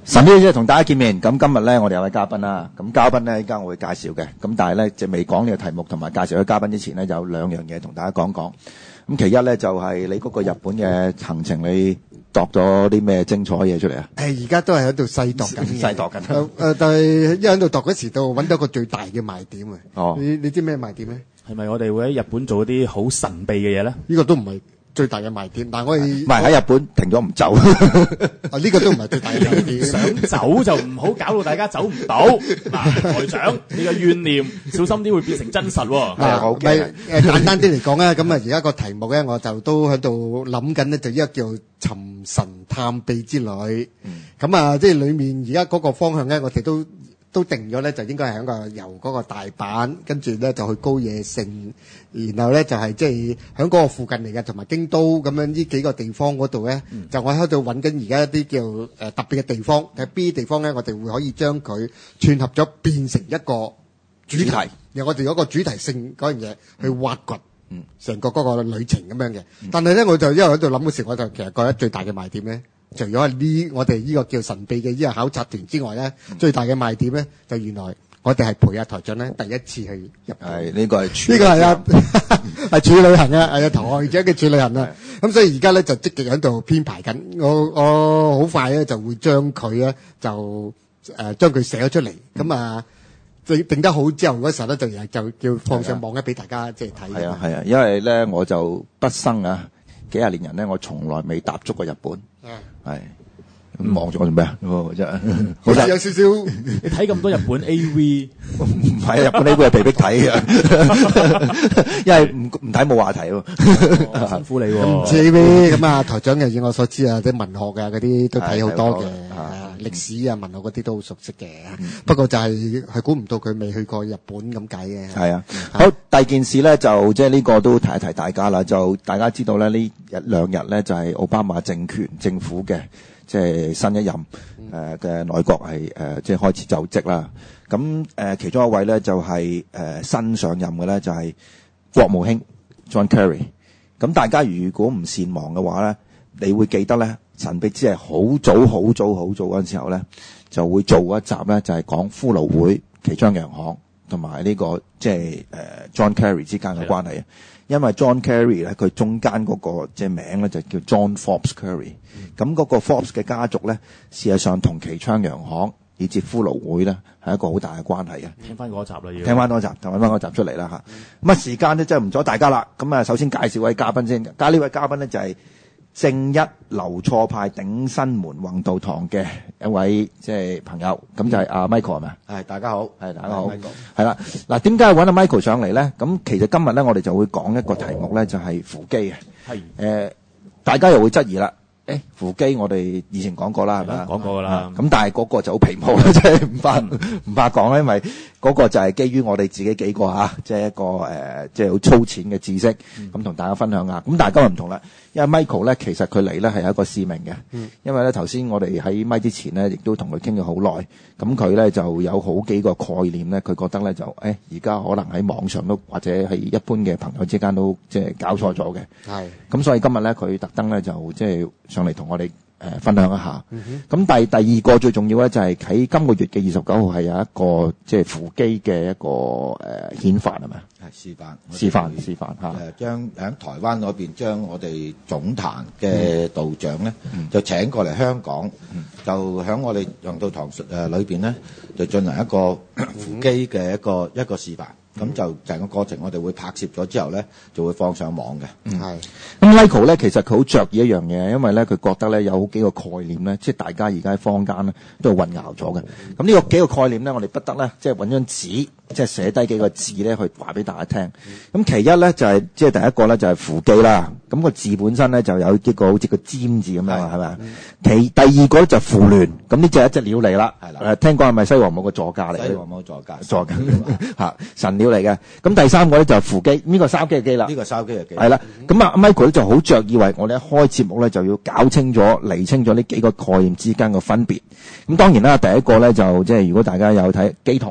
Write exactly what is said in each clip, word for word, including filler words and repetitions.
神秘之夜同大家見面，咁今日咧我哋有位嘉賓啦，咁嘉賓咧依家我會介紹嘅，咁但係咧就未講呢個題目同埋介紹位嘉賓之前咧，有兩樣嘢同大家講講。咁其一咧就係、是、你嗰個日本嘅行程，你度咗啲咩精彩嘢出嚟啊？ 誒，而家都係喺度細度緊嘅， 細度緊。 誒、呃，但係一喺度度嗰時度揾到個最大嘅賣點啊！ 哦， 你你知咩賣點咧？ 係咪我哋會喺日本做啲好神秘嘅嘢咧？ 呢個都唔係最大嘅賣點，但係我哋唔係喺日本停咗唔走。 啊，呢個都唔係最大嘅賣點。 想走就唔好搞到大家走唔到。嗱，台長，你嘅怨念小心啲會變成真實喎。 係啊，好咪誒簡單啲嚟講咧，咁啊而家個題目咧，我就都喺度諗緊咧，就依個叫尋神探秘之旅。咁、嗯、啊，即係裡面而家嗰個方向咧，我哋都都定咗咧，就應該係喺個由嗰個大阪，跟住咧就去高野城，然後咧就係即係喺嗰個附近嚟嘅，同埋京都咁樣呢幾個地方嗰度咧，嗯、就我喺度揾緊而家一啲叫誒、呃、特別嘅地方，睇邊啲地方咧，我哋會可以將佢串合咗變成一個主題，由我哋嗰個主題性嗰樣嘢去挖掘，嗯，成個嗰個旅程咁樣嘅。嗯、但係咧，我就一路喺度諗嘅時候，我就其實覺得最大嘅賣點咧。除咗係呢，我哋呢個叫神秘嘅呢個考察團之外咧，嗯、最大嘅賣點咧，就原來我哋係陪阿台長咧第一次去日本。 係呢個係處呢個係啊，係處旅行啊，係啊，台長嘅處旅行啊。咁所以而家咧就積極喺度編排緊，我我好快咧就會將佢咧就誒將佢寫咗出嚟。咁、嗯、啊，定定得好之後嗰時候咧，就就叫放上網咧俾大家即係睇。係啊係啊，因為咧我就畢生啊幾廿年人咧，我從來未踏足過日本。係咁望住我做咩啊？真係好似有少少。 你睇咁多日本 A V， 唔係啊，日本 A V 係被逼睇嘅，因為唔唔睇冇話題喎。 哦、辛苦你喎。 唔知 A V 咁啊，台長嘅以我所知啊，啲文學啊嗰啲都睇好多嘅，啊歷史啊文學嗰啲都好熟悉嘅。嗯、不過就係係估唔到佢未去過日本咁解嘅。係啊， 好，第二件事咧就即係呢個都提一提大家啦。就大家知道咧呢一兩日咧就係奧巴馬政權政府嘅。即係新一任誒嘅內閣係誒即係開始就職啦。咁誒其中一位咧就係誒新上任嘅咧就係國務卿 John Kerry。咁大家如果唔善忘嘅話咧，你會記得咧神秘之夜好早好早好早嗰陣時候咧就會做一集咧就係講俘虜會、旗張洋行同埋呢個即係誒 John Kerry 之間嘅關係。因為 John Kerry 咧，佢中間嗰個即係名咧就叫 John Forbes Kerry。咁嗰個 Forbes 嘅家族咧，事實上同旗昌洋行以至俘虜會咧係一個好大嘅關係嘅。 聽翻嗰集啦，要聽翻嗰集，就揾翻嗰集出嚟啦嚇。咁啊時間咧真係唔阻大家啦。咁啊首先介紹位嘉賓先，加呢位嘉賓咧就係、是。正一流錯派頂新門弘道堂嘅一位即係朋友，咁就係阿 Michael 係咪？ 係大家好， 係大家好，係啦。嗱，點解揾阿 Michael 上嚟咧？咁其實今日咧，我哋就會講一個題目咧，就係扶乩嘅。係誒、呃，大家又會質疑啦。誒，扶乩我哋以前講過啦，係咪？ 講過噶啦。咁但係嗰個就好皮毛啦，即係唔怕唔怕講啦，因為嗰個就係基於我哋自己幾個嚇，即係一個誒，即係好粗淺嘅知識，咁同大家分享下。咁但係今日唔同啦。因為 Michael 咧，其實佢嚟咧係有一個使命嘅。嗯、因為咧頭先我哋喺咪之前咧，亦都同佢傾咗好耐。咁佢咧就有好幾個概念咧，佢覺得咧就誒而家可能喺網上都或者係一般嘅朋友之間都即係搞錯咗嘅。係、嗯。咁所以今日咧，佢特登咧就即係上嚟同我哋誒、呃、分享一下。咁、嗯、哼第第二個最重要咧就係喺今個月嘅二十九號係有一個即係扶乩嘅一個誒、呃、顯法係咪？ 係示範， 示範，示範嚇。 誒將喺台灣嗰邊將我哋總壇嘅道長咧，嗯、就請過嚟香港，嗯、就喺我哋弘道堂誒裏邊咧，就進行一個扶乩嘅一個一個示範。咁、嗯、就成個過程，我哋會拍攝咗之後咧，就會放上網嘅。係、 嗯。咁 Michael 咧，其實佢好着意一樣嘢，因為咧佢覺得咧有好幾個概念咧，即係大家而家喺坊間咧都係混淆咗嘅。咁呢個幾個概念咧，我哋不得咧，即係揾張紙，即係寫低幾個字咧，去話俾大家聽。咁、嗯、其一咧就係、是、即係第一個咧就係扶乩啦。咁、那個字本身咧就有一個好似個尖字咁樣，係咪啊？其第二個咧就扶鸞，咁呢隻一隻鳥嚟啦。係啦。誒，聽講係咪西王母個座駕嚟？ 西王母座駕。 座駕嚇神鳥嚟嘅。咁第三個咧就係扶乩，呢個筲箕嘅乩啦。 呢個筲箕嘅乩。係啦。咁啊 Michael 咧就好着意為我哋一開節目咧就要搞清楚、釐清咗呢幾個概念之間嘅分別。咁當然啦，第一個咧就即係如果大家有睇乩童。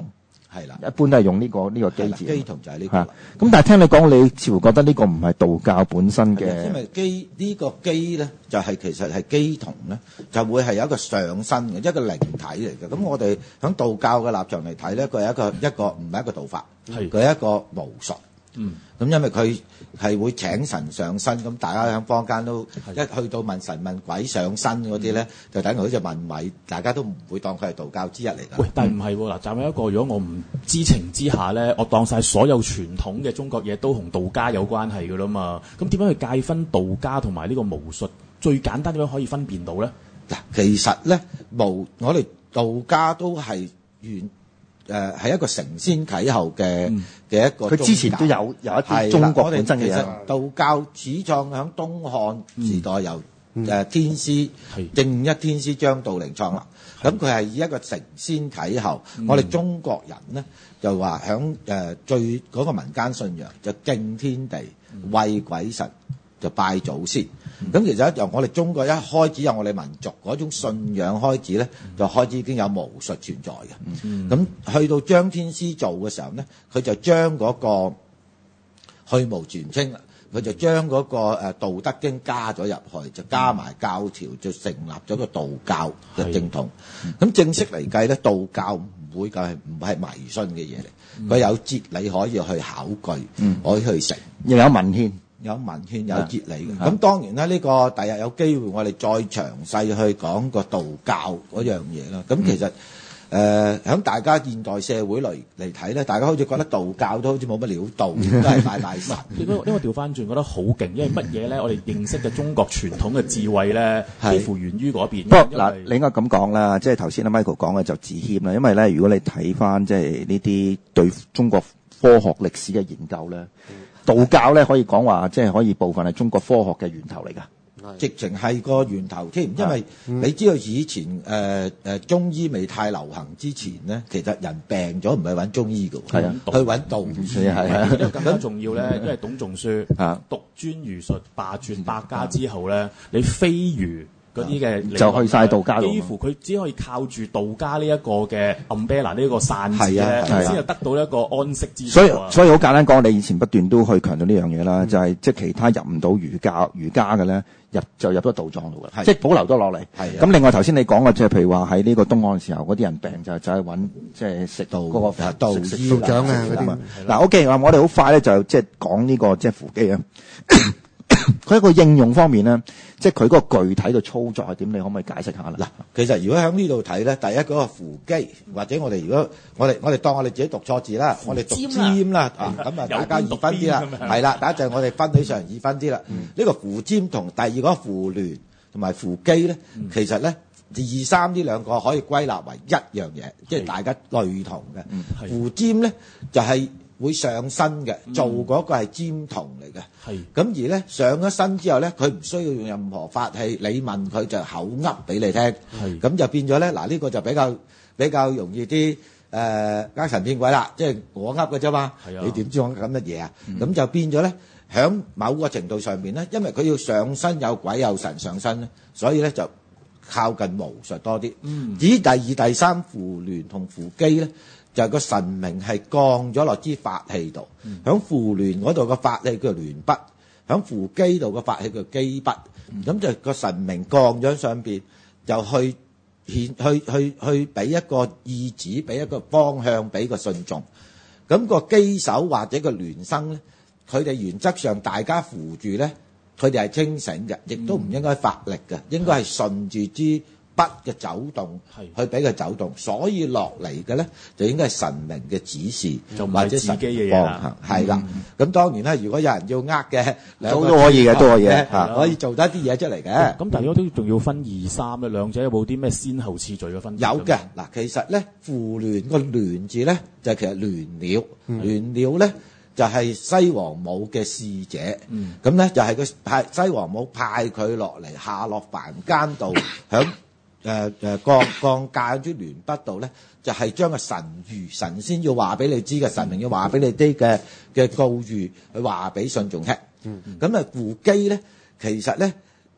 係啦， 一般都係用呢、這個呢、這個基字。 基同就係呢、這個。 咁但係聽你講，你似乎覺得呢個唔係道教本身嘅。 因為基呢、這個基咧，就係、是、其實係基同咧，就會係有一個上身嘅一個靈體嚟嘅。咁我哋喺道教嘅立場嚟睇咧，佢係一個一個唔係一個道法，佢係一個巫術。嗯，咁因為佢係會請神上身，咁大家喺坊間都一去到問神問鬼上身嗰啲咧，就等於好似問米，大家都唔會當佢係道教之一嚟㗎。 喂，但係唔係喎嗱，站喺一個如果我唔知情之下咧，我當晒所有傳統嘅中國嘢都同道家有關係㗎啦嘛，咁點樣去界分道家同埋呢個巫術？最簡單點樣可以分辨到咧？ 嗱，其實咧巫我哋道家都係原。誒係、呃、一個承先啟後嘅嘅、嗯、一個，佢之前都有有一啲中國本身嘅嘢。 其實道教始創響東漢時代，由誒、嗯呃、天師正一天師張道陵創立。咁佢係以一個承先啟後。嗯、我哋中國人咧就話響誒最嗰個民間信仰就敬天地、畏鬼神，就拜祖先。咁、嗯、其實由我哋中國一開始有我哋民族嗰種信仰開始咧，嗯、就開始已經有巫術存在嘅。咁、嗯、去到張天師做嘅時候咧，佢就將嗰個去蕪存菁啦，佢就將嗰個誒道德經加咗入去，就加埋教條，就成立咗個道教嘅正統。咁、嗯、正式嚟計咧，道教唔會嘅係唔係迷信嘅嘢嚟，佢、嗯、有哲理可以去考據，嗯、可以去成， 又有文獻。 有文獻有哲理嘅，咁當然啦，呢、這個第日有機會我哋再詳細去講個道教嗰樣嘢啦。咁、嗯、其實誒，喺、呃、大家現代社會嚟嚟睇咧，大家好似覺得道教都好似冇乜料到，都係拜拜神。 應該應該調翻轉，覺得好勁，因為乜嘢咧？我哋認識嘅中國傳統嘅智慧咧，幾乎源於嗰邊。不過嗱，你應該咁講啦，即係頭先阿 Michael 講嘅就自謙啦，因為咧，如果你睇翻即係呢啲對中國科學歷史嘅研究咧。嗯道教咧可以講話，即係可以部分係中國科學嘅源頭嚟㗎， 直情係個源頭添。因為你知道以前誒誒、呃呃、中醫未太流行之前咧，其實人病咗唔係揾中醫㗎，係啊，去揾道士係啊。 因為更加重要咧，因為董仲舒獨尊儒術，罷黜百家之後咧，你非儒嗰啲嘅就去晒道家度， 幾乎佢只可以靠住道家呢一個嘅 umbrella 呢個傘字咧，先係得到一個安息之所。 所以所以好簡單講，你以前不斷都去強調呢樣嘢啦，嗯、就係即係其他入唔到儒家儒家嘅咧，入就入咗道藏度嘅，即係保留咗落嚟。咁另外頭先你講嘅，即係譬如話喺呢個東漢時候，嗰啲人病就就係揾即係食道嗰個道醫道長啊嗰啲。嗱 OK，我哋好快咧就即係講呢個即係扶乩啊。佢一個應用方面咧，即係佢嗰個具體嘅操作係點？你可唔可以解釋下啦？ 嗱，其實如果喺呢度睇咧，第一嗰個扶乩，或者我哋如果我哋我哋當我哋自己讀錯字啦，我哋讀尖啦，啊咁啊大家易分啲啦，係啦，第一就係我哋分起上易分啲啦。呢個扶尖同第二個扶鸞同埋扶乩咧，其實咧二三呢兩個可以歸納為一樣嘢，即係大家類同嘅。扶尖咧就係會上身嘅，做嗰個係尖童嚟嘅。係咁而咧上咗身之後咧，佢唔需要用任何法器，你問佢就口噏俾你聽。係咁就變咗咧，嗱呢個就比較比較容易啲誒呃神騙鬼啦，即係我噏嘅啫嘛。係啊，你點知我噏乜嘢啊？咁就變咗咧，喺某個程度上面咧，因為佢要上身有鬼有神上身咧，所以咧就靠近巫術多啲。嗯，至於第二、第三扶鸞同扶乩咧，就係個神明係降咗落支法器度，響扶鸞嗰度個法器叫鸞筆，響扶乩度個法器叫乩筆，咁、嗯、就個神明降咗上邊，就去顯去去去俾一個意旨，俾一個方向俾個信眾。咁、個乩手或者個鸞生咧，佢哋原則上大家扶住咧，佢哋係清醒嘅，亦都唔應該發力嘅，應該係順住支筆嘅走動，去俾佢走動，所以落嚟嘅咧就應該係神明嘅指示，或者神嘅方向，係啦。咁當然啦，如果有人要呃嘅， 都都可以嘅，都可以嘅，可以做得一啲嘢出嚟嘅。 咁但係如果都仲要分二三咧，兩者有冇啲咩先後次序嘅分？ 有嘅。嗱，其實咧扶鸞個鸞字咧就其實鸞鳥，鸞鳥咧就係西王母嘅使者，咁咧就係佢派西王母派佢落嚟下落凡間度響。誒誒降降駕喺啲鸞筆度咧，就係將個神諭神仙要話俾你知嘅，神明要話俾你啲嘅嘅告諭，去話俾信眾聽。咁啊扶乩咧，其實咧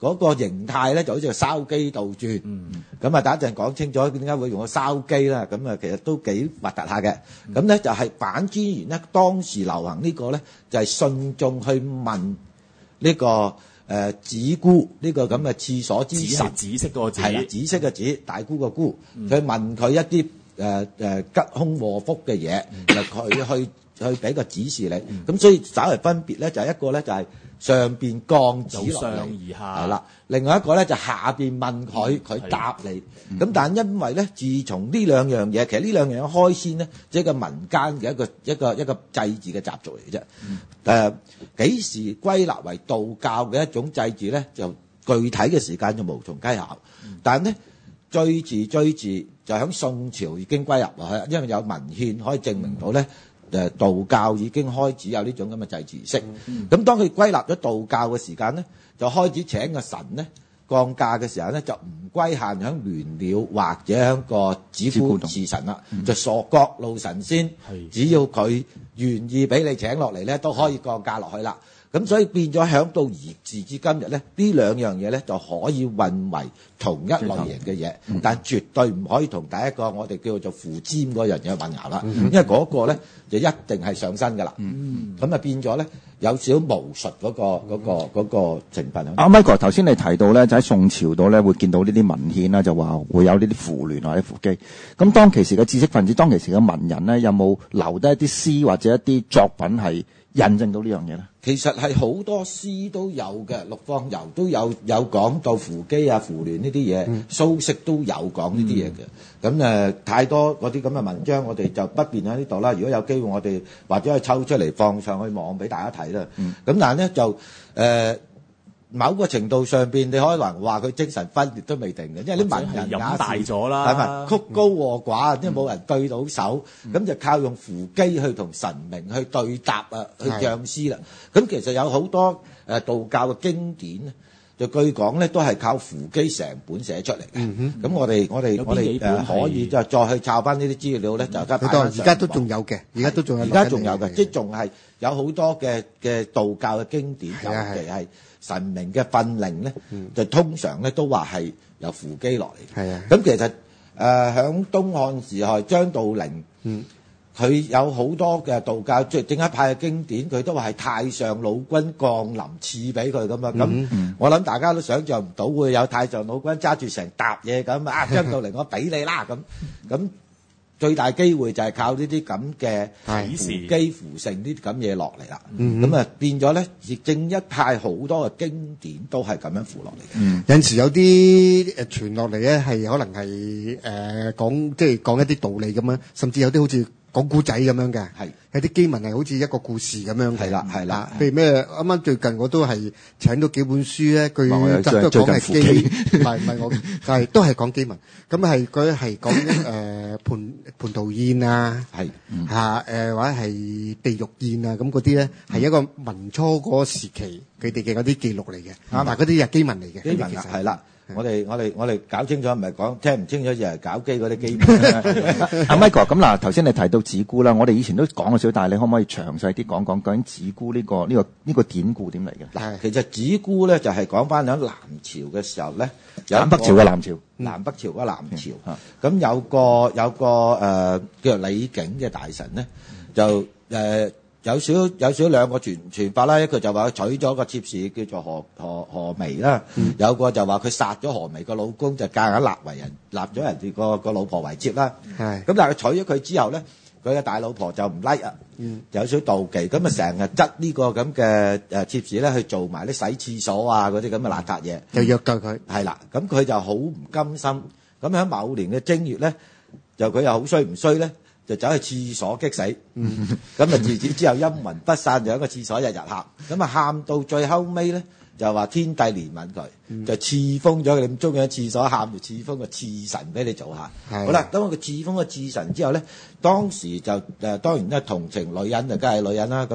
嗰個形態咧就好似個筲箕倒轉。咁啊，等一陣講清楚點解會用個筲箕啦。咁啊，其實都幾核突下嘅。咁咧就係反專員咧，當時流行呢個咧就係信眾去問呢個。誒子姑呢個咁嘅廁所之神， 紫色嗰個字， 係啦，紫色嘅紫，大姑個姑，佢問佢一啲誒誒吉凶禍福嘅嘢，就佢去去俾個指示你。咁所以稍為分別咧，就係一個咧就係上邊降旨落嚟， 而下係啦。另外一個咧就下邊問佢，佢答你。咁但係因為咧，自從呢兩樣嘢，其實呢兩樣嘢開先咧，即係個民間嘅一個一個一個祭祀嘅習俗嚟嘅啫。誒幾時歸納為道教嘅一種祭祀咧？就具體嘅時間就無從稽考。但係咧，追字追字就喺宋朝已經歸入落去，因為有文獻可以證明到咧。誒道教已經開始有呢種咁嘅祭祀式，咁當佢歸納咗道教嘅時間咧，就開始請個神咧降駕嘅時候咧，就唔歸限喺鸞鳥或者喺個子姑祠神啦，就傻各路神仙，只要佢願意俾你請落嚟咧，都可以降駕落去啦。咁所以變咗響到而時至今日咧，呢兩樣嘢咧就可以混為同一類型嘅嘢，但絕對唔可以同第一個我哋叫做扶籤嗰樣嘢混淆啦，因為嗰個咧就一定係上身噶啦，咁啊變咗咧有少少巫術嗰個嗰個嗰個成分。 阿 Michael 頭先你提到咧，就喺宋朝度咧會見到呢啲文獻啦，就話會有呢啲符聯或者符基。咁當其時嘅知識分子，當其時嘅文人咧，有冇留低一啲詩或者一啲作品係印證到呢樣嘢咧？ 其實係好多詩都有嘅，陸放游都有有講到符基啊、符聯呢啲嘢，嗯、蘇軾都有講呢啲嘢嘅。咁誒、嗯、太多嗰啲咁嘅文章，我哋就不便喺呢度啦。如果有機會，我哋或者係抽出嚟放上去網俾大家睇啦。咁、嗯、但係咧就誒。呃某個程度上邊，你可能話佢精神分裂都未定嘅，因為啲文人飲大咗啦， 係咪曲高和寡，即係冇人對到手，咁、嗯、就靠用符基去同神明去對答啊，去唱詩啦。咁其實有好多誒道教嘅經典咧，就據講咧都係靠符基成本寫出嚟嘅。咁、嗯、我哋我哋我哋誒可以就再去抄翻呢啲資料咧，就而家而家都仲有嘅，而家都仲有， 而家仲有嘅，即係仲係有好多嘅嘅道教嘅經典，尤其係神明嘅訓令咧，嗯、就通常咧都話係由符基落嚟嘅。係啊，咁其實誒響、呃、東漢時代張道陵，佢、嗯、有好多嘅道教即係正一派嘅經典，佢都話係太上老君降臨賜俾佢咁啊。咁、嗯嗯、我諗大家都想像唔到會有太上老君揸住成沓嘢咁啊，張道陵我俾你啦咁咁。最大機會就係靠呢啲咁嘅符基符聖呢啲咁嘢落嚟啦，咁啊變咗咧，亦正一派好多嘅經典都係咁樣符落嚟嘅。 嗯、有陣時有啲誒傳落嚟咧，係可能係誒、呃、講即係講一啲道理咁樣，甚至有啲好似講古仔咁樣嘅，係有啲基文係好似一個故事咁樣嘅，係啦係啦。譬如咩啱啱最近我都係請到幾本書咧，佢都講係基，唔係唔係我，係都係講基文。咁係佢係講誒蟠蟠桃宴啊，係嚇誒或者係地獄宴啊，咁嗰啲咧係一個民初嗰個時期佢哋嘅嗰啲記錄嚟嘅，但係嗰啲係基文嚟嘅， 基文係啦。我哋我哋我哋搞清楚，唔係講聽唔清楚，就係搞基嗰啲基本。 阿 Michael，咁嗱，頭先你提到子姑啦，我哋以前都講過少，但係你可唔可以詳細啲講講究竟子姑呢個呢個呢個典故點嚟嘅？ 嗱，其實子姑咧就係講翻喺南朝嘅時候咧， 南北朝嘅南朝， 南北朝嘅南朝，咁有個有個誒叫做李景嘅大臣咧，就誒。有少有少兩個傳傳法啦，一個就話佢娶咗個妾侍叫做何何何眉啦，嗯、有個就話佢殺咗何眉個老公，就夾硬立為人立咗人哋個個老婆為妾啦。係咁，但係佢娶咗佢之後咧，佢嘅大老婆就唔 like 啊，嗯、有少妒忌，咁啊成日執呢個咁嘅誒妾侍咧去做埋啲洗廁所啊嗰啲咁嘅邋遢嘢， 就虐待佢。 係啦，咁佢就好唔甘心，咁喺某年嘅正月咧，就佢又好衰唔衰咧？就走去廁所激死，咁啊自此之後陰魂不散，就喺個廁所日日喊，咁啊喊到最後尾咧，就話天帝憐憫佢，嗯、就賜封咗佢，你咁中意喺廁所喊，就賜封個廁神俾你做下。好啦，當佢賜封個廁神之後咧，當時就誒、呃、當然咧同情女人就梗係女人啦，咁啊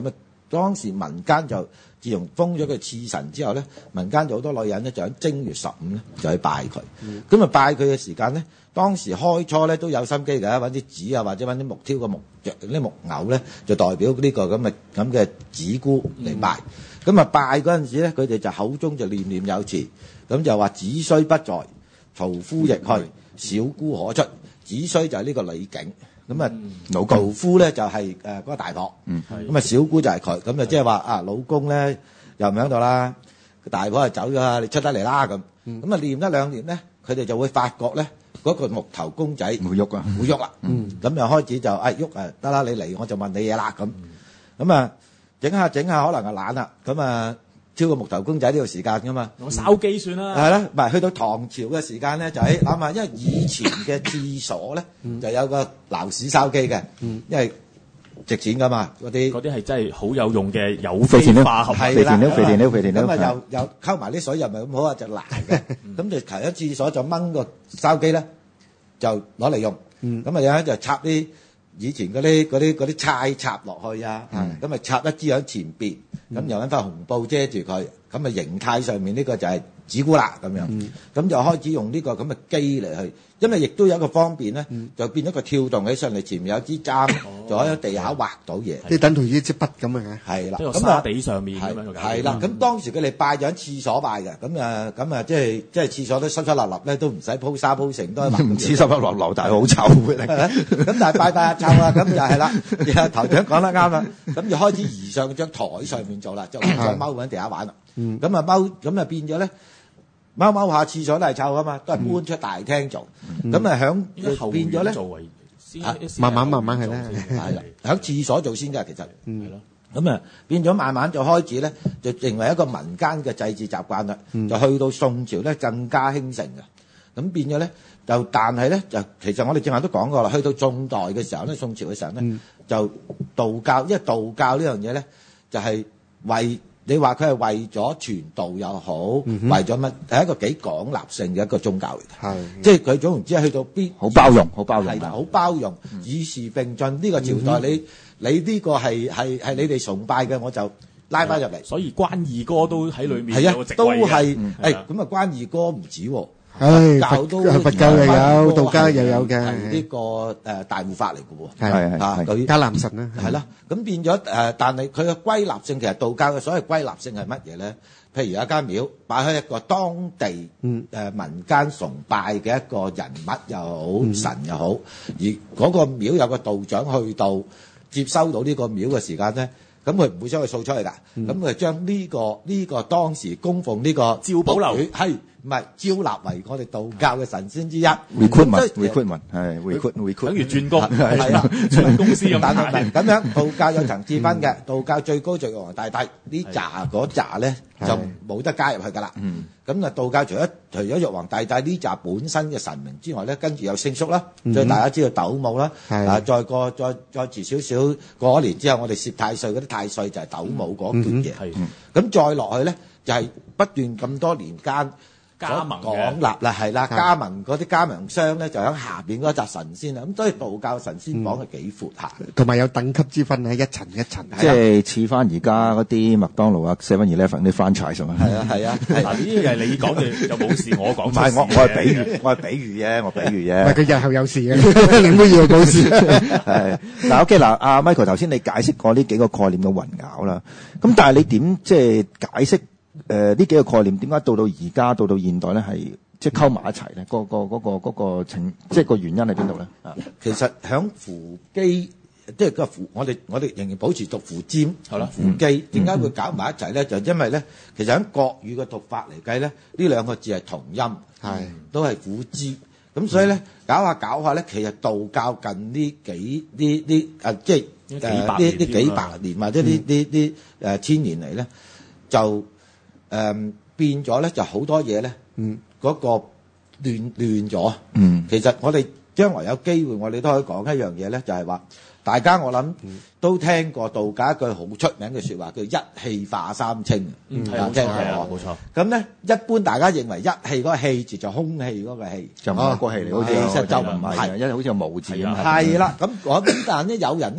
當時民間就自從封咗佢賜神之後咧，民間就好多女人咧就喺正月十五咧就去拜佢。咁啊、嗯、拜佢嘅時間咧，當時開初咧都有心機嘅，揾啲紙啊或者揾啲木挑嘅木啲木偶咧，就代表呢個咁嘅咁嘅子姑嚟拜。咁啊、嗯、拜嗰陣時咧，佢哋就口中就念念有詞，咁就話子雖不在，曹夫亦去，小姑可出。子雖就係呢個女警。咁啊，老曹夫咧就係誒嗰個大婆，咁啊小姑就係佢，咁啊即係話啊老公咧又唔喺度啦，大婆就走咗啦，你出得嚟啦咁，咁啊念一兩年咧，佢哋就會發覺咧嗰個木頭公仔會喐啊，會喐啦，咁就開始就誒喐啊得啦，你嚟我就問你嘢啦咁，咁啊整下整下可能就懶啦，咁啊挑個木頭公仔呢個時間噶嘛， 我燒機算啦， 係啦，唔係去到唐朝嘅時間咧就喺諗下，因為以前嘅廁所咧就有個鬧屎燒機嘅，因為值錢噶嘛嗰啲， 嗰啲係真係好有用嘅有機化合物， 肥田料、肥田料、肥田料， 咁啊又又溝埋啲水又唔係咁好啊，就難嘅，咁就求一廁所就掹個燒機咧，就攞嚟用，咁啊有陣就插啲以前嗰啲嗰啲嗰啲菜插落去啊，咁啊插一支喺前邊。咁又揾塊紅布遮住佢，咁啊形態上面呢個就係子姑啦咁樣，咁、嗯、就開始用呢個咁嘅機嚟去，因為亦都有一個方便咧，嗯、就變咗個跳動起上嚟，前面有支針，哦、就可以喺地下畫到嘢， 即係等同於支筆咁嘅。 係啦， 咁啊地上面咁樣係啦，咁當時佢哋拜咗喺廁所拜嘅，咁啊咁啊即係即係廁所都濕濕立立咧，都唔使鋪沙鋪成，都係唔似濕濕落流，但係好臭嘅。 咁但係拜拜下臭啊，咁就係啦。頭長講得啱啦，咁就開始移上張台上面做啦，就唔再踎喺地下玩啦。咁啊踎，咁啊變咗咧。踎踎下廁所都係臭噶嘛，都係搬出大廳做，咁啊響變咗咧， 慢慢慢慢係啦， 係啦，響廁所做先㗎，其實係咯，咁啊變咗慢慢就開始咧，就成為一個民間嘅祭祀習慣啦，就去到宋朝咧更加興盛嘅，咁變咗咧就但係咧就其實我哋正話都講過啦，去到宋代嘅時候咧，宋朝嘅時候咧就道教，因為道教呢樣嘢咧就係為。你話佢係為咗傳道又好，嗯、哼為咗乜係一個幾廣立性嘅一個宗教嚟嘅，係即係佢總言之係去到邊好包容，好包容， 係好包容，嗯、與時並進。呢、呢個朝代、嗯、哼你你呢個係係係你哋崇拜嘅，我就拉翻入嚟。 所以關二哥都喺裏面係啊，都係誒咁啊，關二哥唔止喎。 唉， 教都佛教又有，道家又有嘅， 係呢個誒大護法嚟嘅喎， 係係係迦南神啦， 係啦，咁變咗誒，但係佢嘅歸納性其實道教嘅所謂歸納性係乜嘢咧？譬如有一間廟擺喺一個當地誒民間崇拜嘅一個人物又好，神又好，而嗰個廟有個道長去到接收到呢個廟嘅時間咧，咁佢唔會將佢掃出去㗎，咁佢將呢個呢個當時供奉呢個照保留係。唔係招納為我哋道教嘅神仙之一 ，recruitment，recruitment 係 recruit，recruit， 等於轉工， 係啦， 轉公司咁大。 咁樣道教有層次分嘅，道教最高就玉皇大帝，呢紮嗰紮咧就冇得加入去㗎啦。咁啊，道教除咗除咗玉皇大帝呢紮本身嘅神明之外咧，跟住有聖叔啦，所以大家知道斗母啦，啊，再過再再遲少少過一年之後，我哋攝太歲嗰啲太歲就係斗母嗰橛嘢。咁再落去咧，就係不斷咁多年間。 加盟廣立啦，係啦，加盟嗰啲加盟商咧就喺下邊嗰紮神仙啦，咁所以道教神仙榜係幾闊下， 同埋有等級之分咧，一層一層， 即係似翻而家嗰啲麥當勞啊、seven eleven 啲 franchise 啊嘛。 係啊係啊，嗱呢啲係你講嘅就冇事，我講唔係我我係比喻，我係比喻啫，我比喻啫。 唔係佢日後有事嘅，你唔好以為冇事。 係嗱 OK 嗱，阿 Michael 頭先你解釋過呢幾個概念嘅混淆啦，咁但係你點即係解釋？誒呢、呃、幾個概念點解到到而家到到現代咧係即係溝埋一齊咧？個個嗰個嗰個情即係個原因喺邊度咧？啊， 其實響扶基即係個扶，我哋我哋仍然保持讀扶尖，係啦，扶基點解會搞埋一齊咧？就因為咧，其實喺國語嘅讀法嚟計咧，呢兩個字係同音，係都係扶之。咁所以咧，搞下搞下咧，其實道教近呢幾呢呢誒即係誒呢呢幾百年或者呢呢呢誒千年嚟咧就。誒、嗯、變咗咧，就好多嘢咧，嗰、嗯、個亂亂咗。嗯，其實我哋將來有機會，我哋都可以講一樣嘢咧，就係、是、話大家我諗都聽過道家一句好出名嘅説話，叫一氣化三清。 嗯，係啊，聽過，冇錯。 咁咧，一般大家認為一氣嗰個氣字就空氣嗰個氣， 就唔係個氣嚟，好似其實就唔係， 因為好似有冇字咁。 係啦，咁我咁但係咧，有人咧。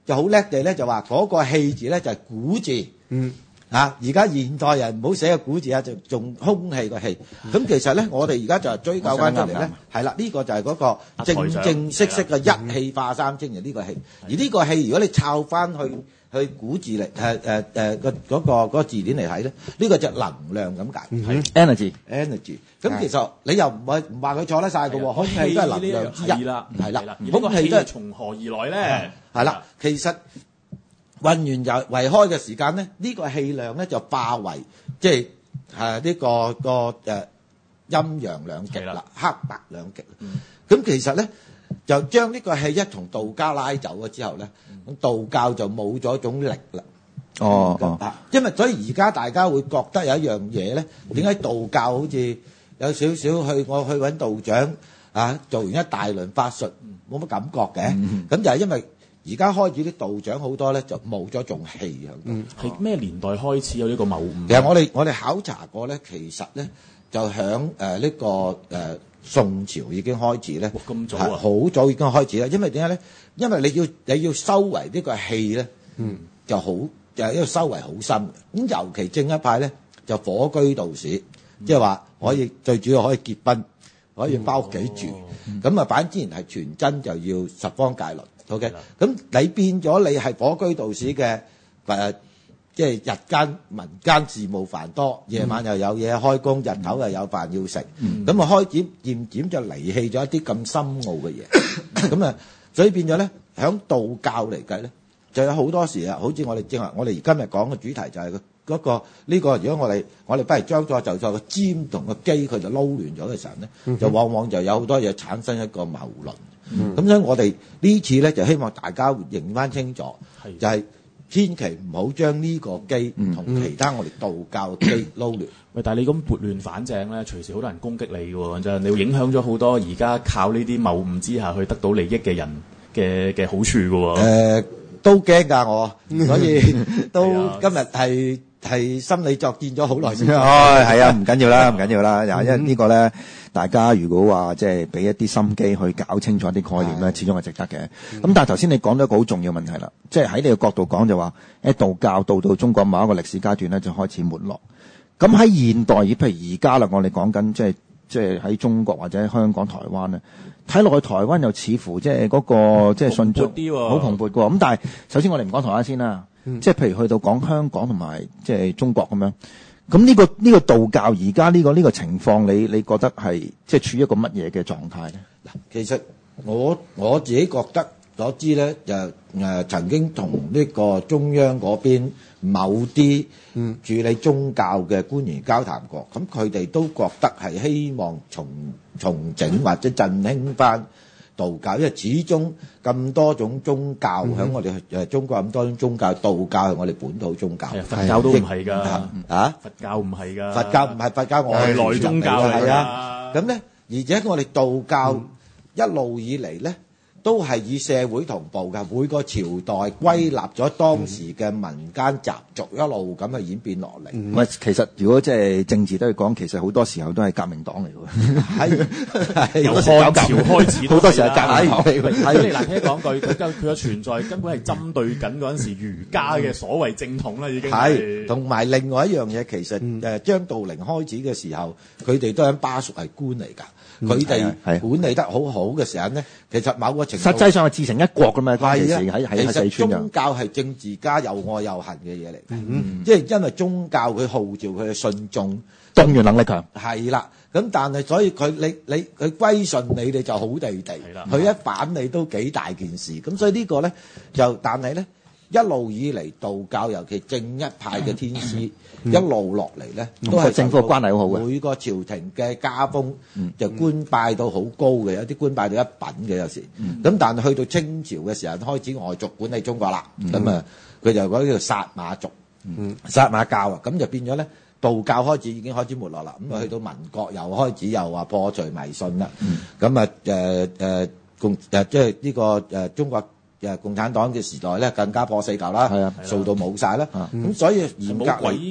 就好叻地咧，就話嗰個氣字咧就係古字。 嗯。 啊！而家現代人唔好寫個古字啊，就用空氣個氣。咁其實咧，我哋而家就係追究翻出嚟咧，係啦，呢個就係嗰個正正式式嘅一氣化三清嘅呢個氣。而呢個氣，如果你抄翻去去古字嚟誒誒誒個嗰個嗰個字典嚟睇咧，呢個就能量咁解。 係 energy energy。咁其實你又唔係唔話佢錯得晒㗎喎，空氣都係能量之一。 係啦， 係啦， 空氣都係從何而來咧？ 係啦，其實。運完又為開嘅時間咧，呢、這個氣量咧就化為即係誒呢個個誒、呃、陰陽兩極啦，黑白兩極。咁、嗯、其實咧就將呢個氣一同道家拉走咗之後咧，咁、嗯、道教就冇咗種力啦。 哦哦， 因為所以而家大家會覺得有一樣嘢咧，點解道教好似有少少去我去揾道長啊，做完一大輪法術冇乜感覺嘅？咁、嗯、就係因為。而家開始啲道長好多咧，就冇咗種氣喺度。 嗯，係咩年代開始有呢個謬誤？ 其實我哋我哋考察過咧，其實咧就響誒呢個誒、呃、宋朝已經開始咧。 咁早啊！ 好早已經開始啦。因為點解咧？因為你要你要收為呢個氣咧，嗯，就好就係因為收為好深。咁尤其正一派咧，就火居道士，即係話可以、嗯、最主要可以結婚，可以包屋企住。咁、嗯、啊，反之然係全真就要十方戒律。OK，咁你變咗你係火居道士嘅誒，即係日間民間事務繁多，夜晚又有嘢開工，日頭又有飯要食，咁、嗯、啊開始漸漸就離棄咗一啲咁深奧嘅嘢，咁啊，所以變咗咧，響道教嚟計咧，就有好多時啊，好似我哋正話，我哋今日講嘅主題就係嗰、嗰個呢、呢個，如果我哋我哋不如將咗就錯個尖同個機，佢就撈亂咗嘅時候咧、嗯，就往往就有好多嘢產生一個謬論。咁、嗯、所以我哋呢次咧就希望大家認翻清楚，就係、是、千祈唔好將呢個機同其他我哋道教嘅機撈亂。 喂，但係你咁撥亂反正咧，隨時好多人攻擊你嘅喎，就係你會影響咗好多而家靠呢啲謬誤之下去得到利益嘅人嘅嘅好處嘅喎。誒、 呃，都驚㗎我，所以都今日係係心理作戰咗好耐先。 哦，係啊，唔緊要啦，唔緊要啦，因為個呢個咧。大家如果話即係俾一啲心機去搞清楚啲概念咧，始終係值得嘅。咁、嗯、但係頭先你講咗一個好重要問題啦，即係喺你嘅角度講就話，誒道教到到中國某一個歷史階段咧就開始沒落。咁喺現代，譬如而家啦，我哋講緊即係即係喺中國或者香港、台灣咧，睇落去台灣又似乎即係嗰個即係迅速啲，好蓬勃嘅。咁但係首先我哋唔講台灣先啦，嗯、即係譬如去到講香港同埋即係中國咁樣。咁呢、呢個呢、呢個道教而家呢個呢、呢個情況，你你覺得係即係處於一個乜嘢嘅狀態咧？ 嗱，其實我我自己覺得所知咧，就誒、呃、曾經同呢個中央嗰邊某啲處理宗教嘅官員交談過，咁佢哋都覺得係希望重重整或者振興翻道教，因為始終咁多種宗教喺、嗯、我哋誒中國咁多種宗教，道教係我哋本土宗教， 佛教都唔係㗎， 啊， 佛教唔係㗎， 佛教唔係佛教外來宗教係啊，咁咧，而且我哋道教、嗯、一路以嚟咧。都係以社會同步嘅，每個朝代歸納咗當時嘅民間習俗，一路咁去演變落嚟。 唔係，其實如果即係政治都係講，其實好多時候都係革命黨嚟嘅。係由漢朝開始， 好多時係革命黨。 係你難聽講句，佢佢嘅存在根本係針對緊嗰陣時儒家嘅所謂正統啦，已經係。 同埋另外一樣嘢，其實誒張道陵開始嘅時候，佢哋都喺巴蜀係官嚟㗎。佢哋管理得好好嘅時候咧，其實某個程度實際上係自成一國㗎嘛。係啊，喺喺四川。 其實宗教係政治家又愛又恨嘅嘢嚟嘅，即係因為宗教佢號召佢嘅信眾， 動員能力強。 係啦，咁但係所以佢你你佢歸順你哋就好地地，佢一反你都幾大件事。咁所以呢個咧就，但係咧一路以嚟道教尤其正一派嘅天師。嗯、一路落嚟咧，都係政府關係好好嘅。 每個朝廷嘅家風就官拜到好高嘅，有啲官拜到一品嘅有時。咁、嗯、但係去到清朝嘅時候，開始外族管理中國啦。咁、嗯、啊，佢就嗰啲叫撒馬族、嗯、撒馬教啊，咁就變咗咧，道教開始已經開始沒落啦。咁、嗯、啊，去到民國又開始又話破除迷信啦。咁、嗯、啊，誒誒共誒即係呢個誒、呃、中國。誒共產黨嘅時代咧，更加破四舊啦，係啊，掃到冇晒啦。咁、嗯、所以嚴格嚟， 冇鬼噶嘛，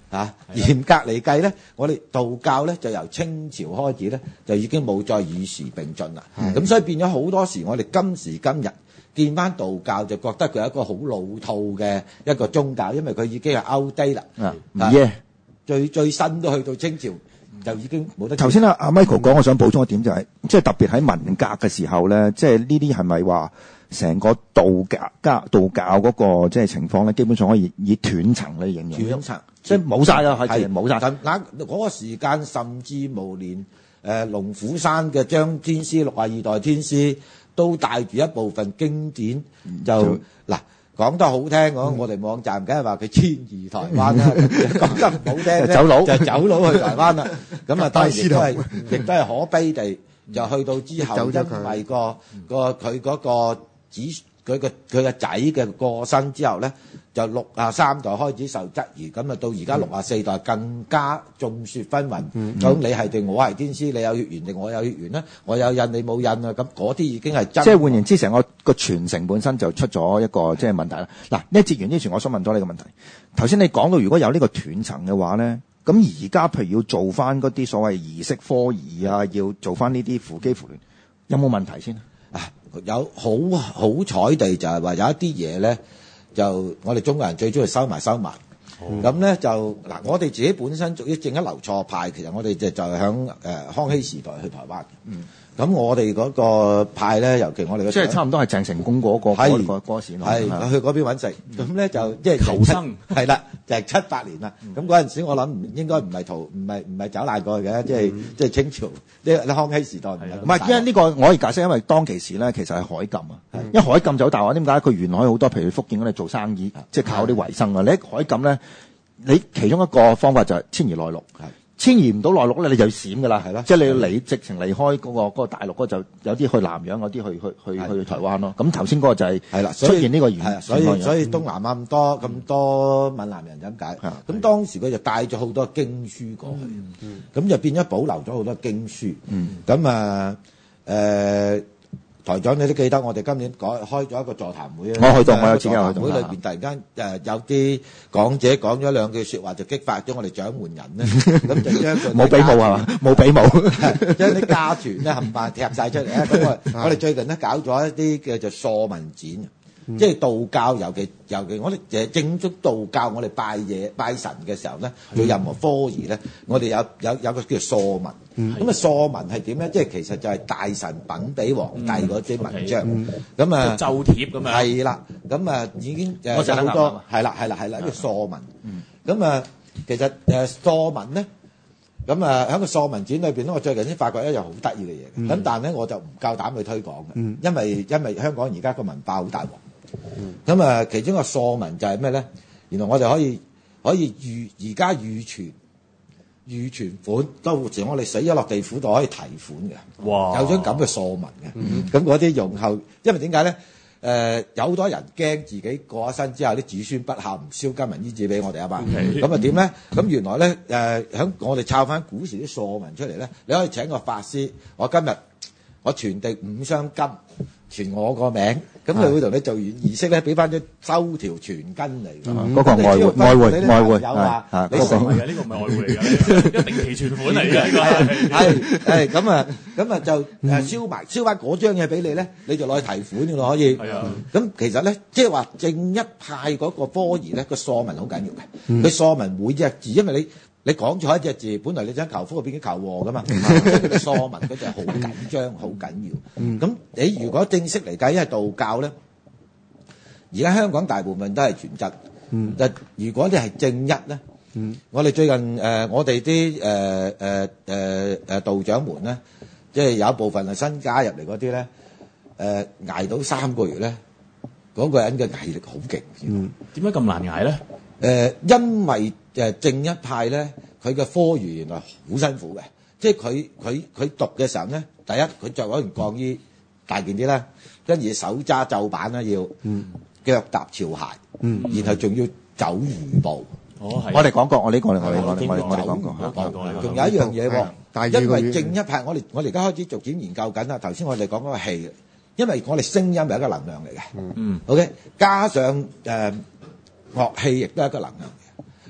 啊，嚴格嚟計咧，我哋道教咧就由清朝開始咧，就已經冇再與時並進啦。咁所以變咗好多時，我哋今時今日見翻道教就覺得佢係一個好老套嘅一個宗教，因為佢已經係 outdate 啦。 啊，唔耶！ 最最新都去到清朝就已經冇得。 頭先阿阿 Michael 講，我想補充一點就係、是，即係特別喺文革嘅時候咧，即係呢啲係咪話成個道教家道教嗰個即係情況咧，基本上可以以斷層嚟形容。 斷層， 即係冇晒啦，係冇晒。 嗱嗰個時間甚至無連誒龍虎山嘅張天師六十二代天師都帶住一部分經典，就嗱講得好聽講，我哋網站梗係話佢遷移台灣啦。講得唔好聽咧，走佬就走佬去台灣啦。咁啊，當然亦都係亦都係可悲地就去到之後，因為個個佢嗰個子佢個佢個仔嘅過身之後咧，就六啊三代開始受質疑，咁啊到而家六啊四代更加眾說紛紜。咁你係定我係天師？你有血緣定我有血緣咧？我有印你冇印啊？咁嗰啲已經係真。 即係換言之，成個個傳承本身就出咗一個即係問題啦。嗱，呢一節完之前，我想問咗你個問題。頭先你講到如果有呢個斷層嘅話咧，咁而家譬如要做翻嗰啲所謂儀式科儀啊，要做翻呢啲扶乩扶鸞，有冇問題先啊？有好好彩地就係話有一啲嘢咧，就我哋中國人最中意收埋收埋。咁咧、哦、就嗱，我哋自己本身屬於正一流錯派，其實我哋就就係響誒康熙時代去台灣。嗯。咁我哋嗰個派咧，尤其我哋嘅即係差唔多係鄭成功嗰個嗰個嗰個時代，係去嗰邊揾食。咁咧就即係求生，係啦，就係七八年啦。咁嗰陣時我諗唔應該唔係逃，唔係唔係走難過去嘅，即係即係清朝呢康熙時代。唔係，因為呢個我可以解釋，因為當其時咧其實係海禁啊。因為海禁就好大話，點解佢沿海好多，譬如福建嗰度做生意，即係靠啲維生啊。你喺海禁咧，你其中一個方法就係遷移內陸。遷移唔到內陸咧，你就要閃噶啦，係咯，即係你要離直情離開嗰、嗰個嗰個大陸嗰就有啲去南洋，有啲去去去去台灣咯。咁頭先嗰個就係係啦，出現呢個原因， 所以所以，所以東南亞咁多咁、嗯、多閩南人咁解。咁當時佢就帶咗好多經書過去，咁、嗯嗯、就變咗保留咗好多經書。咁啊誒。台長，你都記得我哋今年改開咗一個座談會啊！ 我去到，我有自己去到。 會裏邊突然間誒有啲講者講咗兩句説話，就激發咗我哋掌門人咧。咁就將佢冇比武係嘛？冇比武， 將啲家傳咧冚唪唥踢曬出嚟咧。咁我我哋最近咧搞咗一啲叫做疏文展。即係道教，尤其尤其我哋誒正宗道教，我哋拜嘢拜神嘅時候咧，做任何科儀咧，我哋有有有個叫做疏文。咁啊疏文係點咧？即係其實就係大神稟俾皇帝嗰啲文章。咁啊奏帖咁樣。 係啦，咁啊已經誒有好多係啦係啦係啦，叫疏文。咁啊其實誒疏文咧，咁啊喺個疏文展裏邊咧，我最近先發覺一樣好得意嘅嘢。咁但係咧我就唔夠膽去推廣嘅，因為因為香港而家個文化好大鑊。咁啊，其中一個疏文就係咩咧？原來我哋可以可以預而家預存預存款，到時我哋死咗落地府度可以提款嘅。哇！有種咁嘅疏文嘅。咁嗰啲用後，因為點解咧？誒、呃，有好多人驚自己過咗身之後，啲子孫不孝唔燒金銀衣紙俾我哋啊嘛。咁啊點咧？咁原來咧誒，響、呃、我哋抄翻古時啲疏文出嚟咧，你可以請個法師，我今日我傳遞五箱金。傳我個名，咁佢會同你做完儀式咧，俾翻張收條傳根嚟㗎。 嗰個外匯，外匯，外匯， 有話你成嘅呢個唔係外匯嚟㗎，一定期存款嚟㗎呢個係係咁啊，咁啊就誒燒埋燒翻嗰張嘢俾你咧，你就攞去提款㗎咯，可以。係啊。咁其實咧，即係話正一派嗰個科儀咧，個疏文好緊要嘅。佢疏文每隻字，因為你。你講錯一隻字，本來你想求福，變咗求禍噶嘛？佢疏文嗰就係好緊張，好緊要。咁你如果正式嚟計，因為道教咧，而家香港大部分都係全質。嗯，但如果你係正一咧，嗯，我哋最近誒、呃，我哋啲誒誒誒誒道長們咧，即係有一部分係新加入嚟嗰啲咧，誒、呃、捱到三個月咧，嗰、那個人嘅毅力好勁。嗯， 點解咁難捱咧？ 誒、呃，因為誒正一派咧，佢嘅科儀原來好辛苦嘅，即係佢佢佢讀嘅時候咧，第一佢着嗰件鋼衣大件啲啦，跟住手揸奏板啦要，嗯、腳踏潮鞋，嗯、然後仲要走魚步。 哦，係。 我哋講過，我呢個我哋我哋我哋我哋講過。 仲有一樣嘢喎，因為正一派，我哋我哋而家開始逐漸研究緊啦。頭先我哋講嗰個氣，因為我哋聲音係一個能量嚟嘅。嗯。OK，加上誒。呃樂器亦都係一個能量嘅，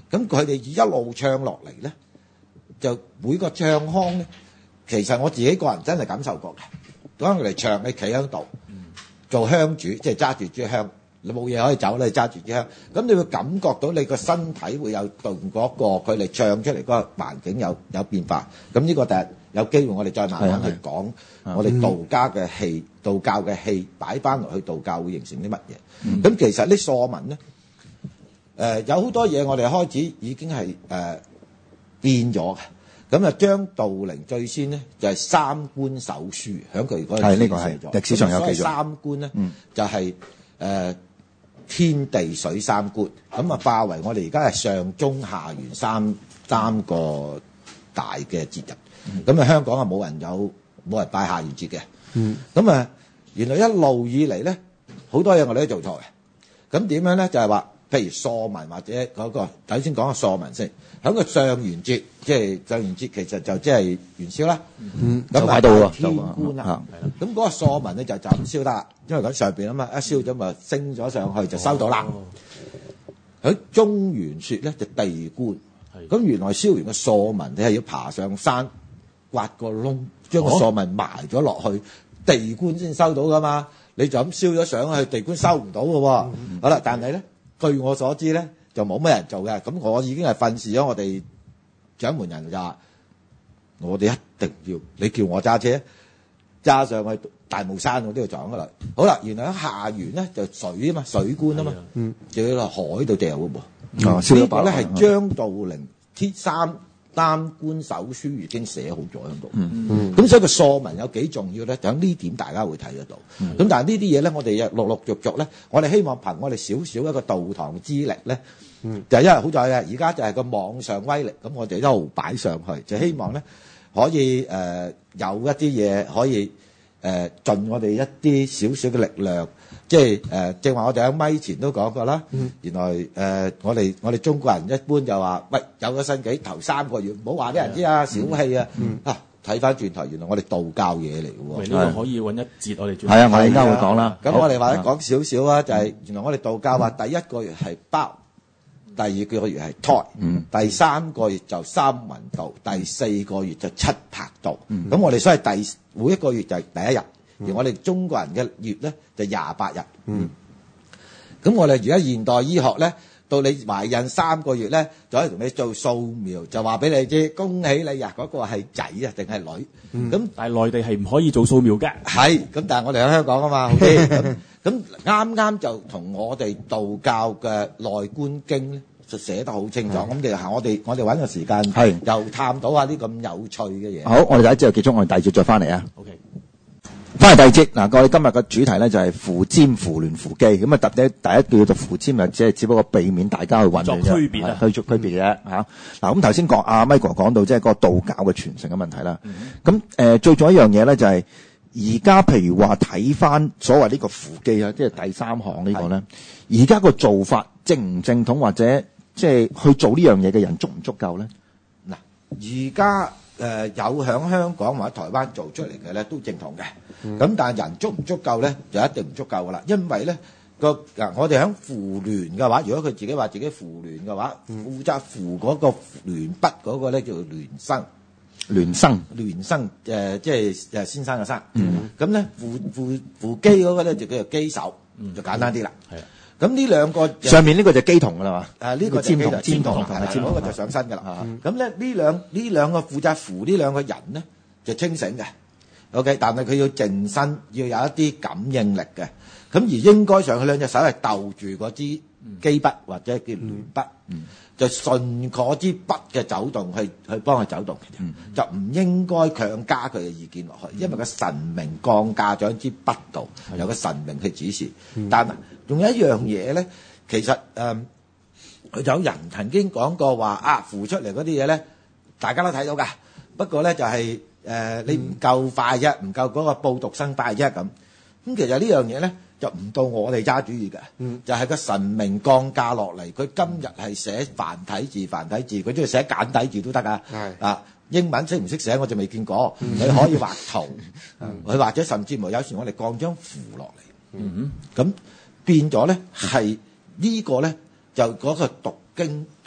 咁佢哋一路唱落嚟咧，就每個唱腔咧，其實我自己個人真係感受過嘅。當佢哋唱，你企喺度做香主，即係揸住支香，你冇嘢可以走咧，揸住支香，咁你會感覺到你個身體會有同嗰個佢哋唱出嚟嗰個環境有有變化。咁呢個第日有機會我哋再慢慢去講，我哋道家嘅戲、道教嘅戲擺翻落去道教會形成啲乜嘢？咁、嗯、其實啲疏文咧。誒、呃、有好多嘢，我哋開始已經係誒、呃、變咗嘅。咁啊，張道陵最先咧就係、是、三官手書，喺佢嗰陣時寫咗。歷史上有記載。三官咧、嗯、就係、是、誒、呃、天地水三官，咁啊化為我哋而家係上中下元三三個大嘅節日。咁、嗯、啊香港啊冇人有冇人拜下元節嘅。咁、嗯、啊原來一路以嚟咧好多嘢我哋都做錯嘅。咁點樣咧？就係、是、話。譬如朔文或者嗰、那個，首先講個朔文先，喺個上元節，即係上元節其實就即係元宵啦。嗯，咁啊天官啦，咁嗰個朔文咧就就咁燒得啦，因為喺上邊啊嘛，一燒咗咪升咗上去就收到啦。喺、哦、中元節咧就地官，咁原來燒完個朔文，你係要爬上山挖個窿，將個朔文埋咗落去，地官先收到噶嘛。你就咁燒咗上去，地官收唔到嘅喎。嗯、好啦，但係咧。據我所知咧，就冇乜人做嘅。咁我已經係訓示咗我哋掌門人就話，我哋一定要你叫我揸車揸上去大霧山，我都要撞噶啦。好啦，原來喺下元咧就水啊嘛，水官啊嘛，嗯，就要落海度掉嘅噃。哦，呢個咧係張道陵鐵三三官手書已經寫好咗喺度。嗯嗯。咁所以個朔文有幾重要咧？就呢點大家會睇得到。咁、嗯、但係呢啲嘢咧，我哋又陸陸續續咧，我哋希望憑我哋少少一個道堂之力咧，嗯，就因為好在嘅，而家就係個網上威力，咁我哋一路擺上去，就希望咧可以誒、呃、有一啲嘢可以誒、呃、盡我哋一啲少少嘅力量。即係誒，正話我哋喺咪前都講過啦。嗯、原來誒、呃，我哋我哋中國人一般就話，喂，有個身紀頭三個月，唔好話俾人知啊，小氣啊。嗯、啊，睇翻轉頭，原來我哋道教嘢嚟嘅喎。呢個可以揾一節我哋轉。係啊，我哋而家會講啦。咁我哋或者講少少啊，就係、是、原來我哋道教話，第一個月係包，第二個月係胎，嗯、第三個月就三文道，第四個月就七魄道。咁、嗯、我哋所謂第每一個月就係第一日。而我哋中國人嘅月咧就廿八日，嗯，咁我哋而家現代醫學咧，到你懷孕三個月咧，就可以同你做掃描，就話俾你知，恭喜你啊，嗰、那個係仔啊定係女，咁、嗯、但係內地係唔可以做掃描嘅，係，咁但係我哋喺香港啊嘛，咁咁啱啱就同我哋道教嘅內觀經咧就寫得好清楚，咁其實我哋我哋揾個時間係又探討下啲咁有趣嘅嘢。好，我哋第一節就結束，我哋第二節再翻嚟啊。OK。翻嚟第二節嗱，我哋今日嘅主題咧就係扶占、扶鸞、扶乩。咁啊，特別第一叫做扶占啊，即係只不過避免大家去混亂啫，區別啊，去做區別嘅嚇。嗱，咁頭先講阿 Michael 講到即係個道教嘅傳承嘅問題啦。咁誒、呃，最重要一樣嘢咧就係而家譬如話睇翻所謂呢個扶乩啊，即係第三項呢個咧，而家個做法正唔正統，或者即係去做呢樣嘢嘅人足唔足夠咧？嗱，而家。誒、呃、有響香港或者台灣做出嚟嘅咧都正統嘅，咁、嗯、但係人足唔足夠咧就一定唔足夠噶啦，因為咧個嗱我哋響扶鸞嘅話，如果佢自己話自己扶鸞嘅話，負責扶嗰個鸞筆嗰個咧叫做鸞生，鸞生鸞生誒即係誒先生嘅生，咁咧扶扶扶乩嗰個咧就叫做乩手，嗯、就簡單啲啦。係啊。咁呢兩個上面呢個就乩童㗎啦嘛，誒呢個尖童尖童係啦，嗰個就上身㗎啦。咁咧呢兩呢兩個負責扶呢兩個人咧就清醒嘅 ，OK， 但係佢要靜身，要有一啲感應力嘅。咁而應該上佢兩隻手係逗住嗰支乩筆或者叫鸞筆，嗯、就順嗰支筆嘅走動去去幫佢走動嘅，嗯、就唔應該強加佢嘅意見落去，因為個神明降駕咗支筆度，有個神明去指示，嗯、但係。仲有一樣嘢咧，其實誒、呃，有人曾經講過話啊，扶出嚟嗰啲嘢咧，大家都睇到㗎。不過咧就係、是、誒、呃，你唔夠快啫，唔夠嗰個報讀生快啫咁。咁其實呢樣嘢咧，就唔到我哋揸主意嘅，嗯、就係個神明降駕落嚟，佢今日係寫繁體字，繁體字佢中意寫簡體字都得㗎。係啊，英文識唔識寫我就未見過，你、嗯、可以畫圖，佢、嗯、或者甚至乎有時我哋降張符落嚟，嗯咁。變咗咧，係呢個咧就嗰個讀經讀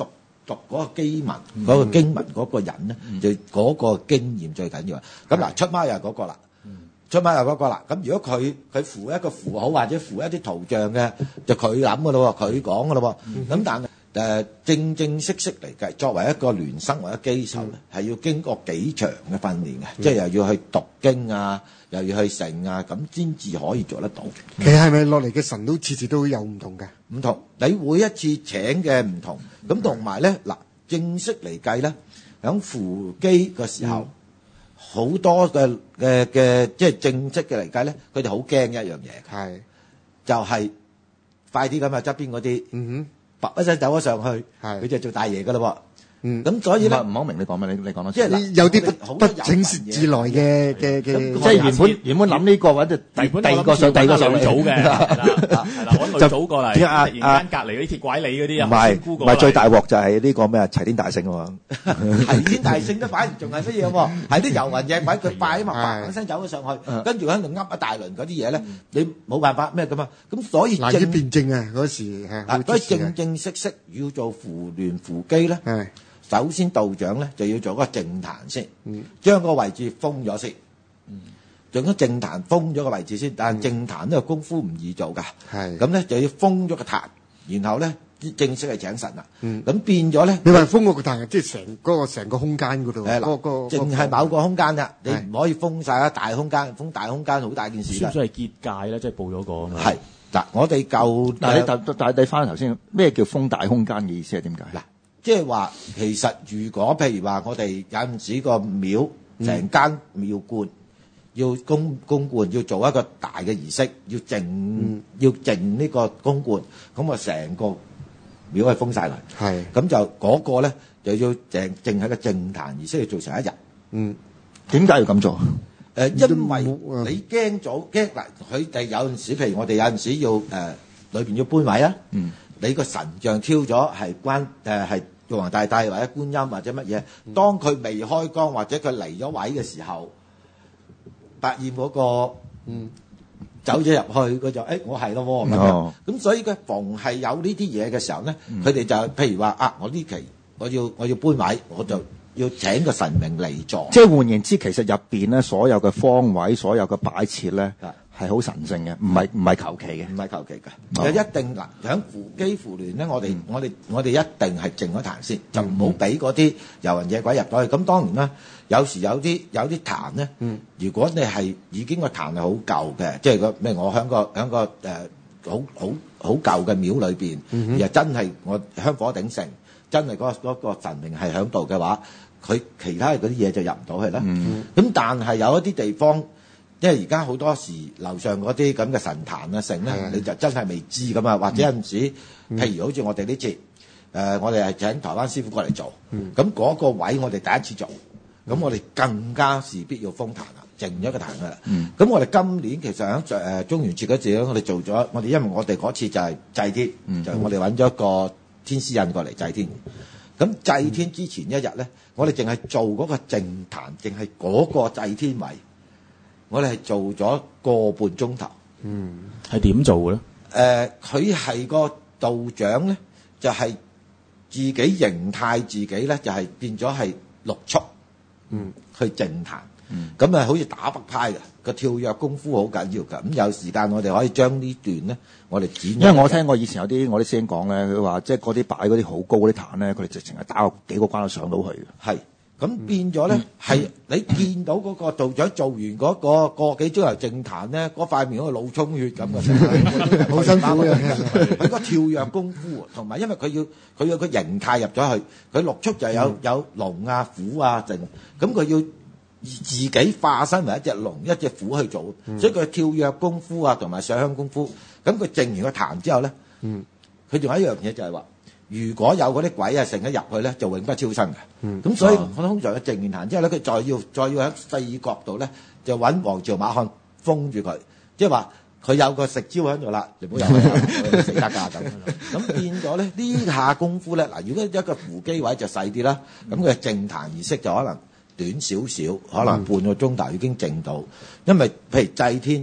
讀嗰個經文嗰、個經文嗰個人咧，就嗰個經驗最緊要啊。咁嗱，出貓又係嗰個啦。出貓又嗰個啦，咁如果佢佢符一個符號或者符一啲圖像嘅，就佢諗噶咯喎，佢講噶咯喎。咁但係誒正正式式嚟計，作為一個聯生或者機手咧，係要經過幾長嘅訓練嘅，即係又要去讀經啊，又要去成啊，咁先至可以做得到。 其實係咪落嚟嘅神都次次都有唔同嘅？ 唔同，你每一次請嘅唔同，咁同埋咧嗱，正式嚟計咧，響扶乩嘅時候。好多嘅嘅嘅即係正式嘅嚟計咧，佢哋好驚一樣嘢， 係就係快啲咁啊側邊嗰啲， 嗯啪一聲走咗上去， 係佢就做大爺噶咯嗯， 喎。咁所以咧， 唔好明你講咩？你你講多次。 即係嗱有啲不不好多有請説自來嘅嘅嘅， 即係原本原本諗呢個或者第第二個上第二個上女組嘅，係啦係啦，揾女組過嚟， 就啊突然間隔離嗰啲鐵拐李嗰啲唔啊， 係唔係最大鑊就係呢個咩啊齊天大聖喎。 齊天大聖都反而仲係乜嘢喎？係啲遊魂野鬼，佢快啊嘛，啪一聲走咗上去，跟住喺度噏一大輪嗰啲嘢咧，你冇辦法咩噶嘛？咁所以難以正辯證啊！嗰時係好嗱，所以出事嘅正正式式要做扶聯扶乩咧。 係首先道長咧就要做個正壇先，將個位置封咗先，用咗正壇封咗個位置先。但係正壇呢個功夫唔易做㗎， 係咁咧就要封咗個壇，然後咧正式係請神啦。咁變咗咧， 你話封嗰個壇，即係成嗰個成個空間嗰度， 誒嗰個嗱，淨係某個空間咋，你係唔可以封晒啦，大空間封大空間好大件事㗎。 算唔算係結界咧？即係報咗個啊嘛。 係嗱，我哋舊但係你但但係你翻頭先，咩叫封大空間嘅意思係點解？ 嗱，即係話其實如果譬如話我哋有陣時個廟成間廟觀要公公觀，要做一個大嘅儀式，要靜要靜呢個公觀，咁啊成個廟係封晒嚟， 係咁就嗰個咧就要靜靜喺個正壇儀式要做成一日。 嗯點解要咁做？ 誒，因為你驚咗驚嗱，佢哋有陣時，譬如我哋有陣時要誒裏邊要搬位啊， 嗯， 你個神像挑咗係關誒係玉皇大帝或者觀音或者乜嘢，當佢未開光或者佢離咗位嘅時候，百厭嗰個嗯走咗入去，佢就誒我係咯喎咁哦樣，咁所以佢逢係有呢啲嘢嘅時候咧，佢哋就譬如話啊，我呢期我要我要搬位，我就要請個神明嚟座。 即係換言之，其實入邊咧所有嘅方位、所有嘅擺設咧啊係好神聖嘅，唔係唔係求其嘅。 唔係求其哦嘅，有一定嗱，響扶乩扶聯咧，我哋我哋我哋一定係靜咗壇先，就唔好俾嗰啲遊魂野鬼入咗去。咁當然啦，有時有啲有啲壇咧，如果你係已經個壇係好舊嘅，即係個咩？我響個響個誒好好好舊嘅廟裏邊，而係真係我香火鼎盛，真係嗰個嗰個神明係響度嘅話，佢其他嗰啲嘢就入唔到去啦。咁但係有一啲地方。因為而家好多時樓上嗰啲咁嘅神壇啊成咧，你就真係未知咁啊，或者有陣時，譬如好似我哋呢次，誒我哋係請台灣師傅過嚟做，咁嗰個位我哋第一次做，咁我哋更加事必要封壇啦，靜咗個壇噶啦。咁我哋今年其實喺誒中元節嗰時咧，我哋做咗，我哋因為我哋嗰次就係祭天，就我哋揾咗個天師印過嚟祭天。咁祭天之前一日咧，我哋淨係做嗰個淨壇，淨係嗰個祭天位。我哋係做咗個半鐘頭， 嗯，係點做嘅咧？ 誒，佢係個道長咧，就係、是、自己形態自己咧，就係、是、變咗係六速，嗯，去淨壇，咁啊、嗯，好似打北派嘅個跳躍功夫好緊要㗎。咁有時間我哋可以將呢段咧，我哋剪。 因為我聽過以前有啲我啲師兄講咧，佢話即係嗰啲擺嗰啲好高嗰啲壇咧，佢哋直情係打幾個關都上到去嘅。 係。咁變咗咧，係、嗯、你見到嗰個道長做完嗰、那個個幾鐘頭淨壇咧，嗰塊面好似腦充血咁嘅， 好辛苦嘅。 佢個跳躍功夫，同埋因為佢要佢要個形態入咗去，佢六速就有、嗯、有龍啊虎啊剩，咁佢要自己化身為一隻龍一隻虎去做，嗯、所以佢跳躍功夫啊同埋上香功夫，咁佢淨完個壇之後咧，佢仲、嗯、有一樣嘢就係話。如果有嗰啲鬼啊，成日入去咧，就永不超生嘅。咁、嗯、所以我通常嘅淨完壇之後咧，佢再要再要喺四角度咧，就揾王朝馬漢封住佢，即係話佢有個食招喺度啦，你唔好入去死得㗎咁。咁變咗咧呢下功夫咧，嗱，如果一個扶乩位就細啲啦，咁佢淨壇儀式就可能短少少，可能半個鐘頭已經淨到，因為譬如祭天又要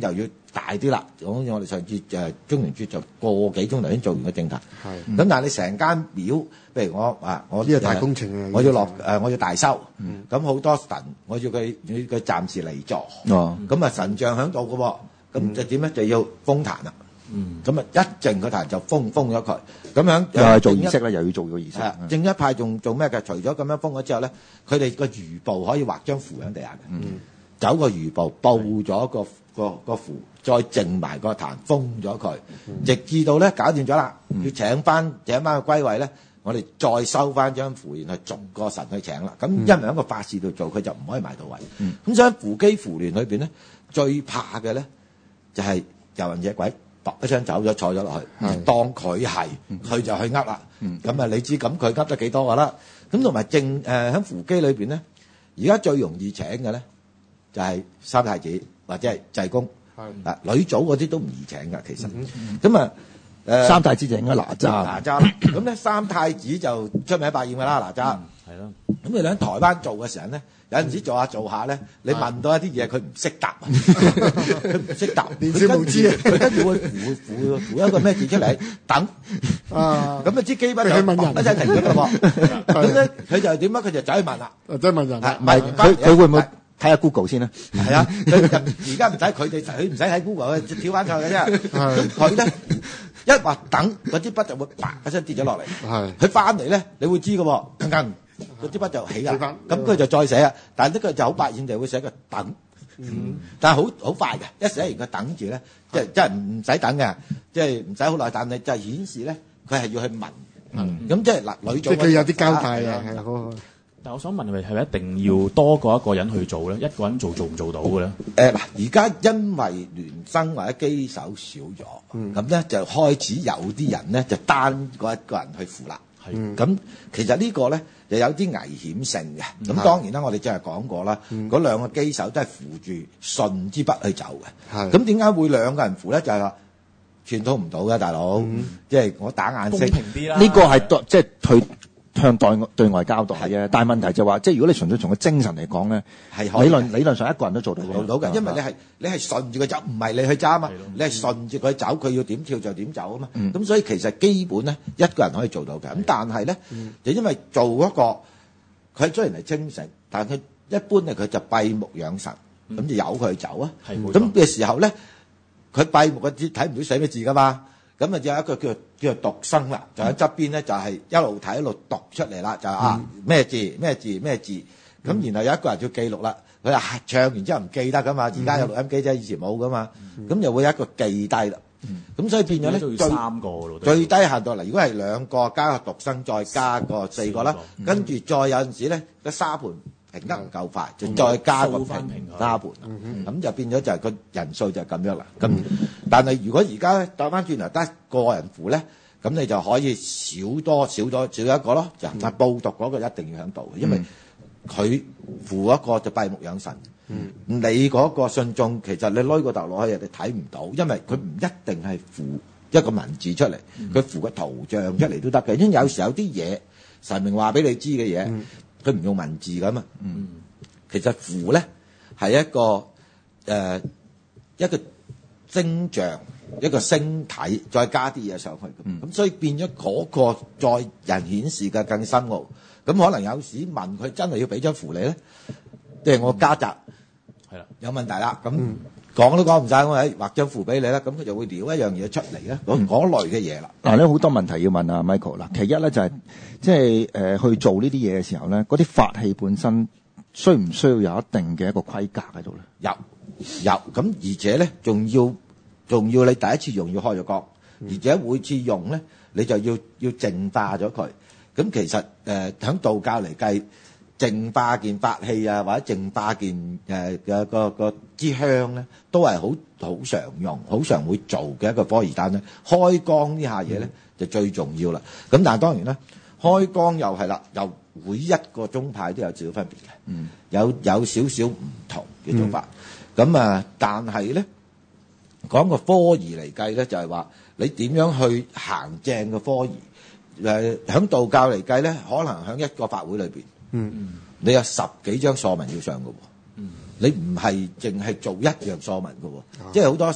大啲啦，好似我哋上次誒中聯處就個幾鐘頭先做完個政壇， 係咁但係你成間廟，譬如我啊，我呢個大工程啊， 我要落誒，我要大修，咁好多神，我要佢要佢暫時離座， 哦， 咁啊神像喺度嘅喎，咁就點咧就要封壇啦，咁啊一靜個壇就封封咗佢，咁樣又係做儀式咧，又要做個儀式。 係啊，正一派仲做咩嘅？除咗咁樣封咗之後咧，佢哋個魚部可以畫張符喺地下嘅，走個魚部佈咗個個個符，再靜埋個壇封咗佢，直至到咧搞掂咗啦，要請翻請翻個歸位咧，我哋再收翻張符，然後逐個神去請啦。咁因為喺個法事度做，佢就唔可以埋到位。咁所以喺扶乩扶鸞裏邊咧，最怕嘅咧就係遊魂野鬼。噥一聲走咗坐咗落去，當佢係佢就去呃啦。咁啊，你知咁佢呃得幾多㗎啦？咁同埋正誒喺扶乩裏邊咧，而家最容易請嘅咧就係三太子或者係濟公。嗱，女祖嗰啲都唔易請㗎，其實。咁啊誒三太子就應該哪吒。 哪吒啦。咁咧三太子就出名百厭㗎啦，哪吒。 係咯。 咁你喺台灣做嘅時候咧，有陣時做下做下咧，你問到一啲嘢佢唔識答，佢唔識答， 年少無知啊！ 佢跟住會扶扶扶一個咩字出嚟等啊， 咁啊支機不就佢去問人一陣停咗㗎喎，咁咧佢就點啊？佢就走去問啦， 真係問人係唔係佢佢會唔會睇下 Google 先咧？ 係啊，佢而家唔使佢哋，佢唔使喺 Google 去跳翻上去嘅啫。咁佢咧一話等，嗰支筆就會啪一聲跌咗落嚟。 係佢翻嚟咧，你會知嘅喎，更更嗰支筆就起啦起返。 咁佢就再寫啊，但係呢個就好百厭，就會寫個等。但係好好快嘅，一寫完個等字咧，即係即係唔使等嘅，即係唔使好耐，但係就係顯示咧，佢係要去問。咁即係嗱，女組即係佢有啲交代啊，係好。 但我想問係咪係咪一定要多過一個人去做咧？一個人做做唔做到嘅咧？ 誒嗱，而家因為聯生或者機手少咗，咁咧、嗯、就開始有啲人咧就單個一個人去扶啦。係，咁、嗯、其實呢個咧就有啲危險性嘅。咁、嗯、當然啦，我哋即係講過啦，嗰、嗯、兩個機手都係扶住順之筆去走嘅。係，咁點解會兩個人扶咧？就係話串通唔到嘅，大佬，嗯、即係我打眼色。公平啲啦。 呢個係即係佢。向對外對外交代嘅，但係問題就話，即係如果你純粹從個精神嚟講咧，係理論理論上一個人都做到做到嘅，因為你係你係順住佢走，唔係你去揸啊嘛，你係順住佢走，佢要點跳就點走啊嘛。咁、嗯、所以其實基本咧，一個人可以做到嘅。咁但係咧，嗯、就因為做嗰個佢雖然係精神，但係佢一般咧佢就閉目養神，咁、嗯、就由佢走啊。咁嘅時候咧，佢閉目嘅字睇唔到寫咩字噶嘛。咁啊，有一個叫做叫做讀生啦，就喺側邊咧，就係一路睇一路讀出嚟啦，就啊咩字咩字咩字，咁然後有一個人要記錄啦，佢啊唱完之後唔記得噶嘛，而家有錄音機啫，以前冇噶嘛，咁又會有一個記低啦，咁所以變咗咧最三個咯， 最低限度嗱，如果係兩個加個讀生，再加個四個啦，跟住再有陣時咧個沙盤平得唔夠快，就再加個平沙盤，咁就變咗就係個人數就係咁樣啦。咁但係如果而家咧倒翻轉頭得個人扶咧，咁你就可以少多少多少一個咯。就但報讀嗰個一定要喺度，因為佢扶一個就閉目養神。你嗰個信眾其實你攞個頭落去，人哋睇唔到，因為佢唔一定係扶一個文字出嚟，佢扶個圖像出嚟都得嘅。因為有時有啲嘢神明話俾你知嘅嘢。佢唔用文字㗎嘛，嗯、其實符咧係一個誒、呃、一個徵象，一個星體，再加啲嘢上去，咁、嗯、所以變咗嗰個再人顯示嘅更深奧。咁可能有時問佢真係要俾張符你咧，即係我家宅係啦，有問題啦，咁講都講唔晒，我係畫張符俾你啦，咁佢就會撩一樣嘢出嚟咧，嗰嗰類嘅嘢啦。 嗱咧好多問題要問啊 Michael 嗱，其一咧就係、是。即係誒、呃、去做呢啲嘢嘅時候咧，嗰啲法器本身需唔需要有一定嘅一個規格喺度咧？ 有有咁，而且咧仲要仲要你第一次用要開咗光，嗯、而且每次用咧你就要要淨化咗佢。咁其實誒喺、呃、道教嚟計，淨化件法器啊，或者淨化件誒嘅、呃、個個支香咧，都係好好常用、好常會做嘅一個科儀單咧。開光呢下嘢咧、嗯、就最重要啦。咁但係當然啦。開光又係啦，又每一個宗派都有少少分別嘅，嗯、有有少少唔同嘅做法。咁、嗯、啊，但係咧講個科儀嚟計咧，就係、是、話你點樣去行正嘅科儀？誒、呃，響道教嚟計咧，可能響一個法會裏邊，嗯、你有十幾張疏文要上嘅喎，嗯、你唔係淨係做一樣疏文嘅喎，即係好多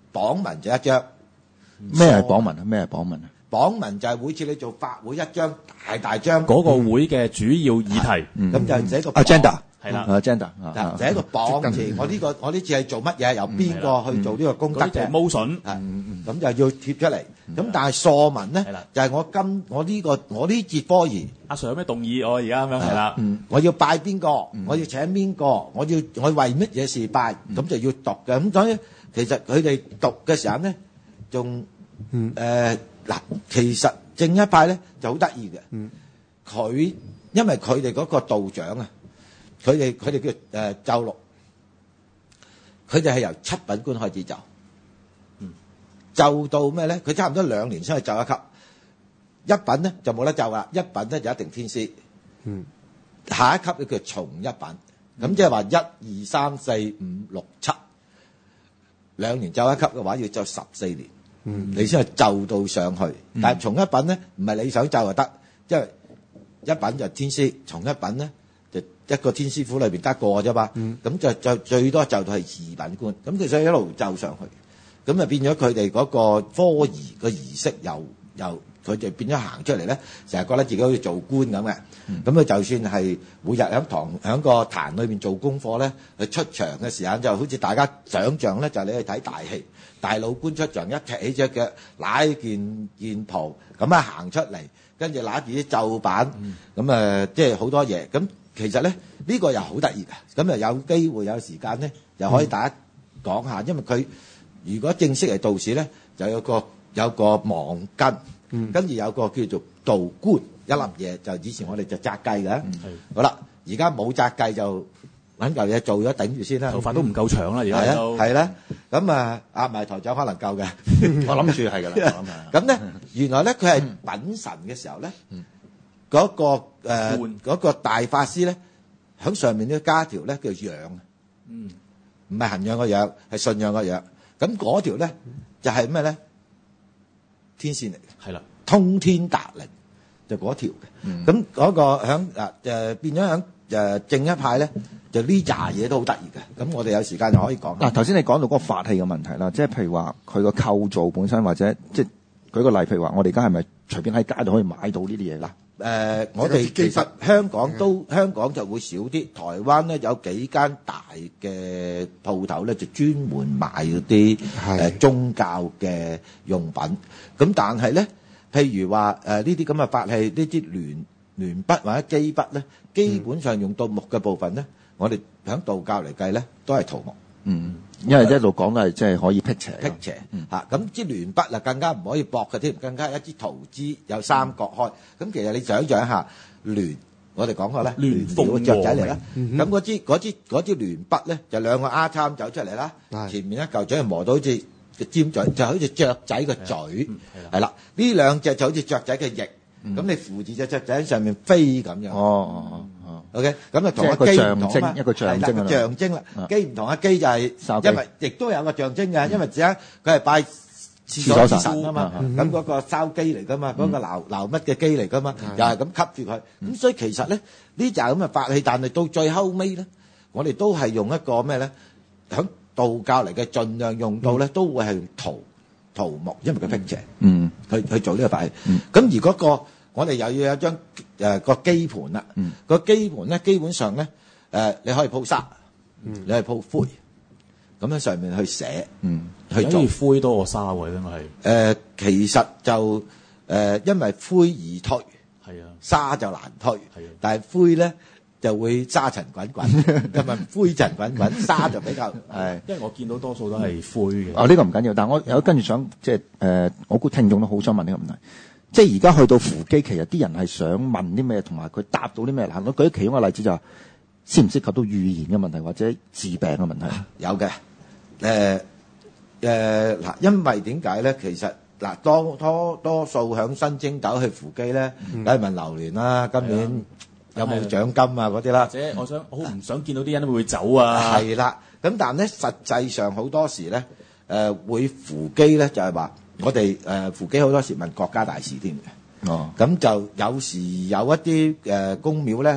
榜文就一張。 咩係榜文啊？咩係榜文啊？ 榜文就係每次你做法會一張大大張嗰個會嘅主要議題， 咁就寫個榜 agenda 係啦 ，agenda 啊寫個榜字。我呢個我呢次係做乜嘢？由邊個去做呢個功德嗰啲就係嘅？ motion， 係咁就要貼出嚟。咁但係疏文咧係啦， 就係我今我呢個我呢節科儀， 阿 Sir 有咩動議？我而家咁樣係啦， 我要拜邊個，我要請邊個，我要我為乜嘢事拜，咁就要讀嘅。咁所以其實佢哋讀嘅時候咧，仲誒嗱，其實正一派咧就好得意嘅。佢因為佢哋嗰個道長啊，佢哋佢哋叫誒奏錄，佢哋係由七品官開始奏，奏到咩咧？佢差唔多兩年先去奏一級。一品咧就冇得奏啦，一品咧就一定天師。下一級咧叫從一品，咁即係話一二三四五六七兩年奏一級嘅話，要奏十四年。你先係就到上去，嗯、但係從一品咧，唔係你想就就得，因為一品就天師，從一品咧就一個天師府裏邊得個啫嘛，咁、嗯、就就最多就到係二品官，咁其實一路就上去，咁就變咗佢哋嗰個科儀個儀式又又佢哋變咗行出嚟咧，成日覺得自己好似做官咁嘅，咁佢、嗯、就算係每日喺堂喺個壇裏邊做功課咧，佢出場嘅時間就好似大家想象咧，就係、你去睇大戲。大老官出場一踢起隻腳，揦件件袍咁啊行出嚟，跟住揦住啲奏板，咁誒即係好多嘢。咁其實咧呢、呢個又好得意嘅，咁啊有機會有時間咧，又可以大家講下，因為佢如果正式係道士咧，就有個有個網根，跟住有個叫做道官一粒嘢，就以前我哋就紮髻嘅。好啦，而家冇紮髻就揾嚿嘢做咗頂住先啦， 頭髮都唔夠長啦，而家都係啦。咁啊，壓埋台長可能夠嘅， 我諗住係㗎啦。 咁咧，原來咧佢係品神嘅時候咧，嗰個誒嗰個大法師咧，喺上面咧加條咧叫仰，嗯，唔係衡陽個仰，係信仰個仰。咁嗰條咧就係咩咧？天線嚟嘅， 係啦， 通天達靈就嗰條嘅。咁嗰個響嗱誒變咗響誒正一派咧。就呢扎嘢都好得意嘅，咁我哋有時間就可以講。 嗱，頭先你講到嗰個法器嘅問題啦，即係譬如話佢個構造本身，或者即係舉個例，譬如話我哋而家係咪隨便喺街度可以買到呢啲嘢啦？ 誒、呃，我哋其實香港都香港就會少啲，台灣咧有幾間大嘅鋪頭咧，就專門賣嗰啲誒宗教嘅用品。咁但係咧，譬如話誒呢啲咁嘅法器，呢啲聯聯筆或者機筆咧，基本上用到木嘅部分咧。嗯我哋喺道教嚟計咧，都係桃木。 嗯，因為一路講都係即係可以辟邪。 辟邪嚇，咁支聯筆啊，更加唔可以薄嘅添，更加一支桃枝有三角開。咁、嗯、其實你想象一下，聯我哋講過咧，聯鳳雀仔嚟啦。咁嗰、嗯、支嗰支嗰支聯筆咧，就兩個丫叉走出嚟啦。嗯、前面一嚿嘴磨到好似個尖嘴，就好似雀仔個嘴。係啦，呢兩隻就好似雀仔嘅翼。咁、嗯、你扶住隻雀仔喺上面飛咁樣。哦。O.K. 咁啊，同個機唔同啊嘛， 一個象徵，一個象徵啦。機唔同啊，機就係因為亦都有個象徵嘅，因為只係佢係拜廁所之神啊嘛。咁嗰個燒機嚟噶嘛，嗰個撈撈乜嘅機嚟噶嘛，又係咁吸住佢。咁所以其實咧，呢就係咁嘅法器，但係到最後尾咧，我哋都係用一個咩咧？響道教嚟嘅，盡量用到咧，都會係用桃桃木，因為佢辟邪。嗯，去去做呢個法器。咁而嗰個。我哋又要有一張誒個基盤啦，個基盤咧基本上咧誒你可以鋪沙，你可以鋪灰，咁喺上面去寫，去做灰多過沙喎，應該係誒其實就誒因為灰易推，係啊，沙就難推，係啊，但係灰咧就會沙塵滾滾，咁咪灰塵滾滾，沙就比較係， 因為我見到多數都係灰嘅。 哦，呢個唔緊要，但係我有跟住想即係誒，我估聽眾都好想問呢個問題。即係而家去到扶乩，其實啲人係想問啲咩，同埋佢答到啲咩？嗱，我舉其中一個例子就係、是，涉唔涉及到預言嘅問題或者治病嘅問題？ 有嘅，誒誒嗱，因為點解咧？其實嗱，多多多數響新正斗去扶乩咧，梗係、嗯、問流年啦，今年有冇獎金啊嗰啲啦。或者我想好唔想見到啲人會會走啊？ 係啦，咁但係咧，實際上好多時咧，誒、呃、會扶乩咧，就係、是、話。我哋誒扶乩好多時問國家大事添嘅，哦，咁就有時有一啲誒宮廟咧，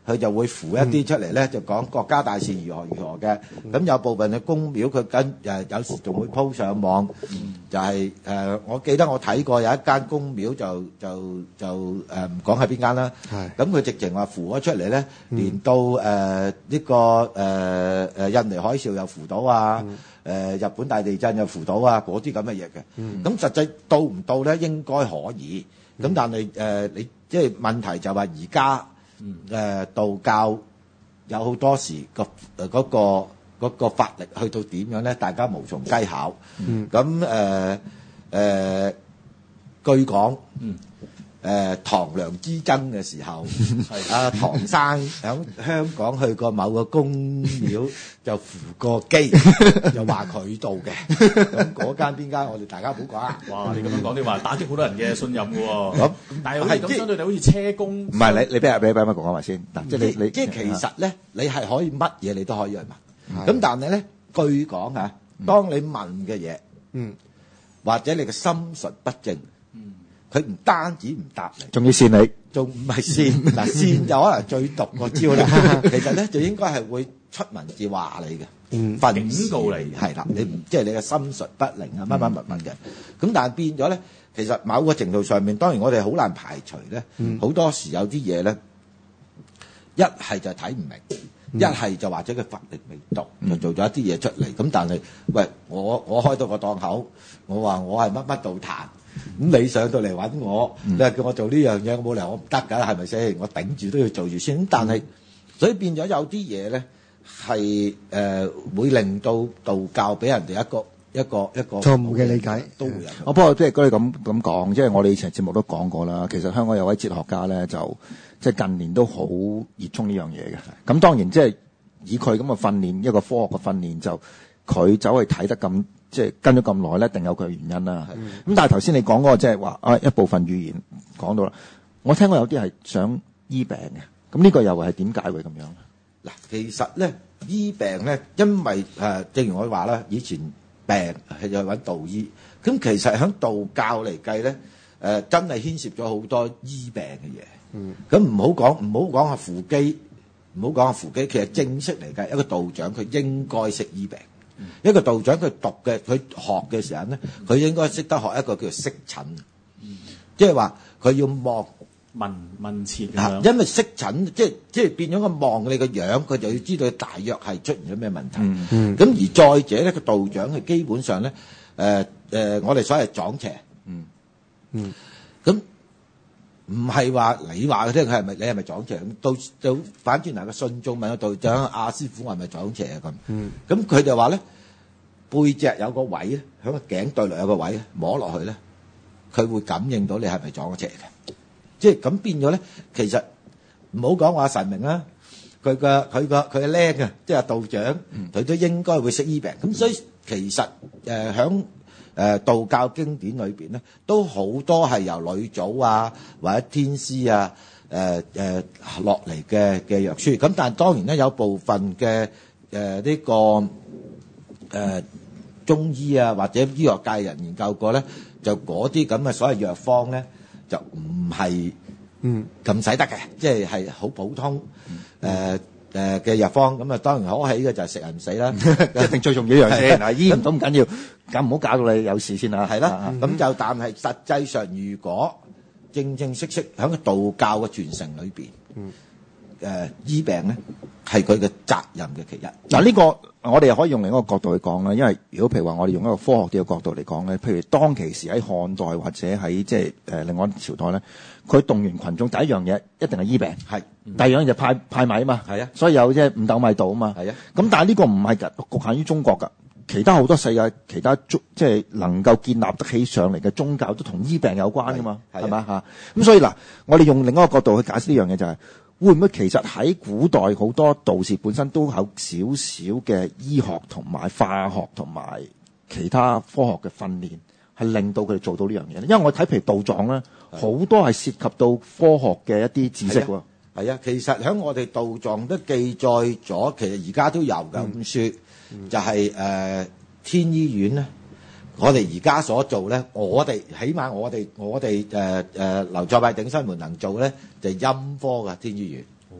佢就會扶一啲出嚟咧，就講國家大事如何如何嘅。咁有部分嘅宮廟佢跟誒有時仲會鋪上網，就係誒我記得我睇過有一間宮廟就就就誒唔講係邊間啦。咁佢直情話扶咗出嚟咧，連到誒呢個誒誒印尼海嘯又扶到啊，誒日本大地震又扶到啊，嗰啲咁嘅嘢嘅。咁實際到唔到咧？應該可以。咁但係誒你即係問題就話而家。誒、呃、道教有好多時個誒嗰個嗰個法力去到點樣咧？大家無從稽考。咁誒誒據講，誒、呃、唐梁之爭嘅時候，阿唐生喺香港去過某個宮廟就扶過機，又話佢到嘅。咁嗰間邊間我哋大家唔好講啊！ 哇！你咁樣講，你話打擊好多人嘅信任嘅喎。咁但係係咁相對地好似車公， 唔係你你俾阿俾俾乜講埋先嗱，即係你你即係其實咧，你係可以乜嘢你都可以去問。咁但係咧，據講啊，當你問嘅嘢，嗯，或者你嘅心術不正，嗯，佢唔單止唔答你， 仲要扇你， 仲唔係扇嗱扇就可能最毒個招啦。其實咧就應該係會出文字話你嘅。嗯， 警告你係啦，你即係你嘅心術不靈啊，乜乜乜乜嘅。咁但係變咗咧，其實某個程度上面，當然我哋好難排除咧。好多時有啲嘢咧，一係就睇唔明，一係就或者佢法力未到，就做咗一啲嘢出嚟。咁但係，喂，我我開到個檔口，我話我係乜乜道壇，咁你上到嚟揾我，你話叫我做呢樣嘢，我冇理由我唔得㗎，係咪先？我頂住都要做住先。咁但係，所以變咗有啲嘢咧。係誒、呃、會令到道教俾人哋一個一個一個錯誤嘅理解， 都會有。 我不過即係嗰啲咁咁講，即係我哋以前節目都講過啦。其實香港有位哲學家咧，就即係近年都好熱衷呢樣嘢嘅。咁當然即係以佢咁嘅訓練，一個科學嘅訓練，就佢走去睇得咁即係跟咗咁耐咧，一定有佢嘅原因啦。咁、嗯、但係頭先你講嗰個即係話啊一部分語言講到啦，我聽過有啲係想醫病嘅。咁呢個又係點解會咁樣？ 嗱，其實咧醫病咧，因為誒、呃，正如我話啦，以前病係要揾道醫，咁其實喺道教嚟計咧，誒、呃、真係牽涉咗好多醫病嘅嘢。嗯，咁唔好講，唔好講下扶乩，唔好講下扶乩，其實正式嚟計，一個道長佢應該識醫病。嗯、一個道長佢讀嘅，佢學嘅時候咧，佢應該識得學一個叫做識診，嗯、即係話佢要望。 問問切咁樣，因為識診，即係即係變咗個望你個樣，佢就要知道大約係出現咗咩問題。咁、嗯、而再者咧，個道長係基本上咧，誒、呃、誒、呃，我哋所謂撞邪。嗯嗯。咁唔係話你話佢聽佢係咪你係咪撞邪？到就反轉嚟個信眾問個道長阿、啊、師傅係咪撞邪啊？咁。嗯。咁佢就話咧，背脊有個位咧，喺個頸對落有個位咧，摸落去咧，佢會感應到你係咪撞咗邪嘅。即係咁變咗咧，其實唔好講話神明啦，佢個佢個佢嘅僆啊，即係道長，佢、嗯、都應該會識醫病。咁所以其實誒響誒道教經典裏邊咧，都好多係由呂祖啊或者天師啊誒誒落嚟嘅嘅藥書。咁但係當然咧，有部分嘅誒呢個誒、呃、中醫啊或者醫學界人研究過咧，就嗰啲咁嘅所謂藥方咧。就唔係嗯咁使得嘅，即係係好普通誒誒嘅藥方。咁啊當然可喜嘅就係食人唔死啦， 一定最重要一樣先。嗱，醫唔到唔緊要，咁唔好搞到你有事先啊。 係啦，咁就但係實際上，如果正正式式喺個道教嘅傳承裏邊，嗯誒醫病咧係佢嘅責任嘅其一。 嗱，呢個我哋可以用另一個角度去講啦，因為如果譬如話我哋用一個科學啲嘅角度嚟講咧，譬如當其時喺漢代或者喺即係誒另外一朝代咧，佢動員群眾第一樣嘢一定係醫病，係、嗯、第二樣就派派米啊嘛，係啊，所以有即係五斗米道啊嘛，係啊，咁但係呢個唔係局限於中國㗎，其他好多世界其他即係能夠建立得起上嚟嘅宗教都同醫病有關㗎嘛，係嘛嚇？咁所以嗱，我哋用另一個角度去解釋呢樣嘢就係、是。會唔會其實喺古代好多道士本身都有少少嘅醫學同埋化學同埋其他科學嘅訓練，係令到佢哋做到呢樣嘢咧？因為我睇譬如道藏咧，好多係涉及到科學嘅一啲知識喎。 係啊，其實喺我哋道藏都記載咗，其實而家都有嘅本書，嗯、就係、是、誒、呃、天醫院咧。我哋而家所做咧，我哋起碼我哋我哋誒誒劉作拜頂新門能做咧，就係、陰科嘅天醫院。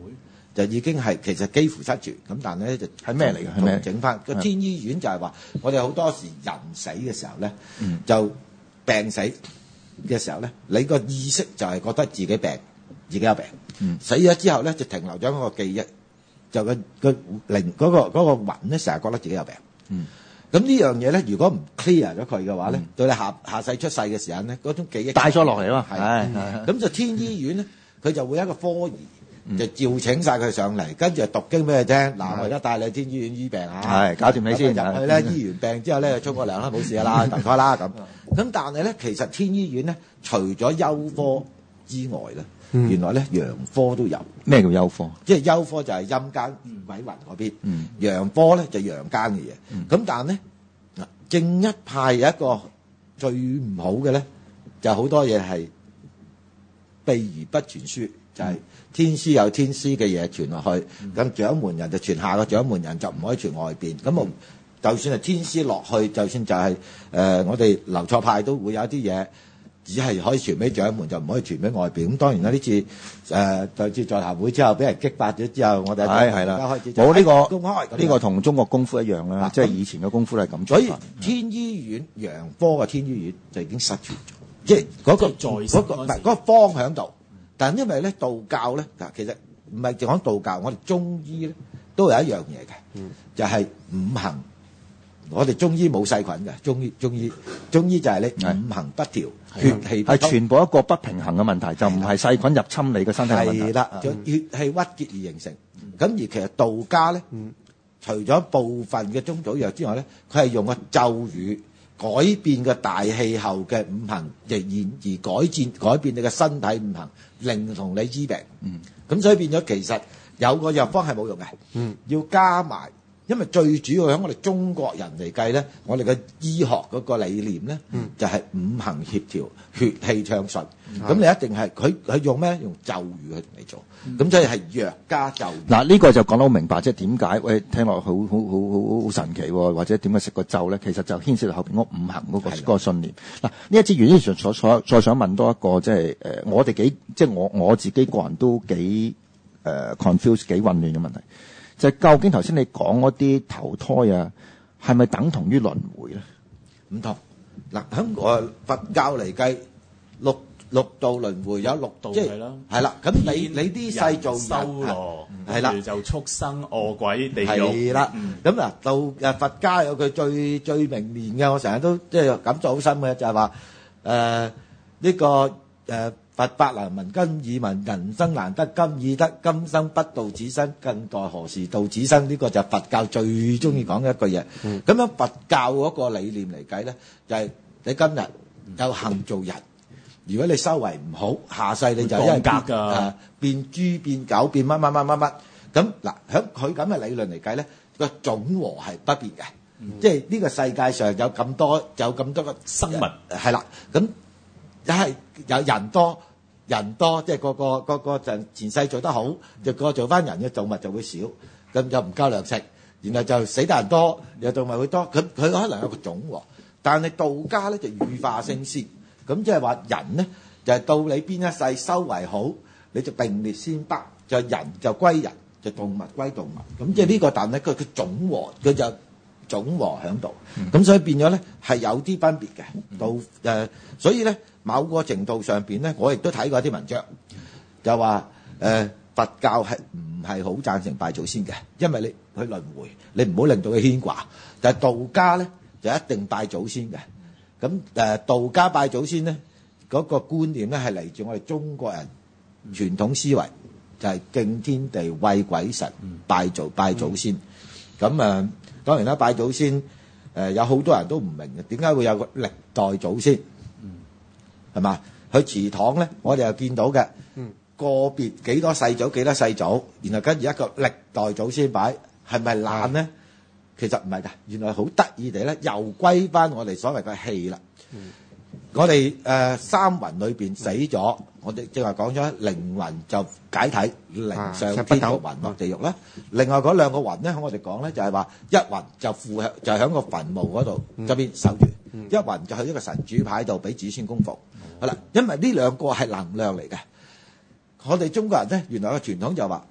就已經係其實幾乎失傳。咁但係咧就係咩嚟嘅？係咩？ 整翻個天醫院就係話，我哋好多時人死嘅時候咧， 嗯、 就病死嘅時候咧，你個意識就係覺得自己病，自己有病。嗯、死咗之後咧，就停留咗嗰個記憶，就個個靈嗰個嗰個魂咧，成日覺得自己有病。 嗯咁呢樣嘢咧，如果唔 clear 咗佢嘅話咧，嗯、對你下下世出世嘅時候咧，嗰種記憶帶咗落嚟啊嘛。 係，咁就天醫院咧，佢就會有一個科儀，嗯、就召請晒佢上嚟，跟住就讀經俾佢聽。嗱、嗯，我而家帶你去天醫院醫病啊， 係搞掂你先。 入去咧，醫完病之後咧，沖個涼啦，冇事噶啦，離開啦咁。咁但係咧，其實天醫院咧，除咗休科之外咧，嗯、原來咧陽科都有。 咩叫休科？ 即係休科就係陰間鬼魂嗰邊，嗯、陽科咧就陽間嘅嘢。咁、嗯、但係咧，正一派有一個最唔好嘅咧，就好多嘢係秘而不傳書，就係、是、天師有天師嘅嘢傳落去，咁、嗯、掌門人就傳下個掌門人就唔可以傳外邊。咁我、嗯、就算係天師落去，就算就係、是、誒、呃、我哋流錯派都會有啲嘢。只係可以傳俾掌門，就唔可以傳俾外邊。咁當然啦，呢次誒就次座談會之後，俾人激發咗之後，我哋係係啦，開始冇呢個公開呢個同中國功夫一樣啦，即係以前嘅功夫都係咁做。 所以天醫院陽科嘅天醫院就已經失傳咗，即係嗰個嗰個唔係嗰個方響度。但係因為咧道教咧嗱，其實唔係淨講道教，我哋中醫咧都有一樣嘢嘅，就係五行。我哋中醫冇細菌嘅，中醫中醫中醫就係你五行不調，血氣係全部一個不平衡嘅問題，就唔係細菌入侵你嘅身體嘅問題。 係啦，就血氣鬱結而形成。咁而其實道家咧，除咗部分嘅中草藥之外咧，佢係用個咒語改變個大氣候嘅五行，而而改變改變你嘅身體五行，令同你醫病。咁所以變咗其實有個藥方係冇用嘅，要加埋。因為最主要喺我哋中國人嚟計咧，我哋嘅醫學嗰個理念咧，嗯、就係五行協調、血氣暢順。咁、嗯、你一定係佢佢用咩？用咒語去同你做。咁、嗯、所以係藥加咒語。嗱， 呢個就講得好明白，即係點解？喂，聽落好好好好好神奇喎、哦，或者點解食個咒咧？其實就牽涉到後邊嗰五行嗰、嗰個嗰個信念。嗱，呢一節原先所所再想問多一個，即係誒，我哋幾即係我我自己個人都幾誒、呃、confuse 幾混亂嘅問題。就究竟頭先你講嗰啲投胎啊，係咪等同於輪迴咧？ 唔同嗱，喺我佛教嚟計，六六道輪迴有六道，即係係啦。咁你你啲世做人係啦，就畜生、餓鬼、地獄係啦。咁嗱，到誒佛家有佢最最明面嘅，我成日都即係感觸好深嘅，就係話誒呢個誒。佛法難聞今已聞，人生難得今已得，今生不度此生，更待何時度此生？呢、這個就係佛教最中意講嘅一句嘢。咁、嗯、樣佛教嗰個理念嚟計咧，就係、是、你今日有幸做人，如果你修為唔好，下世你就一係變誒變豬變狗變乜乜乜乜乜。咁嗱，喺佢咁嘅理論嚟計咧，個總和係不變嘅，嗯、即係呢個世界上有咁多有咁多個生物係啦，咁一係有人多。人多即係個個個個就前世做得好，就個做翻人嘅動物就會少，咁就唔夠糧食，然後就死得人多，又動物會多，咁佢可能有個總和。但係道家咧就羽化升仙，咁即係話人咧就係、是、到你邊一世修為好，你就並列仙班，就人就歸人，就動物歸動物。咁即係呢個，但係佢佢總和佢就總和喺度，咁、嗯、所以變咗咧係有啲分別嘅。到誒、呃，所以咧。某個程度上邊咧，我亦都睇過一啲文章，就話誒、呃、佛教係唔係好贊成拜祖先嘅，因為你去輪迴，你唔好令到佢牽掛。但係道家咧就一定拜祖先嘅。咁誒、呃、道家拜祖先咧嗰、那個觀念咧係嚟自我哋中國人傳統思維，就係、是、敬天地、畏鬼神、拜祖拜祖先。咁誒、呃、當然啦，拜祖先誒、呃、有好多人都唔明嘅，點解會有個歷代祖先？係嘛？去祠堂咧，我哋又見到嘅，嗯、個別幾多世祖幾多世祖，然後跟住一個歷代祖先擺，係咪爛咧？嗯、其實唔係㗎，原來好得意地咧，又歸翻我哋所謂嘅氣啦。嗯、我哋誒、呃、三魂裏邊死咗，嗯、我哋正話講咗靈魂就解體，靈上天國魂落地獄啦。嗯、另外嗰兩個魂咧，我哋講咧就係話一魂就附喺就喺個墳墓嗰度嗰邊守住，嗯、一魂就去一個神主牌度俾子孫供奉。好啦，因為呢兩個係能量嚟嘅，我哋中國人咧原來個傳統就話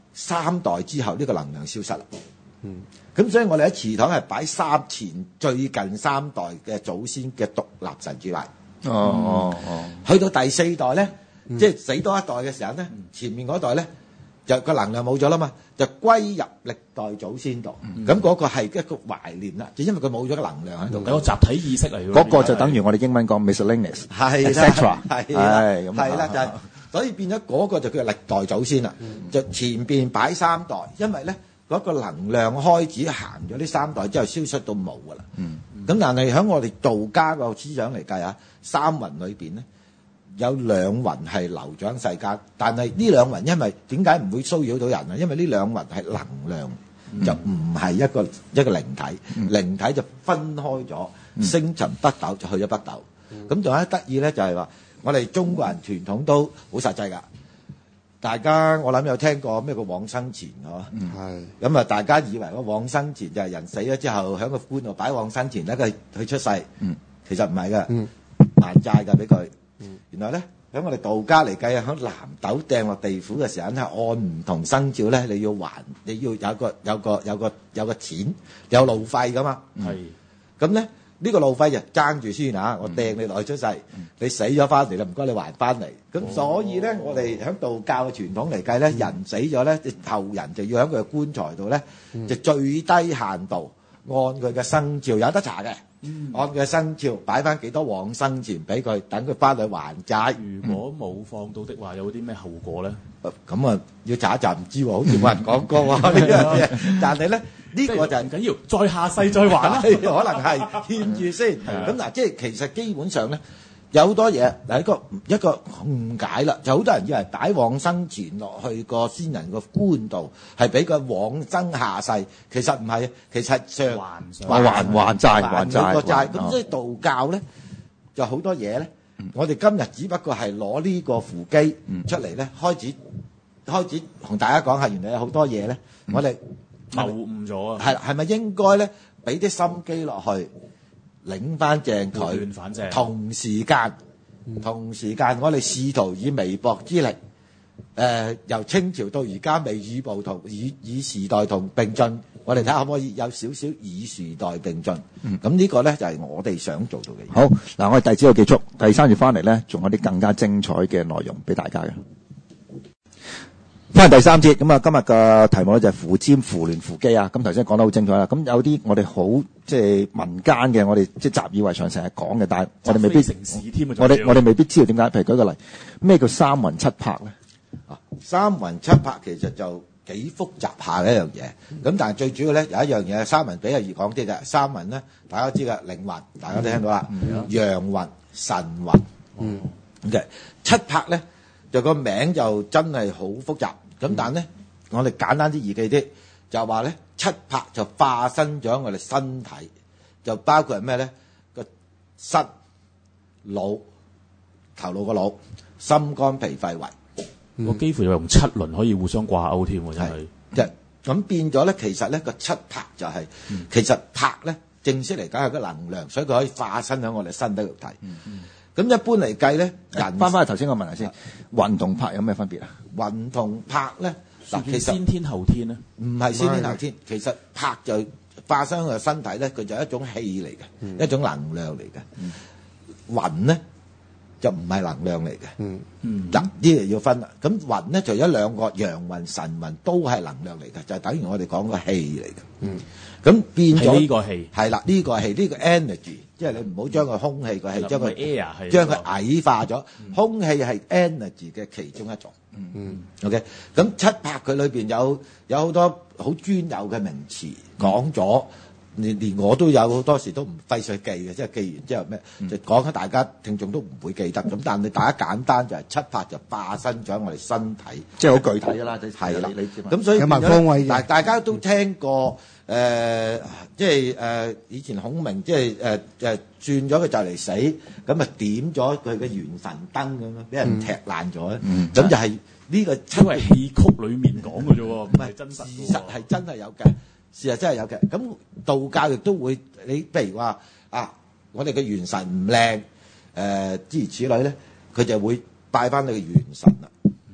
三代之後呢個能量消失啦。嗯，咁所以我哋喺祠堂係擺三前最近三代嘅祖先嘅獨立神主牌。 哦哦哦， 去到第四代咧，嗯、即係死多一代嘅時候咧，嗯、前面嗰代咧就個能量冇咗啦嘛，就歸入歷代祖先度。咁嗰、嗯、個係一個懷念啦，就因為佢冇咗個能量喺度。 有個集體意識嚟嘅。 嗰個就等於我哋英文講 miscellaneous， 係 et cetera， 係啦，係啦，就係、是、所以變咗嗰個就叫歷代祖先啦。嗯、就前邊擺三代，因為咧嗰、那個能量開始行咗呢三代之後消失到冇噶啦。嗯。咁但係喺我哋道家個思想嚟計啊，三魂裏邊咧有兩魂係留咗喺世間，但係呢兩魂因為點解唔會騷擾到人啊？因為呢兩魂係能量，嗯、就唔係一個一個靈體，嗯、靈體就分開咗，嗯、星塵北斗就去咗北斗。咁仲有一得意咧，就係話我哋中國人傳統都好實際㗎。大家我諗有聽過咩叫往生錢嗬？係咁啊！大家以為個往生錢就係人死咗之後喺個棺度擺往生錢咧，佢佢出世。嗯，其實唔係㗎，嗯、還債㗎俾佢。嗯、原來咧喺我哋道家嚟計啊，喺南斗掟落地府嘅時候咧，按唔同生肖咧，你要還，你要有個有個有個有個錢有路費㗎嘛。係咁咧。呢個路費就爭住先嚇，我掟你落去出世，嗯、你死咗翻嚟啦，唔該你還翻嚟。咁、哦、所以咧，我哋喺道教嘅傳統嚟計咧，嗯、人死咗咧，後人就要喺佢嘅棺材度咧，嗯、就最低限度按佢嘅生肖有得查嘅，嗯、按佢嘅生肖擺翻幾多往生錢俾佢，等佢翻去還債。 如果冇放到的話，有啲咩後果咧？ 咁啊，要查一查唔知喎，好似冇人講過喎呢樣嘢。但係咧。呢個就唔緊要，再下世再還啦。可能係欠住先。咁嗱，即係其實基本上咧，有好多嘢嗱，一個一個誤解啦。就好多人以為擺往生錢落去個先人個棺度，係俾佢往生下世。其實唔係，其實上還還還債還債個債。咁所以道教咧就好多嘢咧。我哋今日只不過係攞呢個扶乩出嚟咧，開始開始同大家講下，原來有好多嘢咧，我哋。 謬誤咗啊！ 係係咪應該咧俾啲心機落去，擰翻正佢？ 反正同時間，嗯、同時間，我哋試圖以微薄之力，誒、呃、由清朝到而家未與步同與與時代同並進。我哋睇下可唔可以有少少與時代並進？咁、嗯、呢個咧就係、是、我哋想做到嘅嘢。 好嗱，我哋第二節就結束，第三節翻嚟咧，仲有啲更加精彩嘅內容俾大家嘅。翻嚟第三節，咁啊，今日嘅題目咧就係扶瞻、扶鸞、扶乩啊。咁頭先講得好精彩啦。咁有啲我哋好即係民間嘅，我哋即係習以為常成日講嘅，但係我哋未必，我哋我哋未必知道點解。譬如舉個例，咩叫三魂七魄咧？ 啊，三魂七魄其實就幾複雜下嘅一樣嘢。咁但係最主要咧有一樣嘢，三魂比較易講啲嘅。三魂咧，大家知嘅靈魂，大家都聽到啦。陽魂、神魂。嗯。咁嘅七魄咧。就個名就真係好複雜，咁但係咧，我哋簡單啲易記啲，就話咧七魄就化身咗我哋身體，就包括係咩咧？個身、腦、頭腦個腦、心肝脾肺胃， 我幾乎用七輪可以互相掛鈎添喎，真係。 即係咁變咗咧，其實咧個七魄就係、是，嗯、其實魄咧正式嚟講係個能量，所以佢可以化身喺我哋身體度睇。嗯嗯咁一般嚟計咧，人翻翻去頭先個問題先，魂同魄有咩分別啊？ 魂同魄咧，嗱其實先天後天咧， 唔係先天後天，其實魄就化身個身體咧，佢就係一種氣嚟嘅，嗯、一種能量嚟嘅。嗯、魂咧就唔係能量嚟嘅。嗯嗯，嗱呢啲要分啦。咁魂咧除咗兩個陽魂、神魂都係能量嚟嘅，就係、是、等於我哋講個氣嚟嘅。嗯，咁變咗呢個氣係啦，呢、這個氣呢、這個 energy。即係你唔好將個空氣個氣將佢 air 將佢矮化咗，嗯、空氣係 energy 嘅其中一種。嗯，OK。咁七魄佢裏邊有有好多好專有嘅名詞講咗，連連我都有好多時都唔費事記嘅，即係記完之後咩，嗯、就講緊大家聽眾都唔會記得。咁但係大家簡單就係七魄就化身咗我哋身體， 即係好具體㗎啦。 係啦， 你知嘛？ 咁所以有埋方位嘅。 大大家都聽過。誒、呃，即係誒、呃，以前孔明即係誒誒轉咗佢就嚟死，咁啊點咗佢嘅元神燈咁樣，俾人踢爛咗咧。咁、嗯、就係呢個因為戲曲裡面講嘅啫喎，唔係真實。 事實係真係有嘅，事實真係有嘅。咁道教亦都會，你譬如話啊，我哋嘅元神唔靚，誒諸如此類咧，佢就會拜翻你嘅元神啦。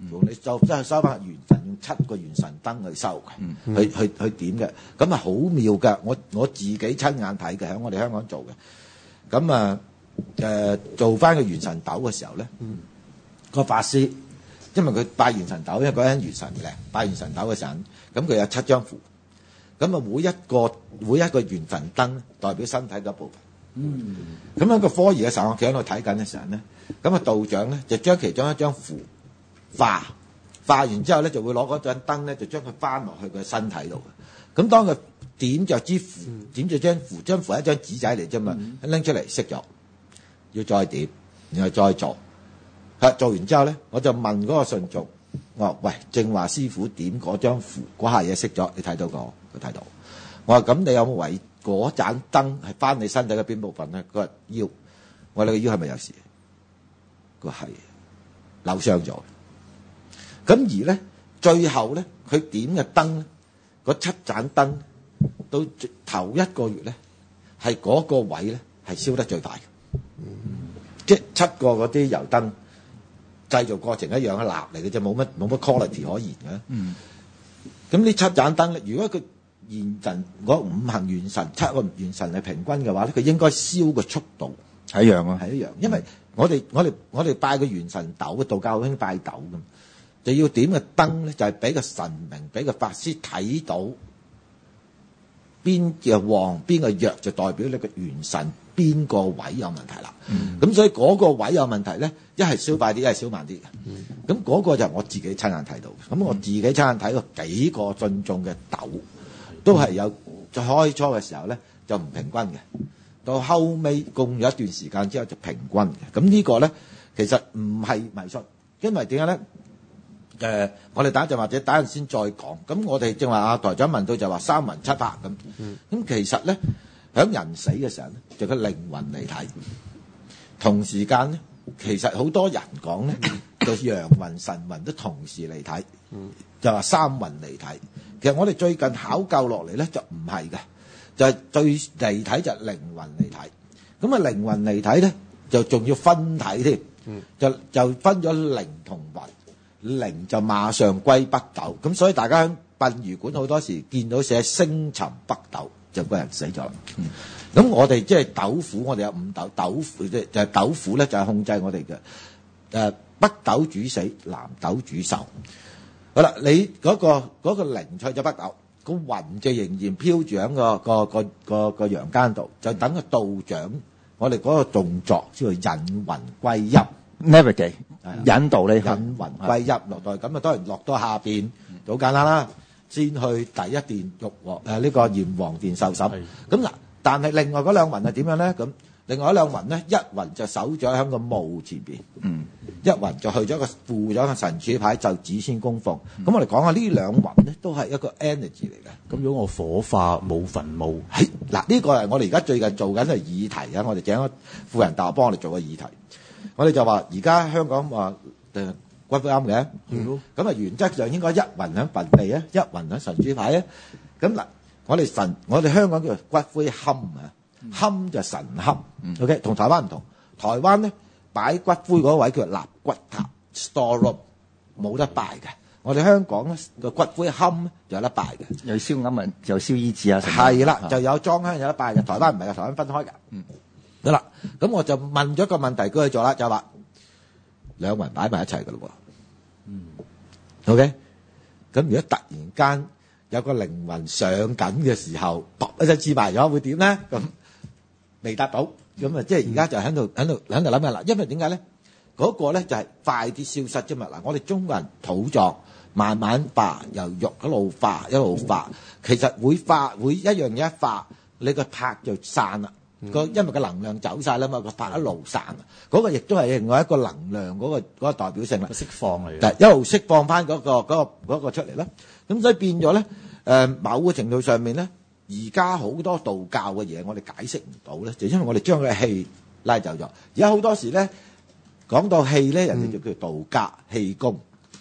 用你就真係收翻元神，用七個元神燈去收嘅， 嗯去去去點嘅，咁啊好妙㗎！我我自己親眼睇嘅，喺我哋香港做嘅，咁啊誒做翻個元神斗嘅時候咧，嗯、個法師因為佢拜元神斗，因為嗰陣元神嘅拜元神斗嘅時候，咁佢有七張符，咁啊每一個每一個元神燈代表身體嘅一部分。嗯，咁喺個科儀嘅時候，我企喺度睇緊嘅時候咧，咁啊道長咧就將其中一張符化，化完之後咧就會攞嗰盞燈咧就將佢翻落去佢身體度。咁當佢點着支符，點着張符，張符係一張紙仔嚟啫嘛，拎出嚟熄咗，要再點，然後再做。嚇做完之後咧，我就問嗰個信眾，我話：喂，正話師傅點嗰張符嗰下嘢熄咗，你睇到個？佢睇到。我話：咁你有冇為嗰盞燈係翻你身體嘅邊部分咧？佢話腰。我話你個腰係咪有事？佢話係，扭傷咗。咁而咧，最後咧，佢點嘅燈咧，嗰七盞燈到頭一個月咧，係嗰個位咧係燒得最快嘅。嗯、即係七個嗰啲油燈製造過程一樣嘅蠟嚟嘅啫，冇乜冇乜 quality 可言嘅。嗯。咁呢七盞燈咧，如果佢元神嗰五行元神七個元神係平均嘅話咧，佢應該燒嘅速度係一樣啊， 係一樣。因為我哋我哋我哋拜個元神斗，道教好興拜斗咁，就要點嘅燈咧，就係俾個神明，俾個法師睇到邊個旺邊個弱，就代表你個元神邊個位有問題啦。咁、嗯、所以嗰個位有問題咧，一係燒快啲，一係燒慢啲嘅。咁嗰、嗯、個就係我自己親眼睇到。咁我自己親眼睇過幾個信眾嘅斗。都係有，在開初嘅時候咧就唔平均嘅，到後尾供咗一段時間之後就平均嘅。咁呢個咧其實唔係迷信，因為點解咧？誒、呃，我哋等一陣或者等陣先再講。咁我哋正話阿台長問到就話三魂七魄咁，咁、嗯、其實咧喺人死嘅時候咧就個靈魂離體，同時間咧其實好多人講咧就陽魂神魂都同時離體，就話三魂離體。其實我哋最近考究落嚟咧就唔係嘅，就係、是、最離體就係靈魂離體。咁啊靈魂離體咧就仲要分體添，就就分咗靈同魂，靈就馬上歸北斗。咁所以大家喺殯儀館好多時見到寫星沉北斗，就個人死咗啦。咁、嗯、我哋即係斗府，我哋有五斗，斗府即係就係斗府咧就係控制我哋嘅誒北斗主死，南斗主壽。好啦，你嗰、那個嗰、那個靈去咗北斗，個魂就仍然飄住喺個個個個個陽間度，就等個道長，我哋嗰個動作叫做引魂歸陰 navigate 引導你引魂歸陰落到去，咁啊當然落到下邊就好簡單啦，先去第一殿玉皇誒呢個閻王殿受審。咁嗱，但係另外嗰兩魂係點樣咧？咁另外一兩魂咧，一魂就守咗喺個墓前邊，嗯，一魂就去咗個附咗個神主牌，就子孫供奉。咁、嗯、我哋講下呢兩魂咧，都係一個 energy 嚟嘅。 咁如果我火化冇墳墓， 係嗱呢個係我哋而家最近做緊嘅議題啊！我哋請咗富人大學幫我哋做個議題，我哋就話而家香港話誒骨灰龕嘅，咁、嗯、啊原則上應該一魂喺墳地啊，一魂喺神主牌啊。咁嗱，我哋神我哋香港叫做骨灰龕啊。龕就神龕、嗯、，OK， 同台灣唔同。台灣咧擺骨灰嗰位叫做納骨塔 （store room），冇得拜嘅。我哋香港咧個骨灰龕就有得拜嘅， 有燒龕啊，有燒衣紙啊， 係啦，就有裝香有得拜嘅。台灣唔係嘅，台灣分開嘅。嗯，好啦，咁我就問咗個問題，佢去做啦，就話兩魂擺埋一齊嘅咯喎。嗯 ，OK，咁如果突然間有個靈魂上緊嘅時候，卜一聲黐埋咗，會點咧？咁未達到，咁啊，即係而家就喺度喺度喺度諗緊啦。因為點解咧？嗰個咧就係快啲消失啫嘛。嗱，我哋中國人土葬慢慢化，由肉一路化一路化，其實會化會一樣嘢一化，你個魄就散啦。個因為個能量走晒啦嘛，個魄一路散啊。嗰個亦都係另外一個能量嗰個嗰個代表性啦。 釋放嚟嘅， 但係一路釋放翻嗰個嗰個嗰個出嚟啦。咁所以變咗咧，誒某個程度上面咧。而家好多道教嘅嘢，我哋解釋唔到咧，就因為我哋將佢嘅氣拉走咗。而家好多時咧講到氣咧，人哋就叫道家氣功。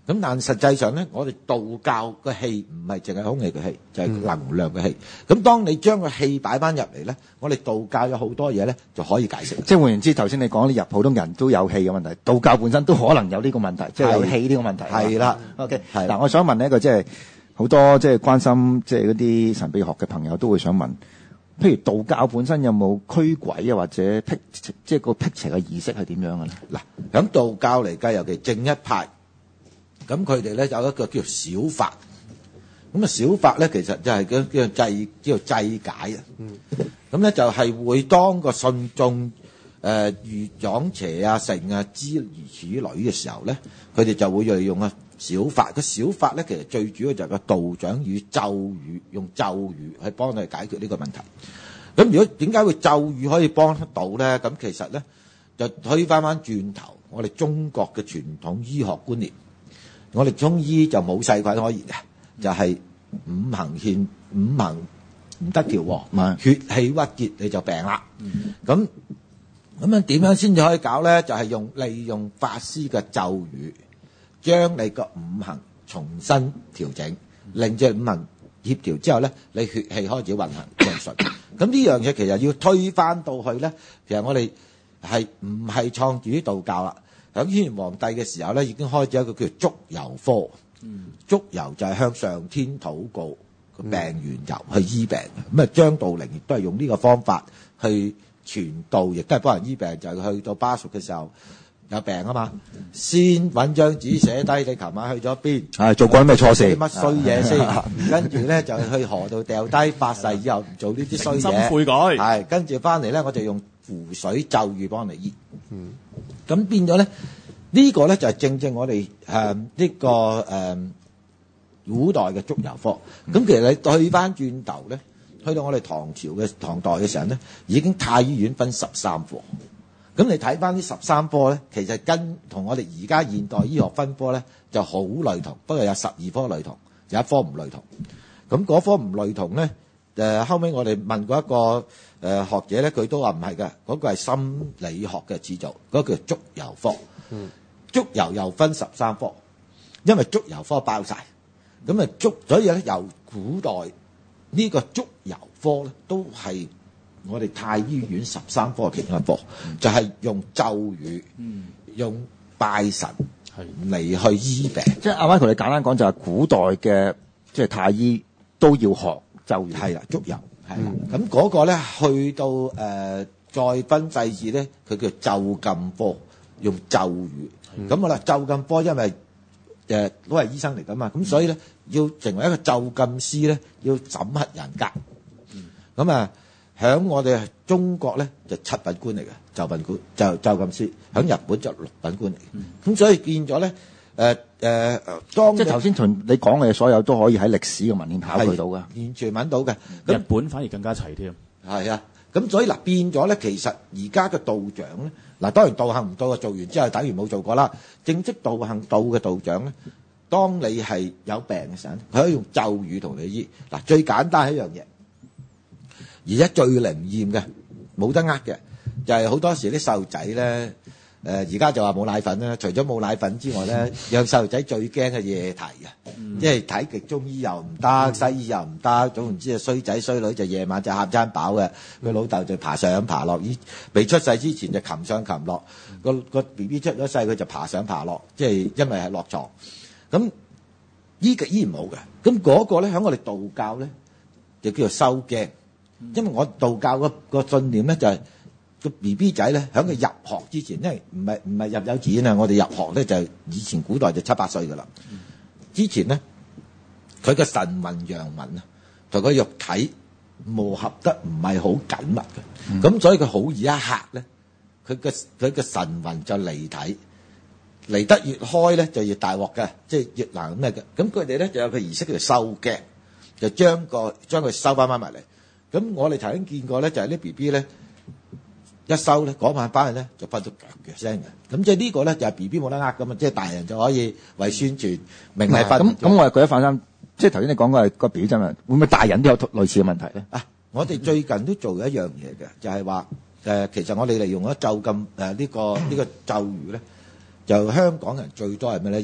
咁但實際上咧，我哋道教嘅氣唔係淨係空氣嘅氣，就係、是、能量嘅氣。咁、嗯、當你將個氣擺翻入嚟咧，我哋道教有好多嘢咧就可以解釋。 即係換言之，頭先你講你入普通人都有氣嘅問題，道教本身都可能有呢個問題，即係有氣呢個問題。 係啦 ，OK。嗱，我想問一個即係好多即係關心即係嗰啲神秘學嘅朋友都會想問，譬如道教本身有冇驅鬼啊，或者辟即係個辟邪嘅儀式係點樣嘅咧？ 嗱，咁道教嚟計，尤其正一派。咁佢哋咧有一個叫小法，咁啊小法咧其實就係叫叫做祭叫做祭解啊。咁咧、嗯、就係會當個信眾誒遇撞邪啊、成啊之如此類嘅時候咧，佢哋就會利用啊小法。個小法咧其實最主要就係個道長與咒語，用咒語去幫佢解決呢個問題。咁如果點解會咒語可以幫得到咧？咁其實咧就推翻翻轉頭，我哋中國嘅傳統醫學觀念。我哋中醫就冇細菌可言嘅，就係、是、五行欠五行唔得調和， 嗯、 血氣鬱結你就病啦。咁咁樣點樣先至可以搞咧？就係、是、用利用法師嘅咒語，將你個五行重新調整，令隻五行協調之後咧，你血氣開始運行暢順。咁呢樣嘢其實要推翻到去咧，其實我哋係唔係創自於道教啦？喺天元皇帝嘅時候咧，已經開始一個叫祝由科。嗯，祝由就係向上天禱告個病源由去醫病。咁啊，張道陵亦都係用呢個方法去傳道，亦都係幫人醫病。就係、是、去到巴蜀嘅時候有病啊嘛，先揾張紙寫低你琴晚去咗邊， 係做過啲咩錯事， 乜衰嘢先，跟住咧就去河度掉低發誓以後唔做呢啲衰嘢， 誠心悔改。 係跟住翻嚟咧，我就用符水咒語幫你醫。嗯。咁變咗咧，呢、這個咧就係正正我哋誒呢個誒、呃、古代嘅祝由科。咁、嗯、其實你對翻轉頭咧，去到我哋唐朝嘅唐代嘅時候咧，已經太醫院分十三科。咁你睇翻呢十三科咧，其實跟同我哋而家現代醫學分科咧就好類同，不過有十二科類同，有一科唔類同。咁嗰科唔類同咧，誒、呃、後尾我哋問過一個。誒、呃、學者咧，佢都話唔係㗎，嗰、那個係心理學嘅始祖，嗰、那個叫祝由科。嗯，祝由又分十三科，因為祝由科包晒。咁啊祝，所以咧由古代呢個祝由科咧，都係我哋太醫院十三科嘅其中一科，嗯、就係用咒語，嗯、用拜神嚟去醫病。 即係阿 Michael，你簡單講就係古代嘅即係太醫都要學咒語。 係啦，祝由。係啦，咁嗰、嗯、個咧去到誒、呃、再分細節咧，佢叫咒禁科，用咒語。咁好啦，咒禁科因為誒、呃、都係醫生嚟噶嘛，咁、嗯、所以咧要成為一個咒禁師咧，要審核人格。咁、嗯、啊，響我哋中國咧就七品官嚟嘅咒品官，就咒禁師。響日本就六品官嚟嘅。咁、嗯、所以變咗咧。誒誒、呃，當即係頭先同你講嘅所有都可以喺歷史嘅文獻考據到嘅， 完全揾到嘅。 日本反而更加齊添。 係啊，咁所以嗱變咗咧，其實而家嘅道長咧，嗱當然道行唔到啊，做完之後等於冇做過啦。正式道行道嘅道長咧，當你係有病嘅時候，佢可以用咒語同你醫。嗱最簡單一樣嘢，而家最靈驗嘅，冇得呃嘅，就係、是、好多時啲細路仔咧。誒而家就話冇奶粉啦，除咗冇奶粉之外咧，養細路仔最驚嘅夜啼啊，嗯、即係睇極中醫又唔得，嗯、西醫又唔得，總言之啊衰仔衰女就夜晚就喊餐飽嘅，佢老豆就爬上爬落，依未出世之前就擒上擒落，個個 B B 出咗世佢就爬上爬落，即係因為係落床。咁醫極醫唔好嘅，咁嗰個咧喺我哋道教咧就叫做收驚，因為我道教個個信念咧就係、是。個 B B 仔咧，喺佢入學之前，因為唔係唔係入幼稚園啊，我哋入學咧就以前古代就七八歲噶啦。嗯、之前咧，佢個神魂陽魂啊，同個肉體磨合得唔係好緊密嘅，咁、嗯、所以佢好易一嚇咧，佢個佢個神魂就離體，離得越開咧就越大鑊嘅，即係越難咩嘅。咁佢哋咧就有個儀式叫做收驚，就將個將佢收翻翻埋嚟。咁我哋曾經見過咧，就係啲 B B 咧。一收咧，嗰晚翻去咧就瞓到腳腳聲嘅，咁即係呢個咧就係 B B 冇得呃咁嘛，即係大人就可以為宣傳明係瞓。咁咁我係舉一反三，即係頭先你講嘅係個表真啊，會唔會大人都有類似嘅問題咧？啊，我哋最近都做一樣嘢嘅，就係話誒，其實我哋利用咗咒禁誒呢個呢個咒語咧，就香港人最多係咩咧？憂鬱。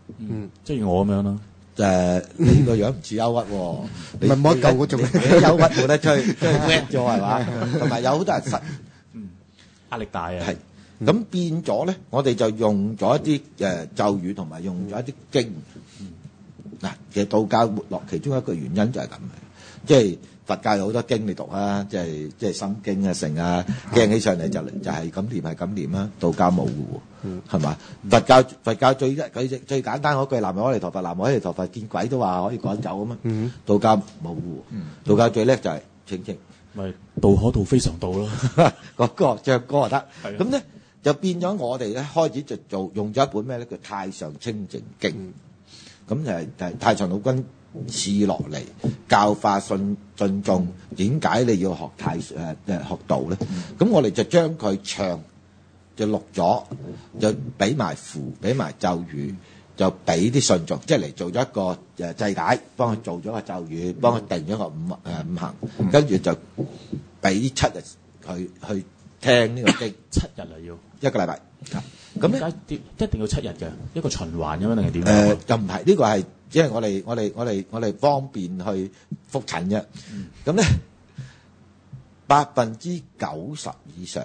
嗯，即係我咁樣咯。 誒，你個樣唔似憂鬱喎， 唔係冇得救嗰種你你憂鬱冇得追，追 wet 咗係嘛？同埋有好多人實嗯壓力大啊。 係咁變咗咧，我哋就用咗一啲誒咒語同埋用咗一啲經。嗱，其實道教沒落其中一個原因就係咁嘅，即係佛教有好多經你讀啊，即係即係心經啊、成啊，驚起上嚟就就係咁念係咁念啦。道教冇嘅喎，係嘛？佛教佛教最佢最簡單嗰句南無阿彌陀佛，南無阿彌陀佛，見鬼都話可以趕走啊嘛。道教冇嘅喎，道教最叻就係清清， 咪道可道非常道咯。 嗰個唱歌就得。 係啊咁咧就變咗我哋咧開始就做用咗一本咩咧叫《太上清淨經》。咁就係就係太上老君賜落嚟教化信信眾，點解你要學太誒誒學道咧？咁我哋就將佢唱就錄咗，就俾埋符，俾埋咒語，就俾啲信眾，即係嚟做咗一個誒祭解，幫佢做咗個咒語，幫佢定咗個五誒五行，跟住就俾七日去去聽呢個經， 七日啊要一個禮拜。咁咧點解一定要七日嘅一個循環咁樣定係點？ 誒就唔係呢個係，即係我哋我哋我哋我哋方便去覆診啫。咁咧百分之九十以上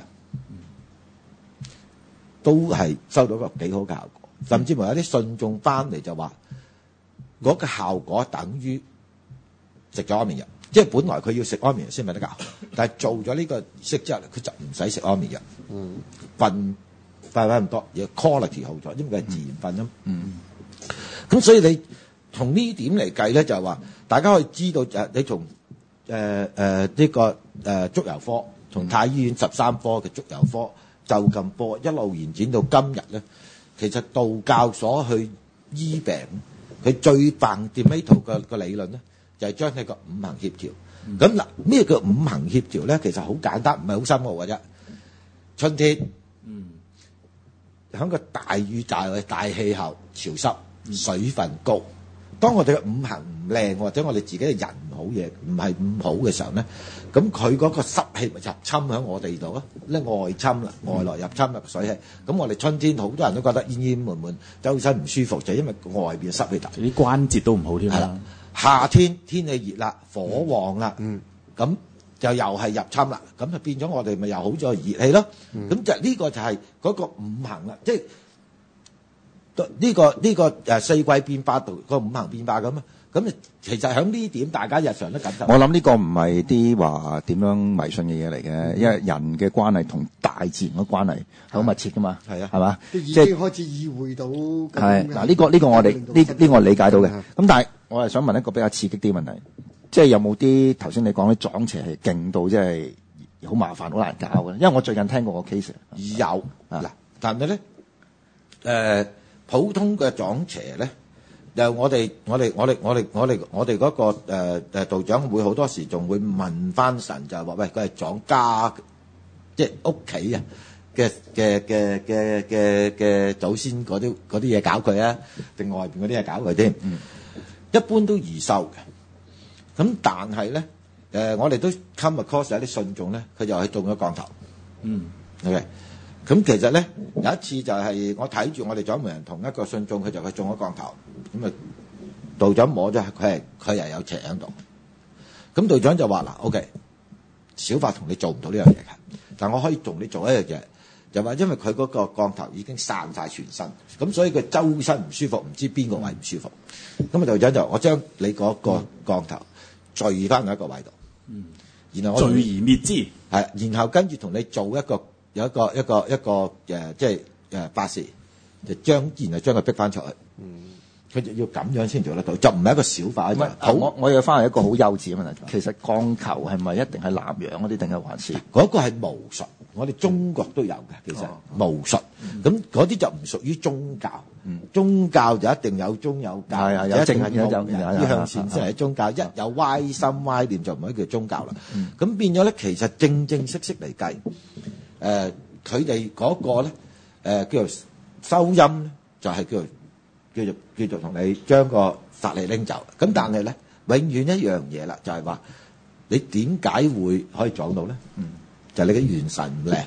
都係收到個幾好嘅效果，甚至乎有啲信眾翻嚟就話嗰個效果等於食咗安眠藥，即係本來佢要食安眠藥先瞓得覺，但係做咗呢個儀式之後，佢就唔使食安眠藥，瞓。快翻咁多，而 quality 好咗，因為佢係自然瞓啊。嗯，咁所以你從呢點嚟計咧，就係話大家可以知道誒，你從誒誒呢個誒足油科，從太醫院十三科嘅足油科、就近科一路延展到今日咧，其實道教所去醫病，佢最 fundamental 嘅個理論咧，就係將你個五行協調。咁嗱，咩叫五行協調咧？其實好簡單，唔係好深奧嘅啫。春天。喺個大宇宙嘅大氣候潮濕，水分高。當我哋嘅五行唔靚，或者我哋自己嘅人唔好嘢，唔係唔好嘅時候咧，咁佢嗰個濕氣咪入侵喺我哋度咯，咧外侵啦，外來入侵啦水氣。咁我哋春天好多人都覺得煙煙悶悶，周身唔舒服，就係因為外邊濕氣大， 啲關節都唔好添啦。 夏天天氣熱啦，火旺啦，咁、嗯。就又係入侵啦，咁就變咗我哋咪又好咗熱氣咯。咁、嗯、就呢個就係嗰個五行啦，即係呢、呢個呢、呢個誒四季變化度、嗰個五行變化咁啊。咁其實喺呢點大家日常都感受。 我諗呢個唔係啲話點樣迷信嘅嘢嚟嘅，因為人嘅關係同大自然嘅關係係好密切噶嘛。係啊，係嘛？ 即係已經開始意會到。係嗱，呢個呢個我哋呢呢個我理解到嘅。咁但係我係想問一個比較刺激啲問題。即係有冇啲頭先你講啲撞邪係勁到即係好麻煩好難搞嘅？因為我最近聽過個 case 有嗱，但係咧誒普通嘅撞邪咧，就我哋我哋我哋我哋我哋我哋嗰個誒誒道長會好多時仲會問翻神，就係話喂，佢係撞家即係屋企啊嘅嘅嘅嘅嘅嘅祖先嗰啲嗰啲嘢搞佢啊，定外邊嗰啲嘢搞佢添？嗯，一般都易收嘅。咁但係咧，誒、呃、我哋都 come across 有啲信眾咧，佢就係中咗降頭。嗯，OK。咁其實咧有一次就係我睇住我哋掌門人同一個信眾，佢就係中咗降頭。咁啊，道長摸咗，佢係佢又有邪喺度。咁道長就話嗱 ，OK， 小法同你做唔到呢樣嘢嘅，但我可以同你做一樣嘢，就話因為佢嗰個降頭已經散晒全身，咁所以佢周身唔舒服，唔知邊個位唔舒服。咁啊，道長就我將你嗰個降頭。聚翻喺一個位度，嗯，然後我聚而滅之， 係，然後跟住同你做一個有一個一個一個誒、呃，即係誒法事，就將然後將佢逼翻出去，嗯，佢就要咁樣先做得到，就唔係一個小法。唔係，好，我我要翻嚟一個好幼稚嘅問題，其實降頭係咪一定係南洋嗰啲定係還是嗰個係巫術？我哋中國都有嘅，其實巫術，咁嗰啲就唔屬於宗教。嗯、宗教就一定有宗有教，係係有正有有有向善先係宗教。一有歪心歪念就唔可以叫宗教啦。咁、嗯、變咗咧，其實正正式式嚟計，誒佢哋嗰個咧，誒、呃、叫做收音咧，就係、是、叫做叫做叫做同你將個法力拎走。咁但係咧，永遠一樣嘢啦，就係話你點解會可以撞到咧？嗯，就係、是、你嘅元神唔靚。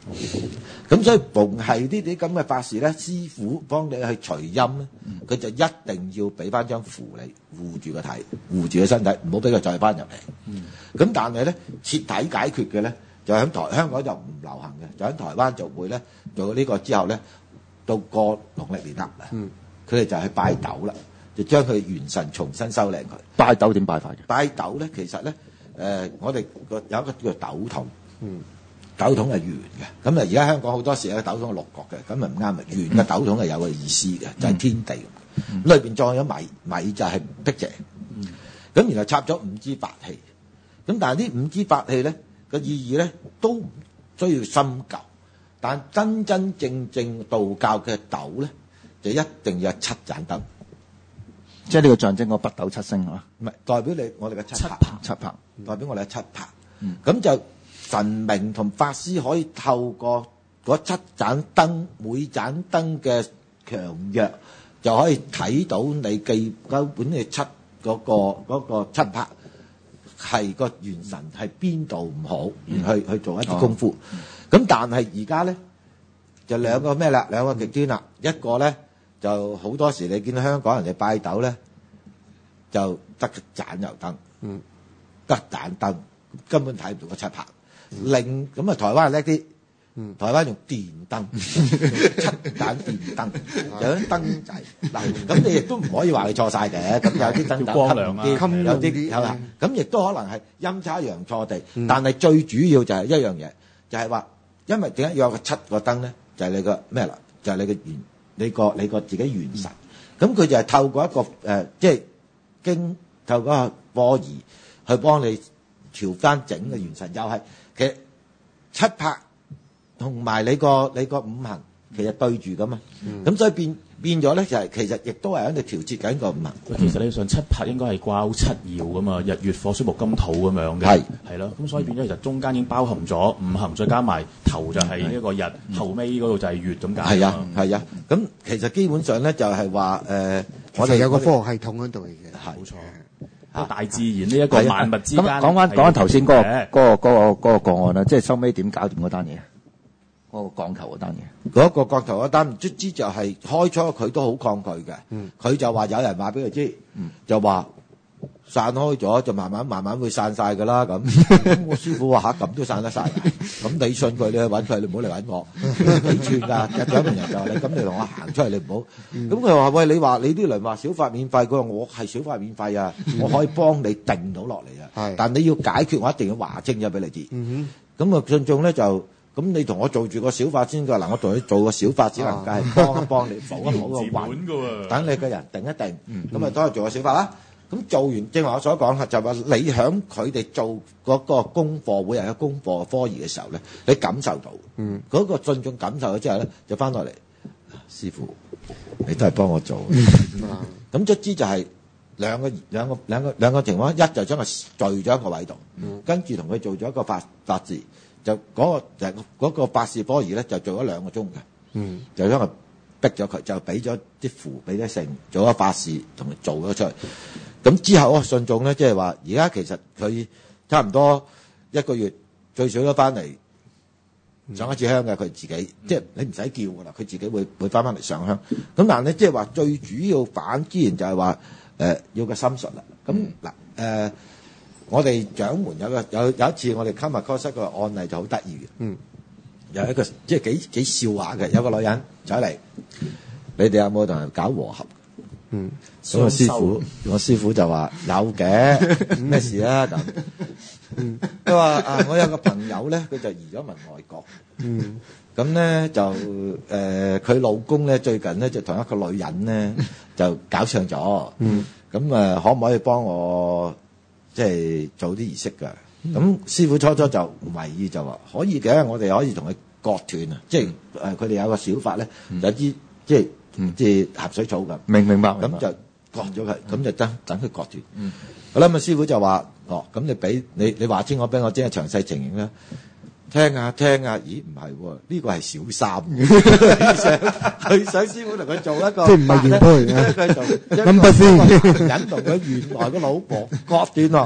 咁所以逢係呢啲咁嘅法事咧，師傅幫你去除陰咧，佢就一定要俾翻張符你護住個體，護住個身體，唔好俾佢再翻入嚟。咁但係咧，徹底解決嘅咧，就喺台香港就唔流行嘅，就喺台灣就會咧做呢個之後咧，到過農曆年啦，佢哋就去拜斗啦，就將佢元神重新修靚佢。 拜斗點拜法嘅？ 拜斗咧，其實咧，誒、呃，我哋個有一個叫做斗筒，嗯，斗筒係圓嘅。咁啊，而家香港好多時咧，斗筒係六角嘅，咁啊唔啱嘅。圓嘅斗筒係有個意思嘅，就係、是、天地。咁裏邊裝咗米，米就係辟邪。咁然後插咗五支法器。咁但係呢五支法器咧個意義咧都唔需要深究。但真真正正道教嘅斗咧，就一定要有七盞燈。 即係呢個象徵個北斗七星啊， 唔係代表你我哋嘅七魄， 七魄代表我哋嘅七魄。咁、嗯、就神明同法師可以透過嗰七盞燈，每盞燈嘅強弱，就可以睇到你基根本嘅七嗰、嗰個嗰、嗰個七魄係個元神係邊度唔好，然後去去做一啲功夫。咁、哦、但係而家咧就兩個咩啦？兩個極端啦，一個咧。就好多時你見到香港人哋拜斗咧，就得盞油燈，嗯，得盞燈，根本睇唔到個七魄。另咁啊，台灣係叻啲，嗯，台灣用電燈，七盞電燈，有啲燈仔。嗱，咁你亦都唔可以話佢錯晒嘅，咁有啲燈膽光亮啊， 有啲有啦。咁亦都可能係陰差陽錯地，嗯、但係最主要就係一樣嘢，就係、是、話，因為點解要有個七個燈咧？就係、是、你個咩啦？就係、是、你嘅元。你個你個自己元神，咁佢就係透過一個誒、呃，即係經透過個科儀去幫你調翻整嘅元神，又係其實七魄同埋你個你個五行其實對住噶嘛，咁、嗯、所以變變咗咧就係、是、其實亦都係喺度調節緊個五行。 其實理論上七魄應該係掛七爻噶嘛，日月火水木金土咁樣嘅， 係係咯，咁所以變咗其實中間已經包含咗五行，再加埋頭就係呢個日，後尾嗰度就係月咁解。 係啊係啊，咁、啊、其實基本上咧就係話誒，我哋有個科學系統喺度嚟嘅， 冇錯。大自然呢一個萬物之間。 咁講翻講翻頭先嗰個嗰個嗰個嗰個個案啦，即係收尾點搞掂嗰單嘢？嗰個降頭嗰單嘢， 嗰個降頭嗰單唔知知就係開初佢都好抗拒嘅，佢、嗯、就話有人話俾佢知，嗯、就話散開咗就慢慢慢慢會散晒㗎啦咁。咁我師傅話嚇咁都散得晒，咁你信佢你去揾佢，你唔好嚟揾我，幾串㗎？有獎門人就話你咁你同我行出嚟你唔好。咁佢話喂，你話你啲人話小法免費，佢話我係小法免費啊，嗯、我可以幫你定到落嚟啊，但你要解決我一定要話清咗俾你知。咁、嗯、啊信眾咧就。咁你同我做住個小法先㗎，嗱我同你做個小法只能夠係幫一幫你補一補個運，等你個人定一定，咁啊都係做個小法啦。咁做完正話我所講就話你響佢哋做嗰個功課，每日嘅功課科儀嘅時候咧，你感受到，嗰、嗯嗰個信眾感受咗之後咧，就翻落嚟，師傅你都係幫我做，咁卒之就係兩個兩個兩個兩個情況，一就將佢聚咗一個位度，跟住同佢做咗一個法法事。就嗰、那個就嗰、那個法事科儀咧，就做咗兩個鐘嘅，嗯，就將佢逼咗佢，就俾咗啲符俾啲聖，做咗法事同佢做咗出嚟。咁之後嗰個信眾咧，即係話而家其實佢差唔多一個月最少都翻嚟上一次香嘅，佢自己，嗯、即係你唔使叫噶啦，佢自己會會翻翻嚟上香。咁但係咧，即係話最主要反之然就係話誒要個心術啦。咁嗱誒。呃我哋掌門有個有有一次我哋今日 course 個案例就好得意嘅，嗯，有一個即係幾幾笑話嘅，有個女人走嚟，你哋有冇同人搞和合？嗯，咁個師傅，我師傅就話有嘅，咩事啊咁？嗯，佢話啊，我有個朋友咧，佢就移咗民外國，嗯，咁咧就誒，佢、呃、老公咧最近咧就同一個女人咧就搞上咗，嗯，咁誒、呃、可唔可以幫我？即係做啲儀式㗎，咁、嗯、師傅初初就唔為意，就話可以嘅，我哋可以同佢割斷啊！即係誒，佢哋有個小法咧，有啲即係即係鹹水草咁， 明明白， 咁就割咗佢，咁、嗯、就等等佢割斷。嗯、好啦，咁啊師傅就話：哦，咁你俾你你話清我俾我知下詳細情形啦。聽下聽下，咦唔係喎，呢個係小三，佢想師傅同佢做一個， 即係唔係原配佢就諗不先引導佢原來個老婆割斷喎，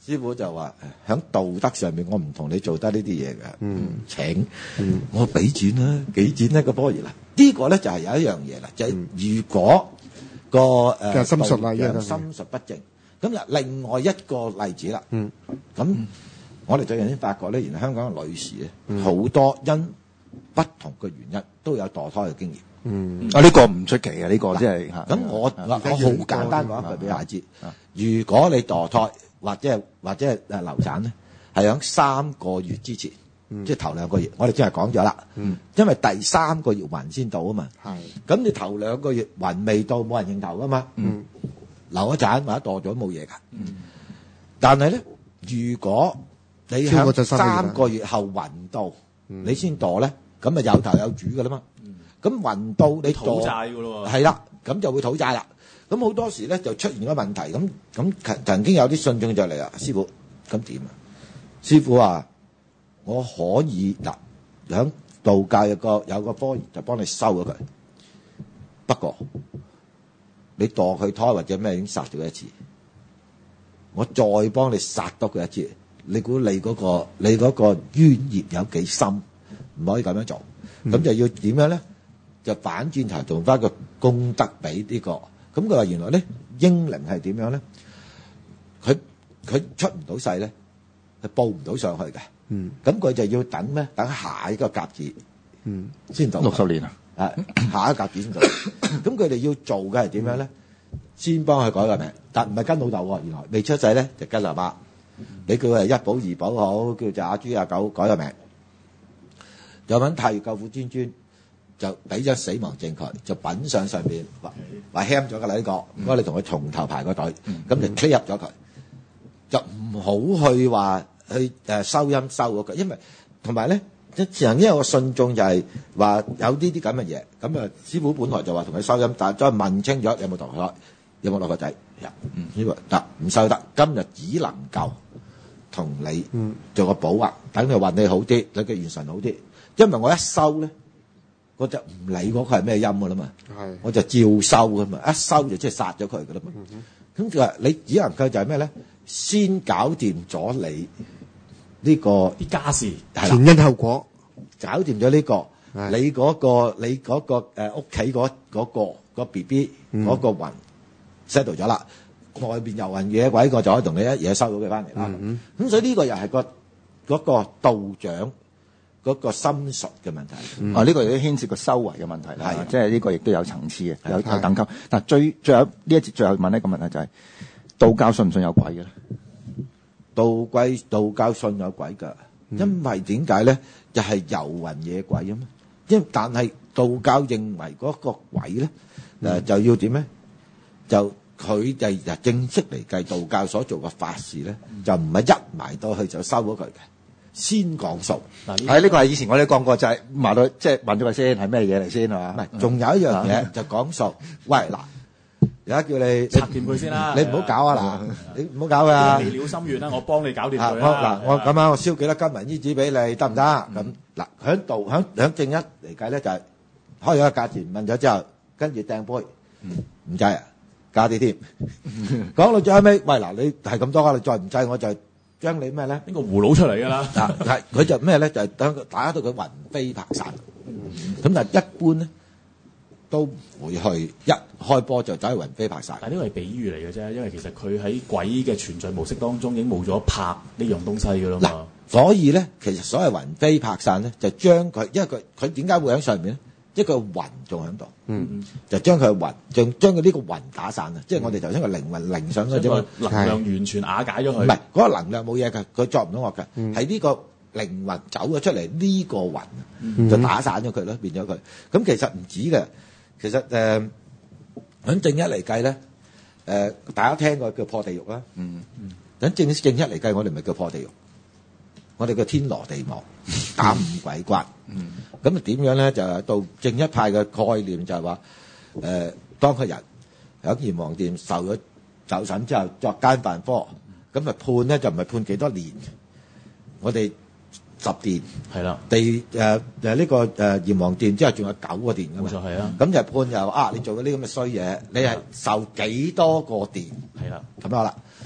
師傅就話喺道德上面，我唔同你做得呢啲嘢嘅。 嗯， 請， 嗯我俾錢啦，幾錢一個波兒啦？呢個咧就係有一樣嘢啦，就係如果個誒嘅心術啦道呢個長心術不正，咁又另外一個例子啦。 嗯， 咁我哋最近先發覺咧，原來香港嘅女士咧好多因不同嘅原因都有墮胎嘅經驗。 嗯， 啊呢個唔出奇嘅，呢個即係嚇。 咁我我好簡單講一句俾大家知啊， 如果你墮胎或者係或者係誒流產咧，係喺三個月之前，即係頭兩個月，我哋真係講咗啦。因為第三個月暈先到啊嘛。 係。 咁你頭兩個月暈未到，冇人認頭噶嘛。 嗯。 流咗產或者墮咗冇嘢㗎。但係咧，如果你超過咗喺三個月啦三個月後暈到，你先墮咧，咁咪有頭有主㗎啦嘛。咁暈到你討墮債㗎咯喎。 係啦，咁就會討債啦。咁好多時咧就出現咗問題，咁咁曾曾經有啲信眾就嚟啦，師傅咁點啊？師傅話我可以嗱，響道教有個有個科儀就幫你收咗佢，不過你墮佢胎或者咩已經殺咗一次，我再幫你殺多佢一次，你估你嗰個你嗰個冤孽有幾深？唔可以咁樣做，咁就要點樣咧？就反轉頭做翻個功德俾呢個。咁佢話原來咧英靈係點樣咧？佢佢出唔到世咧，係報唔到上去嘅。 嗯。 咁佢就要等咩？等下一個甲子， 嗯， 先到。 六十年啊！ 啊，下一個甲子先到。咁佢哋要做嘅係點樣咧？先幫佢改個名，但唔係跟老豆喎。原來未出世咧就跟阿媽。你叫佢係一寶二寶好，叫做阿豬阿狗改個名。有揾太乙救苦專專。就俾咗死亡證佢，就品上上邊話話輕咗㗎啦呢個，咁我哋同佢從頭排個隊，咁、嗯、就 clear 入咗佢，就唔好去話去誒收音收嗰個，因為同埋咧，曾經有個信眾就係話有呢啲咁嘅嘢，咁啊師傅本來就話同佢收音，但係再問清楚有冇同佢有冇落個仔，嗯，師傅得唔收得，今日只能夠同你做個補運，等你運你好啲，你嘅元神好啲，因為我一收咧。我就唔理嗰個係咩音㗎啦嘛，我就照收㗎嘛，一收就即係殺咗佢㗎啦嘛。咁就話你只能夠就係咩咧？先搞掂咗你呢個啲家事， 前因後果， 搞掂咗呢個，你嗰個你嗰個誒屋企嗰嗰個個 B B 嗰個魂 settle 咗啦，外邊遊魂野鬼個就可以同你一嘢收到佢翻嚟啦。咁所以呢個又係個嗰個道長。嗰個心術嘅問題， 嗯、啊呢、這個亦都牽涉個修為嘅問題啦，即係呢個亦都有層次嘅，有有等級。嗱最最後呢一節最後問一個問題就係、是、道教信唔信有鬼嘅咧？ 道歸道教信有鬼㗎，嗯、因為點解咧？就係、是、遊魂野鬼啊嘛。因但係道教認為嗰個鬼咧，誒、嗯呃、就要點咧？就佢哋就正式嚟計，道教所做嘅法事咧，嗯、就唔係一埋到去就收咗佢嘅。先講數， 係呢個係以前我哋講過，就係埋到即係問咗佢先係咩嘢嚟先係嘛？ 唔係，仲有一樣嘢就講數。喂嗱，而家叫你拆掂佢先啦， 你唔好搞啊嗱，你唔好搞㗎。 未了心願啦，我幫你搞掂佢嗱，我咁樣我燒幾多金銀衣紙俾你得唔得？咁嗱，響道響響正一嚟計咧，就係開咗個價錢，問咗之後，跟住掟杯，唔制啊，加啲添。講到最後尾，喂嗱，你係咁多㗎，你再唔制我就。將你咩咧？ 呢個葫蘆出嚟㗎啦！ 嗱，係佢就咩咧？就係等打到佢魂飛魄散。咁但係一般咧都唔會去一開波就走去魂飛魄散。 但係呢個係比喻嚟嘅啫，因為其實佢喺鬼嘅存在模式當中已經冇咗魄呢樣東西㗎啦嘛。 所以咧，其實所謂魂飛魄散咧，就將佢，因為佢佢點解會喺上面咧？一個魂仲喺度，嗯，就將佢魂，就將佢呢個魂打散啊！即係我哋頭先個靈魂靈上嗰隻能量完全瓦解咗佢。 唔係嗰個能量冇嘢㗎，佢作唔到惡㗎，係呢個靈魂走咗出嚟，呢個魂就打散咗佢咯，變咗佢。咁其實唔止嘅，其實誒喺正一嚟計咧，誒大家聽過叫破地獄啦，嗯嗯，喺正正一嚟計，我哋咪叫破地獄。我哋嘅天羅地網打五鬼關，咁啊點樣咧？就係到正一派嘅概念就係話，誒當個人喺閻王殿受咗走審之後作奸犯科，咁啊判咧就唔係判幾多年，我哋十殿係啦， 地誒誒呢個誒閻王殿之後仲有九個殿㗎嘛， 冇錯係啊， 咁就判就啊你做嗰啲咁嘅衰嘢，你係受幾多個殿？ 係啦， 咁樣啦。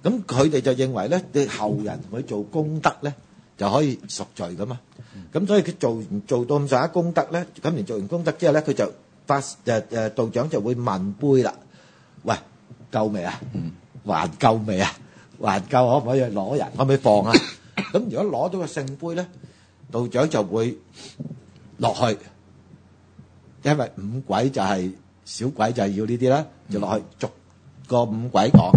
咁佢哋就認為咧，你後人去做功德咧，就可以贖罪噶嘛。咁所以佢做完做到咁上下功德咧，咁完做完功德之後咧，佢就發誒誒道長就會問杯啦，喂，夠未啊？還夠未啊？還夠可唔可以攞人？可唔可以放啊？咁如果攞到個聖杯咧，道長就會落去，因為五鬼就係、是、小鬼就係要呢啲啦，就落去逐個五鬼講，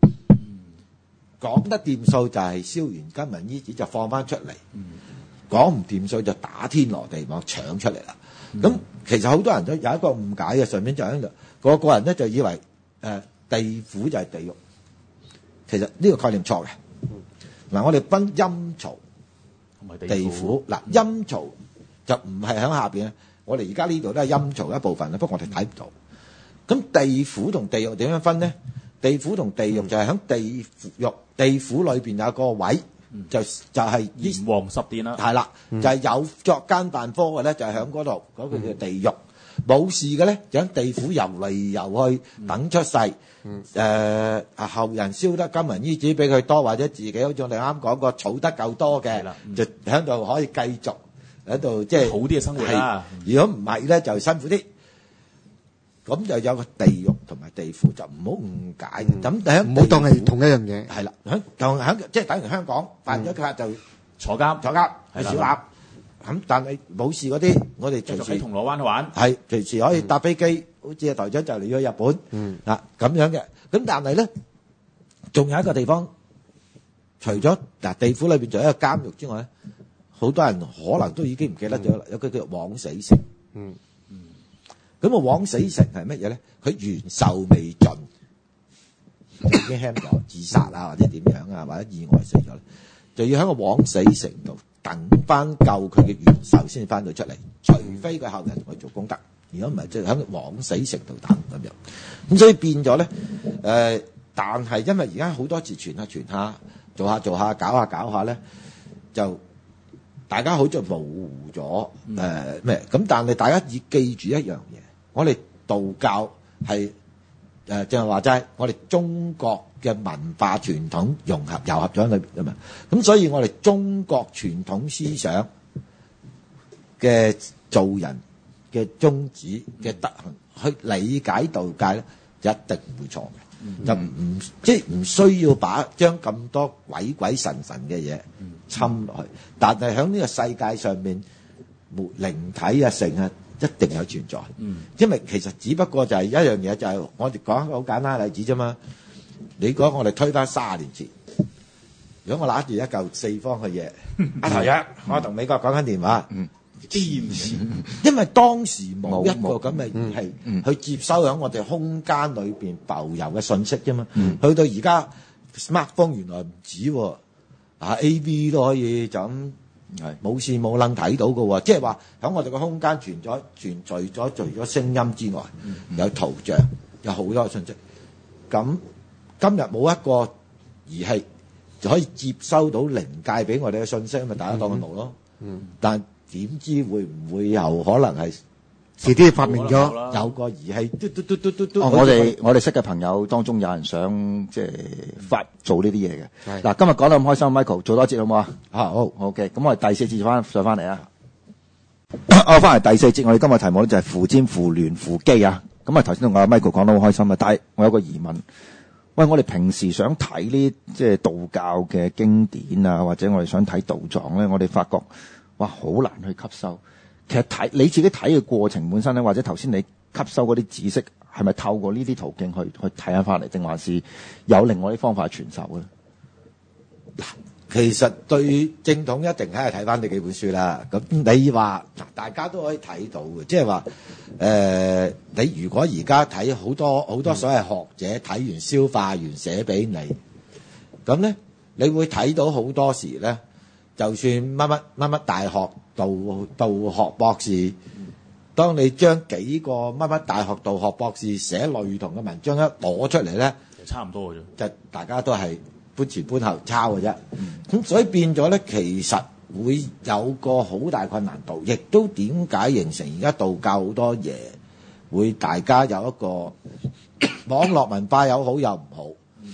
講得掂數就係燒完金銀衣紙就放翻出嚟，講唔掂數就打天羅地網搶出嚟啦。咁、嗯、其實好多人都有一個誤解嘅，上面就喺度個個人咧就以為誒、呃、地府就係地獄，其實呢個概念錯嘅。嗱、嗯，我哋分陰曹同埋地府。嗱，陰曹就唔係喺下邊咧，我哋而家呢度都係陰曹一部分啦，不過我哋睇唔到。咁地府同地獄點樣分咧？地府同地獄就係喺地獄地府裏邊有個位，嗯、就就係閻王十殿啦。 係啦，就係有作奸犯科嘅咧，就係喺嗰度，嗰個叫地獄。冇事嘅咧，就喺地府遊嚟遊去等出世。誒、嗯呃，後人燒得金銀衣紙俾佢多，或者自己好似我哋啱講過儲得夠多嘅，嗯、就喺度可以繼續喺度即係好啲嘅生活啦。 如果唔係咧，就辛苦啲。咁就有個地獄同埋地府，就唔好誤解。咁喺唔好當係同一樣嘢。 係啦，喺當喺即係等於香港犯咗法就坐監， 坐監係小鴨。咁但係冇事嗰啲，我哋隨時喺銅鑼灣去玩， 係隨時可以搭飛機，好似阿台長就嚟咗日本。嗯，嗱咁樣嘅。咁但係咧，仲有一個地方，除咗嗱地府裏邊仲有一個監獄之外咧，好多人可能都已經唔記得咗啦。有個叫枉死城。嗯。咁啊，枉死城係乜嘢咧？佢元壽未盡，就已經輕咗自殺啊，或者點樣啊，或者意外死咗咧，就要喺個枉死城度等翻夠佢嘅元壽先翻到出嚟，除非佢後人同佢做功德，如果唔係，即係喺枉死城度等咁樣。咁所以變咗咧，誒、呃，但係因為而家好多次傳下傳下，做下做下，搞下搞下咧，就。大家好似模糊咗誒咩？咁、呃、但係大家要記住一樣嘢，我哋道教係誒正係話齋，我哋中國嘅文化傳統融合糅合咗喺裏邊啊嘛。咁所以我哋中國傳統思想嘅做人嘅宗旨嘅德行去理解道教咧，一定唔會錯嘅。嗯、就唔即係唔需要把將咁多鬼鬼神神嘅嘢侵落去，嗯、但係喺呢個世界上面，靈體啊成啊一定有存在。嗯，因為其實只不過就係一樣嘢，就係我哋講一個好簡單嘅例子啫嘛。你講我哋推翻卅年前，如果我揦住一嚿四方嘅嘢，阿頭一，我同美國講緊電話。嗯。因為當時冇一個咁嘅儀器去接收響我哋空間裏邊浮游嘅信息啫嘛，嗯、去到而家 smartphone 原來唔止喎，啊 A V 都可以就咁冇線冇楞睇到嘅喎，即係話響我哋個空間存在存在咗除咗聲音之外，嗯、有圖像，有好多嘅信息。咁今日冇一個儀器就可以接收到靈界俾我哋嘅信息，咪大家當佢冇咯。嗯，但點知會唔會有可能係遲啲發明咗有個儀器嘟嘟嘟嘟嘟嘟？ 哦，我哋我哋識嘅朋友當中有人想即係發做呢啲嘢嘅。嗱，今日講得咁開心 ，Michael 做多節好唔好啊？啊，好 ，OK。咁我哋第四節翻上翻嚟啊。我翻嚟第四節，我哋今日題目咧就係扶占、扶鸞、扶乩啊。咁啊，頭先同阿 Michael 講得好開心啊，但係我有個疑問。喂，我哋平時想睇呢即係道教嘅經典啊，或者我哋想睇道藏咧，我哋發覺。哇，好難去吸收。其實睇你自己睇嘅過程本身咧，或者頭先你吸收嗰啲知識，係咪透過呢啲途徑去去睇下翻嚟，定還是有另外啲方法去傳授嘅？ 其實對正統一定係睇翻呢幾本書啦。咁你話嗱，大家都可以睇到嘅，即係話誒，你如果而家睇好多好多所謂學者睇完消化完寫俾你，咁咧你會睇到好多時咧。就算乜乜乜乜大學道道學博士，當你將幾個乜乜大學道學博士寫類同嘅文章一攞出嚟咧， 就差唔多嘅啫， 就大家都係搬前搬後抄嘅啫。咁、嗯、所以變咗咧，其實會有個好大困難度，亦都點解形成而家道教好多嘢會大家有一個網絡文化有好有唔好。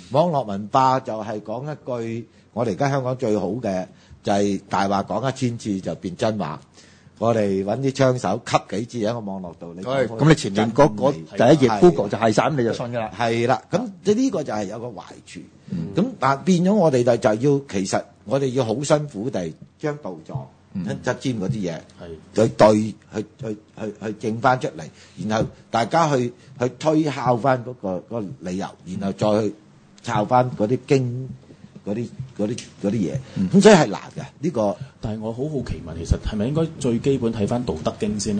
網絡文化就係講一句，我哋而家香港最好嘅就係大話講一千次就變真話。我哋揾啲槍手吸幾次喺個網絡度，你咁你前面嗰嗰第一頁 Google 就係晒，咁你就信㗎啦。 係啦，咁即呢個就係有個壞處。咁但變咗我哋就就要其實我哋要好辛苦地將道藏、側尖嗰啲嘢，去對去去去去正翻出嚟，然後大家去去推敲翻嗰個嗰個理由，然後再去抄翻嗰啲經嗰啲嗰啲嗰啲嘢，咁所以係難嘅呢個。 但係我好好奇問，其實係咪應該最基本睇翻《道德經》先咧？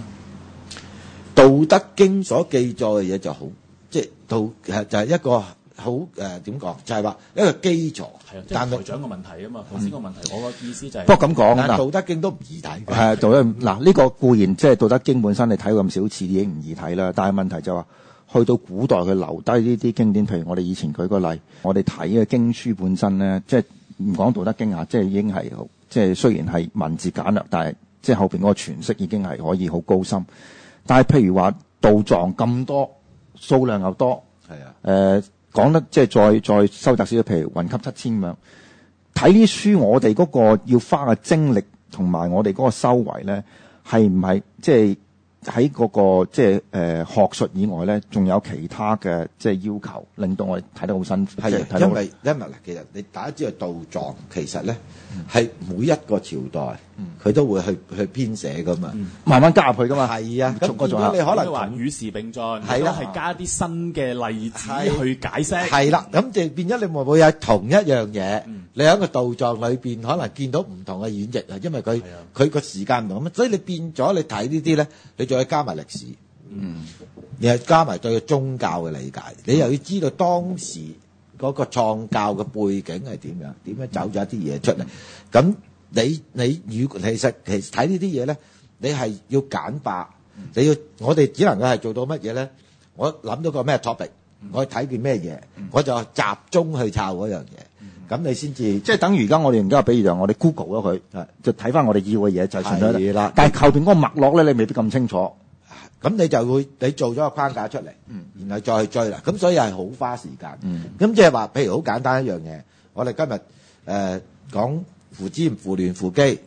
《道德經》所記載嘅嘢就好，即係道誒就係一個好誒點講，就係話一個基礎。 係啊，即係台長嘅問題啊嘛。頭先個問題，我個意思就係。 不過咁講但係嗱， 《道德經》都唔易睇嘅。 係道德嗱呢個固然即係《道德經》本身，你睇過咁少次已經唔易睇啦。但係問題就話，去到古代佢留低呢啲經典，譬如我哋以前舉個例，我哋睇嘅經書本身咧，即係唔講《道德經》啊，即係已經係即係雖然係文字簡略，但係即係後邊嗰個詮釋已經係可以好高深。但係譬如話道藏咁多，數量又多， 係啊， 誒講得即係再再收窄少少，譬如雲級七千咁樣睇呢啲書，我哋嗰個要花嘅精力同埋我哋嗰個修為咧，係唔係即係喺嗰個即係誒學術以外咧，仲有其他嘅即係要求，令到我哋睇得好辛苦。 係睇到因為因為嗱，其實你大家知道道藏其實咧係每一個朝代佢都會去去編寫噶嘛， 慢慢加入去噶嘛。 係啊，咁如逐個逐下果你可能話與時並進， 係啦係加啲新嘅例子係去解釋。 係啦，咁就變咗你會唔會有同一樣嘢？你喺個道藏裏邊可能見到唔同嘅演繹啊，因為佢佢個時間唔同，咁所以你變咗你睇呢啲咧，你再加埋歷史，嗯，然後加埋對宗教嘅理解，你又要知道當時嗰個創教嘅背景係點樣，點樣走咗一啲嘢出嚟。咁你你如其實其實睇呢啲嘢咧，你係要簡化，你要我哋只能夠係做到乜嘢咧？我諗到個咩 topic，我睇見咩嘢，我就集中去抄嗰樣嘢。咁你先至即係等於而家我哋而家比如就我哋 Google 咗佢，就睇翻我哋要嘅嘢就係係啦。 但係後邊嗰個脈絡咧，你未必咁清楚。 咁你就會你做咗個框架出嚟，然後再去追啦。咁所以係好花時間。咁即係話，譬如好簡單一樣嘢，我哋今日誒、呃、講扶支扶鸞扶乩，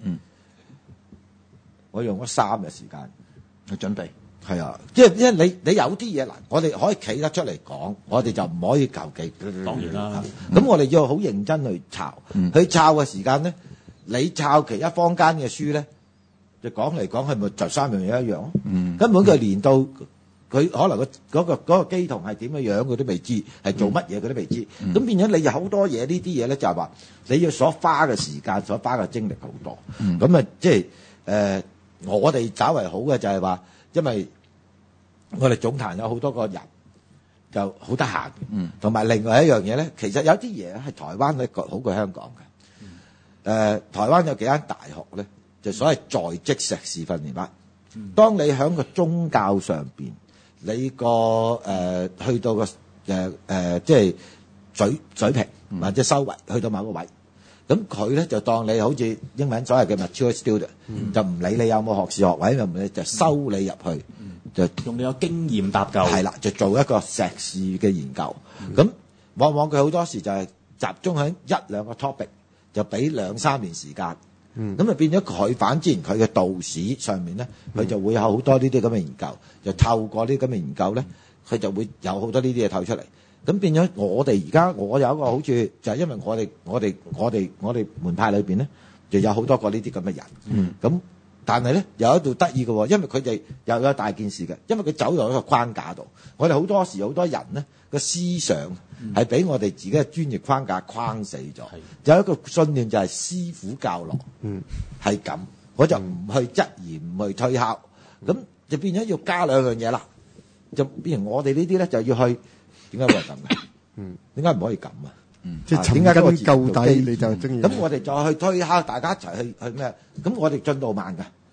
我用咗三日時間去準備。 係啊，即係因為你你有啲嘢嗱，我哋可以企得出嚟講，我哋就唔可以求其。 當然啦。 咁我哋要好認真去抄， 嗯去抄嘅時間咧，你抄其他坊間嘅書咧，就講嚟講去咪就三樣嘢一樣咯。 嗯根本佢連到佢可能個嗰個嗰個機童係點嘅樣，佢都未知，係做乜嘢佢都未知。咁、嗯、變咗你有好多嘢呢啲嘢咧，就係話你要所花嘅時間、所花嘅精力好多。咁啊、嗯，即係誒，我哋稍為好嘅就係話，因為我哋總壇有好多個人就好得閒，同埋、嗯、另外一樣嘢咧，其實有啲嘢係台灣咧好過香港嘅。誒、嗯呃，台灣有幾間大學咧，就所謂在職碩士訓練班。嗯、當你喺個宗教上邊，你個誒、呃、去到個誒誒、呃、即係水水平或者修為，去到某個位，咁佢咧就當你好似英文所謂嘅 mature student，、嗯、就唔理你有冇學士學位，就唔理就收你入去。嗯就用你個經驗搭救， 係啦，就做一個碩士嘅研究。咁、嗯、往往佢好多時就係集中喺一兩個 topic，就俾兩三年時間。咁、嗯、就變咗佢反之前佢嘅道史上面咧，佢就會有好多呢啲咁嘅研究，就透過呢啲咁嘅研究咧，佢就會有好多呢啲嘢透出嚟。咁變咗我哋而家我有一個好處，就係因為我哋我哋我哋我哋門派裏邊咧，就有好多個呢啲咁嘅人。咁、嗯但係咧，有一度得意嘅喎，因為佢哋又有大件事嘅，因為佢走入一個框架度。我哋好多時好多人咧個思想係俾我哋自己嘅專業框架框死咗。嗯、有一個信念就係師傅教落，係咁、嗯，我就唔去質疑，唔去推敲，咁、嗯、就變咗要加兩樣嘢啦。就變成我哋呢啲咧就要去點解會係咁嘅？嗯，點解唔可以咁啊？ 嗯，即係尋根究底，你就中意。 咁我哋再去推敲，大家一齊去去咩？咁我哋進度慢㗎。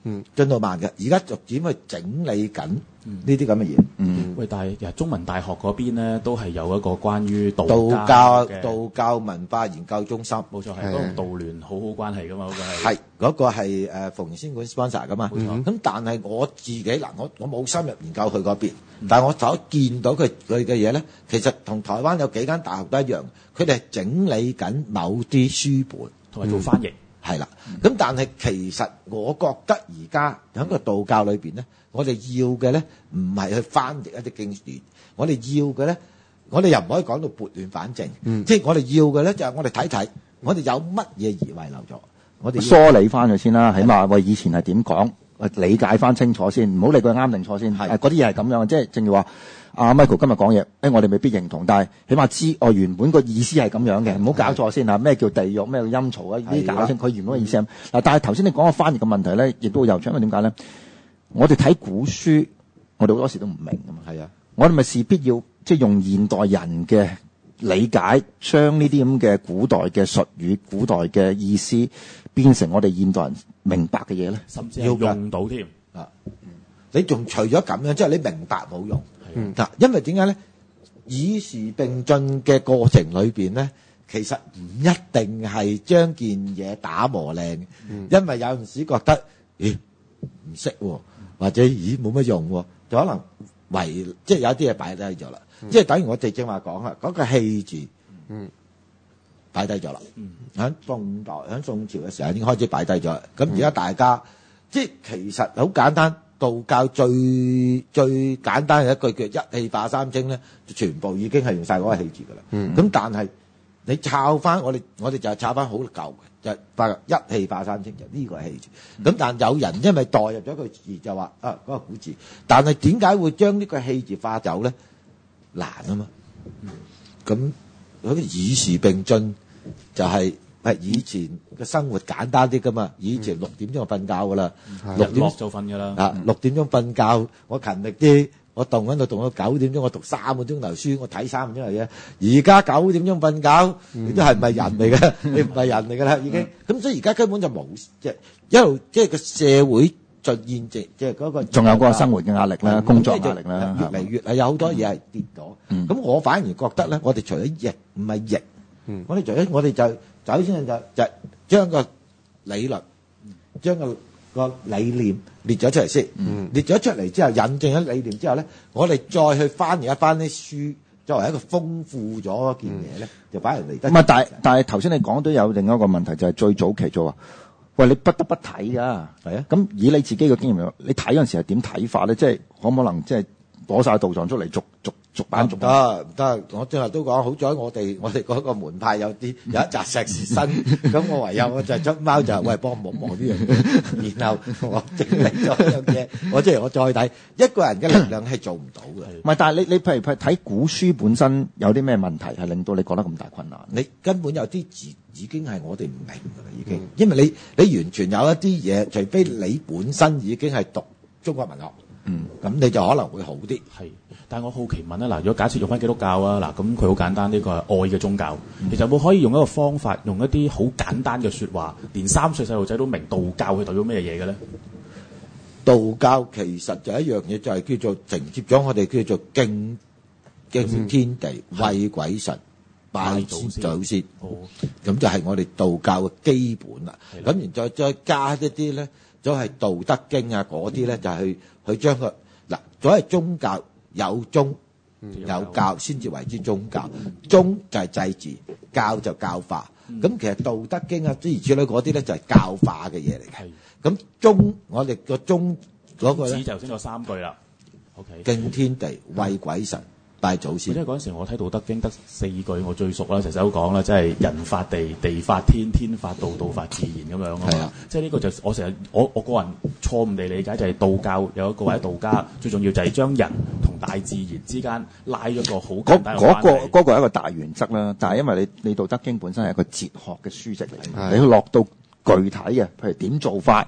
嗯， 進度慢嘅。而家逐漸去整理緊呢啲咁嘅嘢。 嗯， 喂，但係其實中文大學嗰邊咧都係有一個關於道道家教嘅道教文化研究中心， 冇錯係嗰個道聯好好關係噶嘛，嗰個係係嗰個係誒馮先館 sponsor 噶嘛。 冇錯咁但係我自己嗱，我我冇深入研究佢嗰邊，但係我所見到佢佢嘅嘢咧，其實同台灣有幾間大學都一樣，佢哋係整理緊某啲書本同埋做翻譯。 係啦。咁但係其實我覺得而家喺個道教裏邊咧，我哋要嘅咧唔係去翻譯一啲經典，我哋要嘅咧，我哋又唔可以講到撥亂反正， 嗯即係我哋要嘅咧就係我哋睇睇，我哋有乜嘢而遺留咗，我哋要梳理翻佢先啦，起碼喂以前係點講，理解翻清楚先，唔好理佢啱定錯先。 係誒嗰啲嘢係咁樣，即係正如話阿 Michael 今日講嘢，誒我哋未必認同，但係起碼知哦原本個意思係咁樣嘅，唔好搞錯先嚇。咩叫地獄，咩叫陰曹啊？呢啲搞清佢原本嘅意思係咁。嗱，但係頭先你講個翻譯嘅問題咧，亦都好有趣，因為點解咧？我哋睇古書，我哋好多時都唔明㗎嘛。 係啊， 我哋咪事必要即係用現代人嘅理解，將呢啲咁嘅古代嘅術語、古代嘅意思變成我哋現代人明白嘅嘢咧。 甚至係用到添。 啊，你仲除咗咁樣，即係你明白冇用。 嗯嗱，因為點解咧？以時並進嘅過程裏邊咧，其實唔一定係將件嘢打磨靚，因為有陣時覺得，咦唔識喎，或者咦冇乜用喎，就可能為即係有啲嘢擺低咗啦。即係等於我哋正話講啦，嗰個氣字， 嗯， 擺低咗啦。 嗯， 喺宋代、喺宋朝嘅時候已經開始擺低咗。咁而家大家即係其實好簡單。道教最最簡單嘅一句叫一氣化三清咧，全部已經係用晒嗰個氣字噶啦。咁、 嗯、 但係你抄翻我哋，我哋就係抄翻好舊嘅，就係發一氣化三清就呢個氣字。咁、嗯、但有人因為代入咗個字就話啊嗰、那個古字，但係點解會將呢個氣字化走咧？難啊嘛。咁嗰啲以時並進就係、是。係以前嘅生活簡單啲噶嘛，以前六點鐘就瞓覺噶啦， 嗯、 六點落就瞓噶啦。 啊，六點鐘瞓覺，我勤力啲，我動喺度動到九點鐘，我讀三個鐘頭書，我睇三個鐘頭嘢。而家九點鐘瞓覺，你都係唔係人嚟嘅？你唔係人嚟噶啦，已經。咁所以而家根本就冇，即係一路即係個社會就現即係嗰個。仲有嗰個生活嘅壓力啦，工作壓力啦，越嚟越係有好多嘢係跌咗。咁、嗯、我反而覺得咧，我哋除咗譯唔係譯，嗯、我哋除咗我哋就。首先就就將個理論，將個個理念列咗出嚟先，嗯、列咗出嚟之後，引證咗理念之後咧，我哋再去翻譯一翻啲書，作為一個豐富咗件嘢咧，嗯、就反而嚟得。唔係，但係但係頭先你講都有另一個問題，就係、是、最早期做話，喂你不得不睇㗎，係啊。咁以你自己嘅經驗，你睇嗰陣時係點睇法咧？即係可唔可能即係攞晒道藏出嚟逐逐？逐版逐得唔得？我正話都講，好在我哋我哋嗰個門派有啲有一紮碩士生，咁我唯有我就出貓就喂幫我望望呢樣嘢，然後我整理咗樣嘢，我即係我再睇一個人嘅力量係做唔到嘅。唔係，但係你你譬如譬如睇古書本身有啲咩問題係令到你覺得咁大困難？你根本有啲字已經係我哋唔明㗎啦，已經，嗯、因為你你完全有一啲嘢，除非你本身已經係讀中國文學。嗯，咁你就可能會好啲。係，但係我好奇問啊，嗱，如果假設用翻基督教啊，嗱，咁佢好簡單，呢個係愛嘅宗教。嗯、其實有冇可以用一個方法，用一啲好簡單嘅説話，連三歲細路仔都明道教係代表咩嘢嘅咧？道教其實就一樣嘢，就係、是、叫做承接咗我哋叫做敬敬天地、畏、嗯、鬼神、拜祖先。哦，咁就係我哋道教嘅基本啦。咁然再再加一啲咧。都係《道德經》啊，嗰啲咧就係去去將個嗱，所謂宗教有宗有教先至為之宗教，宗就係祭祀，教就教化。咁、嗯、其實《道德經》啊諸如此類嗰啲咧就係教化嘅嘢嚟嘅。咁宗我哋個宗嗰個咧，就先咗三句啦。OK，敬天地，畏鬼神。拜祖先。因為嗰陣時我睇《道德經》得四句，我最熟啦，成首講啦，即係人法地，地法天，天法道，道法自然咁樣啊嘛。係啊，即係呢個就我成日我我個人錯誤地理解就係道教有一個或者道家最重要就係將人同大自然之間拉咗個好簡單嘅關係。嗰個嗰個係一個大原則啦，但係因為你你《道德經》本身係一個哲學嘅書籍嚟，你要落到具體嘅，譬如點做法。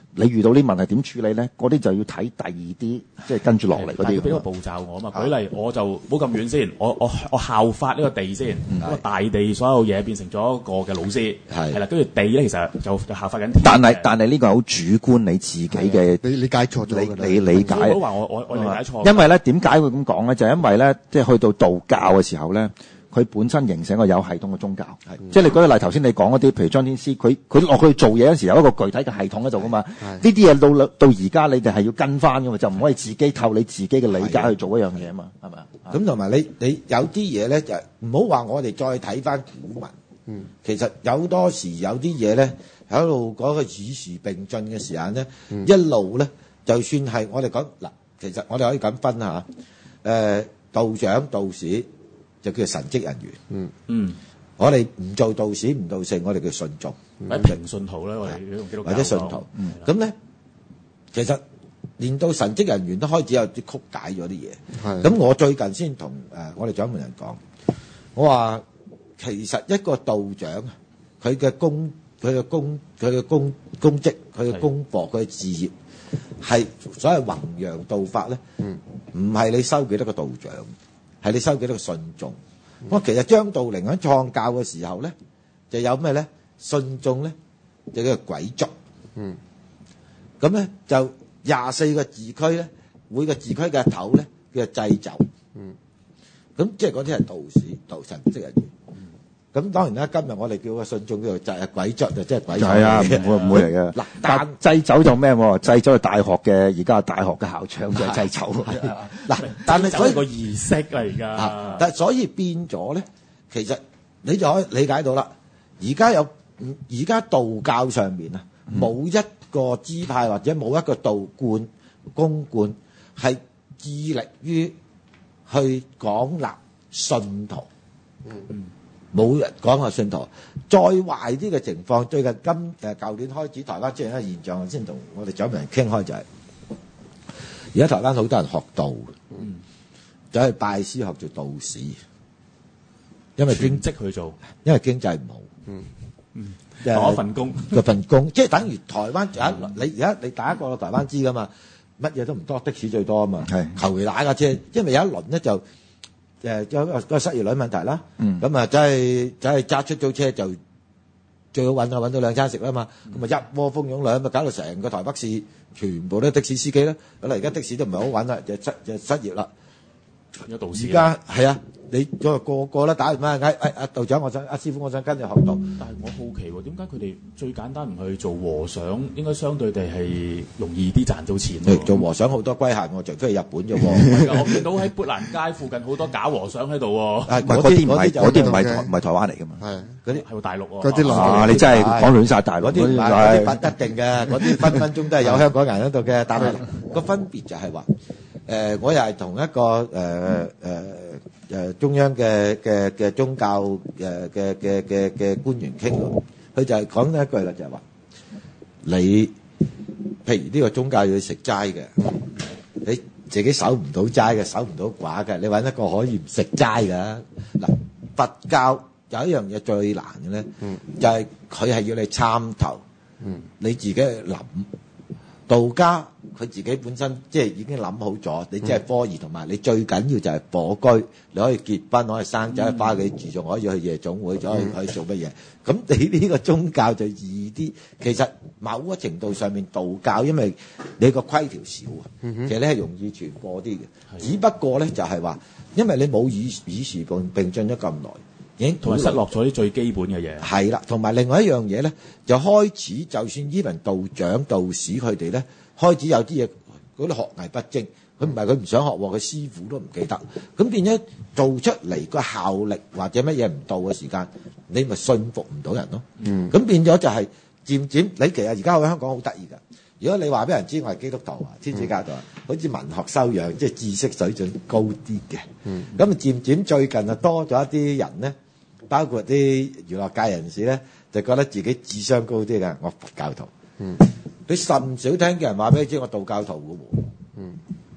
你遇到啲問題點處理咧？嗰啲就要睇第二啲，即係跟住落嚟嗰啲。 俾個步驟我啊嘛。舉例，我就冇咁遠先，我我我效法呢個地先，咁個大地所有嘢變成咗一個嘅老師，係啦，跟住地咧其實就就效法緊天。 但係但係呢個係好主觀你自己嘅， 你理解錯咗㗎啦。 你你理解。 我都話我我我理解錯。 因為咧點解會咁講咧？就係因為咧，即係去到道教嘅時候咧。佢本身形成一個有系統嘅宗教，即係你舉個例，頭先你講嗰啲，譬如張天師，佢佢落去做嘢嗰時有一個具體嘅系統喺度噶嘛。呢啲嘢到到而家你哋係要跟翻噶嘛，就唔可以自己透你自己嘅理解去做一樣嘢啊嘛，係咪啊？ 咁同埋你你有啲嘢咧就唔好話我哋再睇翻古文，嗯，其實有多時有啲嘢咧喺度嗰個與時並進嘅時間咧，嗯、一路咧就算係我哋講嗱，其實我哋可以咁分下，誒、呃、道長道士。就叫神職人員。嗯嗯，我哋唔做道士唔道聖，我哋叫信眾， 或者平信徒咧，我哋用基督教或者信徒。咁咧，其實連到神職人員都開始有啲曲解咗啲嘢。咁我最近先同誒我哋掌門人講，我話其實一個道長，佢嘅功、佢嘅功、佢嘅功功績、佢嘅功課、佢嘅事業，係所謂弘揚道法咧，唔係你收幾多個道長。係你收幾多個信眾？我、嗯、其實張道陵喺創教嘅時候咧，就有咩咧？信眾咧就叫做鬼卒。嗯，咁咧就廿四個字區咧，每個字區嘅頭咧叫做祭酒。嗯，咁即係嗰啲係道士、道神職人員。咁、嗯、當然啦，今日我哋叫個信眾叫做祭係鬼卒，就即係鬼卒。係啊，唔會唔會嚟嘅。嗱，但祭酒就咩喎？祭酒係大學嘅，而家係大學嘅校長就係祭酒。 嗱，但係所以個儀式嚟㗎。 但係所以變咗咧，其實你就可以理解到啦。而家有而家道教上面啊，冇一個支派或者冇一個道觀公觀係致力於去廣納信徒。嗯。冇人講話信徒，再壞啲嘅情況，最近今誒舊年開始，台灣出現一個現象，我先同我哋掌門人傾開就係、是，而家台灣好多人學道，嗯，走去拜師學做道士，因為經職去做， 因為經濟唔好，嗯嗯， 攞一份工， 嗰份工，即係等於台灣有一你而家你大家過到台灣知噶嘛，乜嘢都唔多，的士最多啊嘛，係求其打架車，因為有一輪咧就。誒有個個失業率問題啦，咁啊真係真係揸出租車就最好揾啊揾到兩餐食啦嘛，咁啊一窩蜂湧兩，咪搞到成個台北市全部都的士司機啦，咁啦而家的士都唔係好揾啦，就失就失業啦。 有道士。 而家係啊，你個個個啦打電話，誒誒阿道長，我想阿師傅，我想跟你學道。 但係我好奇喎，點解佢哋最簡單唔去做和尚，應該相對地係容易啲賺到錢喎？ 做和尚好多歸閒喎，除非去日本啫喎。 我見到喺砵蘭街附近好多假和尚喺度喎。 嗰啲唔係嗰啲唔係台唔係台灣嚟㗎嘛？係嗰啲係大陸喎。 嗰啲啊，你真係講亂曬大陸。 嗰啲唔係嗰啲不一定嘅，嗰啲分分鐘都係有香港人喺度嘅，但係個分別就係話。誒、呃，我又係同一個誒誒誒中央嘅嘅嘅宗教誒嘅嘅嘅嘅官員傾，佢就係講咗一句啦，就係、是、話你譬如呢個宗教要食齋嘅，你自己守唔到齋嘅，守唔到寡嘅，你揾一個可以唔食齋嘅。嗱，佛教有一樣嘢最難嘅咧，嗯、就係佢係要你參透，嗯、你自己去諗。道家佢自己本身即係已經諗好咗，你即係科儀同埋你最緊要就係火居，你可以結婚，可以生仔，花幾住，仲可以去夜總會，仲可以可以做乜嘢？咁你呢個宗教就易啲。其實某個程度上面，道教因為你個規條少啊，其實你係容易傳播啲嘅。只不過咧就係話，因為你冇與與時並並進咗咁耐。已經同埋失落咗啲最基本嘅嘢。 係啦，同埋另外一樣嘢咧，就開始就算依輪道長、道士佢哋咧，開始有啲嘢嗰啲學藝不精，佢唔係佢唔想學喎，佢師傅都唔記得，咁變咗做出嚟個效力或者乜嘢唔到嘅時間，你咪信服唔到人咯。嗯，咁變咗就係漸漸，你其實而家喺香港好得意㗎。如果你話俾人知我係基督徒啊，天主教徒啊，好似文學修養即係知識水準高啲嘅。嗯，咁啊漸漸最近啊多咗一啲人咧。包括啲娛樂界人士咧，就覺得自己智商高啲嘅，我佛教徒。嗯，你甚少聽嘅人話俾你知我道教徒嘅喎。嗯，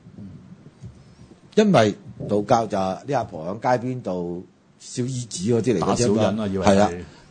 因為道教就係啲阿婆喺街邊度燒衣紙嗰啲嚟嘅啫嘛。打小人啊，以為係啊。咁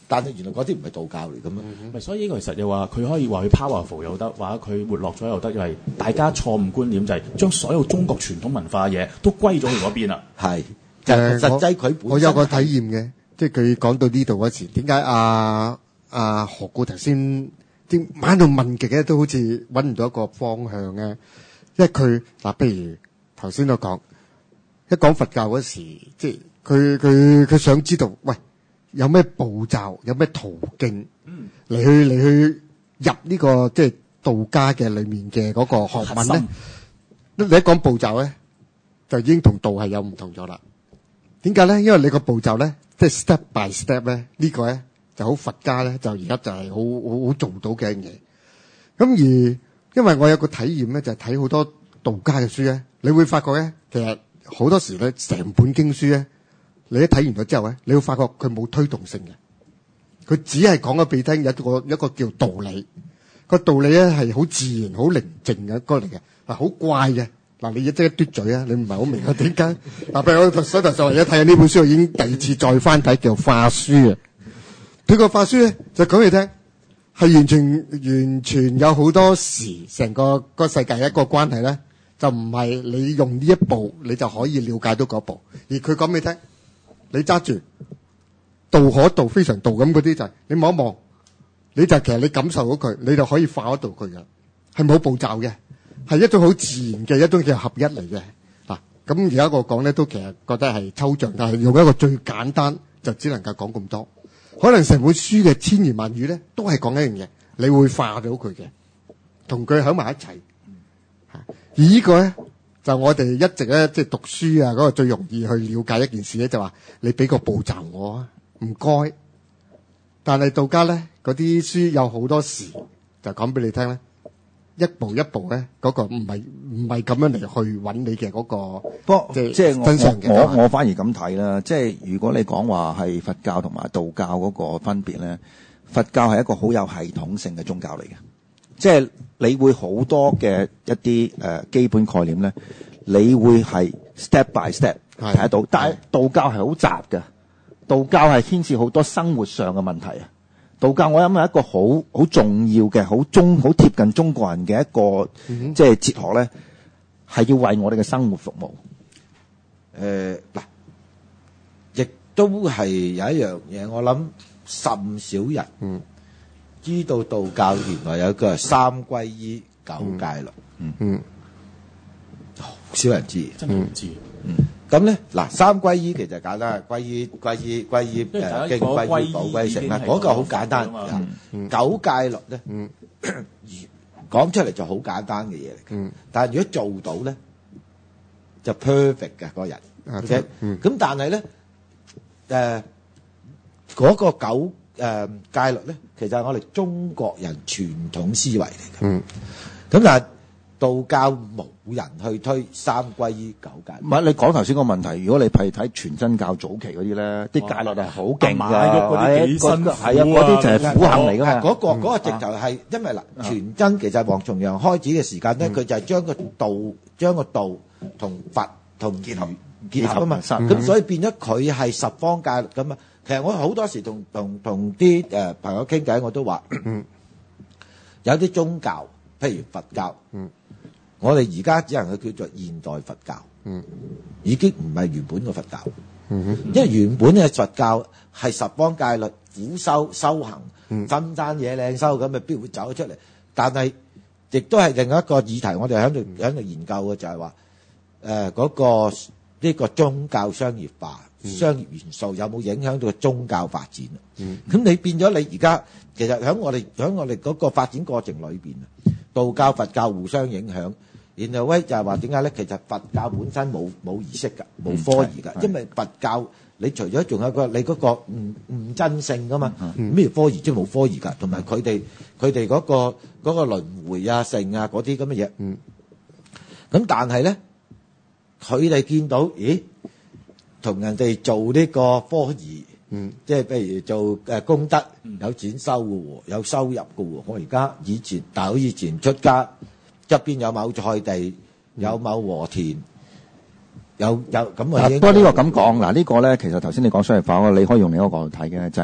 但係原來嗰啲唔係道教嚟㗎嘛。 咪所以呢個其實又話佢可以話佢 powerful 又得，或者佢活絡咗又得，因為大家錯誤觀念就係將所有中國傳統文化嘅嘢都歸咗去嗰邊啦。 係，就係實際佢本身我有個體驗嘅，即係佢講到呢度嗰時，點解阿阿何故頭先啲喺度問極咧，都好似揾唔到一個方向咧？因為佢嗱，譬如頭先我講一講佛教嗰時，即係佢佢佢想知道，喂，有咩步驟，有咩途徑嚟去嚟去入呢個即係道家嘅裏面嘅嗰個學問咧？你一講步驟咧，就已經同道係有唔同咗啦。點解咧？因為你個步驟咧，即係 step by step 咧，呢個咧就好佛家咧，就而家就係好好好做到嘅嘢。咁而因為我有個體驗咧，就係睇好多道家嘅書咧，你會發覺咧，其實好多時咧，成本經書咧，你一睇完咗之後咧，你會發覺佢冇推動性嘅，佢只係講咗俾你聽，有一個一個叫道理。個道理咧係好自然、好寧靜嘅一個嚟嘅，嗱好怪嘅。嗱，你一即係嘟嘴啊！你唔係好明啊？點解？嗱，譬如我手頭上而家睇緊呢本書，我已經第二次再翻睇，叫《化書》啊。佢個化書咧就講你聽，係完全完全有好多時，成個個世界一個關係咧，就唔係你用呢一步你就可以了解到嗰步，而佢講俾你聽，你揸住道可道非常道咁嗰啲就係、是、你望一望，你就其實你感受到佢，你就可以化得到佢嘅，係冇步驟嘅。係一種好自然嘅一種叫合一嚟嘅嗱，咁而家我講咧都其實覺得係抽象，但係用一個最簡單就只能夠講咁多。可能成本書嘅千言萬語咧，都係講一樣嘢，你會化到佢嘅，同佢喺埋一齊。而呢個咧就我哋一直咧即係讀書啊嗰個最容易去了解一件事咧，就話你俾個步驟我啊，唔該。但係道家咧嗰啲書有好多時就講俾你聽咧。一步一步咧，嗰、那個唔係唔係咁樣嚟去揾你嘅嗰、那個， 不過即係我真相嘅。 我我反而咁睇啦，即係如果你講話係佛教同埋道教嗰個分別咧，佛教係一個好有系統性嘅宗教嚟嘅，即係你會好多嘅一啲誒、呃、基本概念咧，你會係 step by step 睇得到，但係道教係好雜嘅，道教係牽涉好多生活上嘅問題啊。道教我諗係一個好好重要嘅、好中、好貼近中國人嘅一個、嗯、即係哲學咧，係要為我哋嘅生活服務。 誒嗱，亦都係有一樣嘢，我諗甚少人嗯知道道教原來有一個三歸依九戒律。嗯嗯，好少人知， 真係唔知。 嗯。咁咧嗱，三歸依其實簡單，歸依歸依歸依誒經歸依寶歸成啦，嗰個好簡單。嗯、九戒律咧，嗯、講出嚟就好簡單嘅嘢嚟嘅。嗯、但係如果做到咧，就 perfect 嘅個人。OK，咁、嗯、但係咧誒嗰個九誒、呃、戒律咧，其實係我哋中國人傳統思維嚟嘅。咁、嗯、但係道教冇人去推三歸依九戒。 唔係你講頭先個問題，如果你譬如睇全真教早期嗰啲咧，啲戒律係好勁㗎， 嗰啲幾辛苦啊！ 係啊，嗰啲就係苦行嚟㗎嘛。 嗰個嗰個直頭係因為嗱，全真其實黃重陽開始嘅時間咧，佢就係將個道將個道同佛同結合結合啊嘛。咁所以變咗佢係十方戒律咁啊。其實我好多時同同同啲誒朋友傾偈，我都話有啲宗教，譬如佛教。我哋而家只能夠叫做現代佛教，嗯、已經唔係原本嘅佛教，嗯、因為原本嘅佛教係十方戒律、苦修修行、深、嗯、山野嶺修咁，咪必會走出嚟。但係亦都係另一個議題，我哋喺度喺度研究嘅就係話，誒嗰個呢個宗教商業化、嗯、商業元素有冇影響到宗教發展？咁、嗯、你變咗你而家其實喺我哋喺我哋嗰個發展過程裏邊啊，道教、佛教互相影響。然後咧就係話點解咧？其實佛教本身冇冇儀式㗎，冇科儀㗎，因為佛教你除咗仲有個你嗰個唔唔真性㗎嘛，咩科儀即係冇科儀㗎，同埋佢哋佢哋嗰個嗰個輪迴啊、性啊嗰啲咁嘅嘢。咁但係咧，佢哋見到咦，同人哋做呢個科儀，即係譬如做誒功德有錢收嘅喎，有收入嘅喎。我而家以前大佬以前出家。側邊有某菜地，有某禾田，有有咁啊。不過呢個咁講，嗱呢個咧，其實頭先你講商業化，你可以用另一個角度睇嘅，就係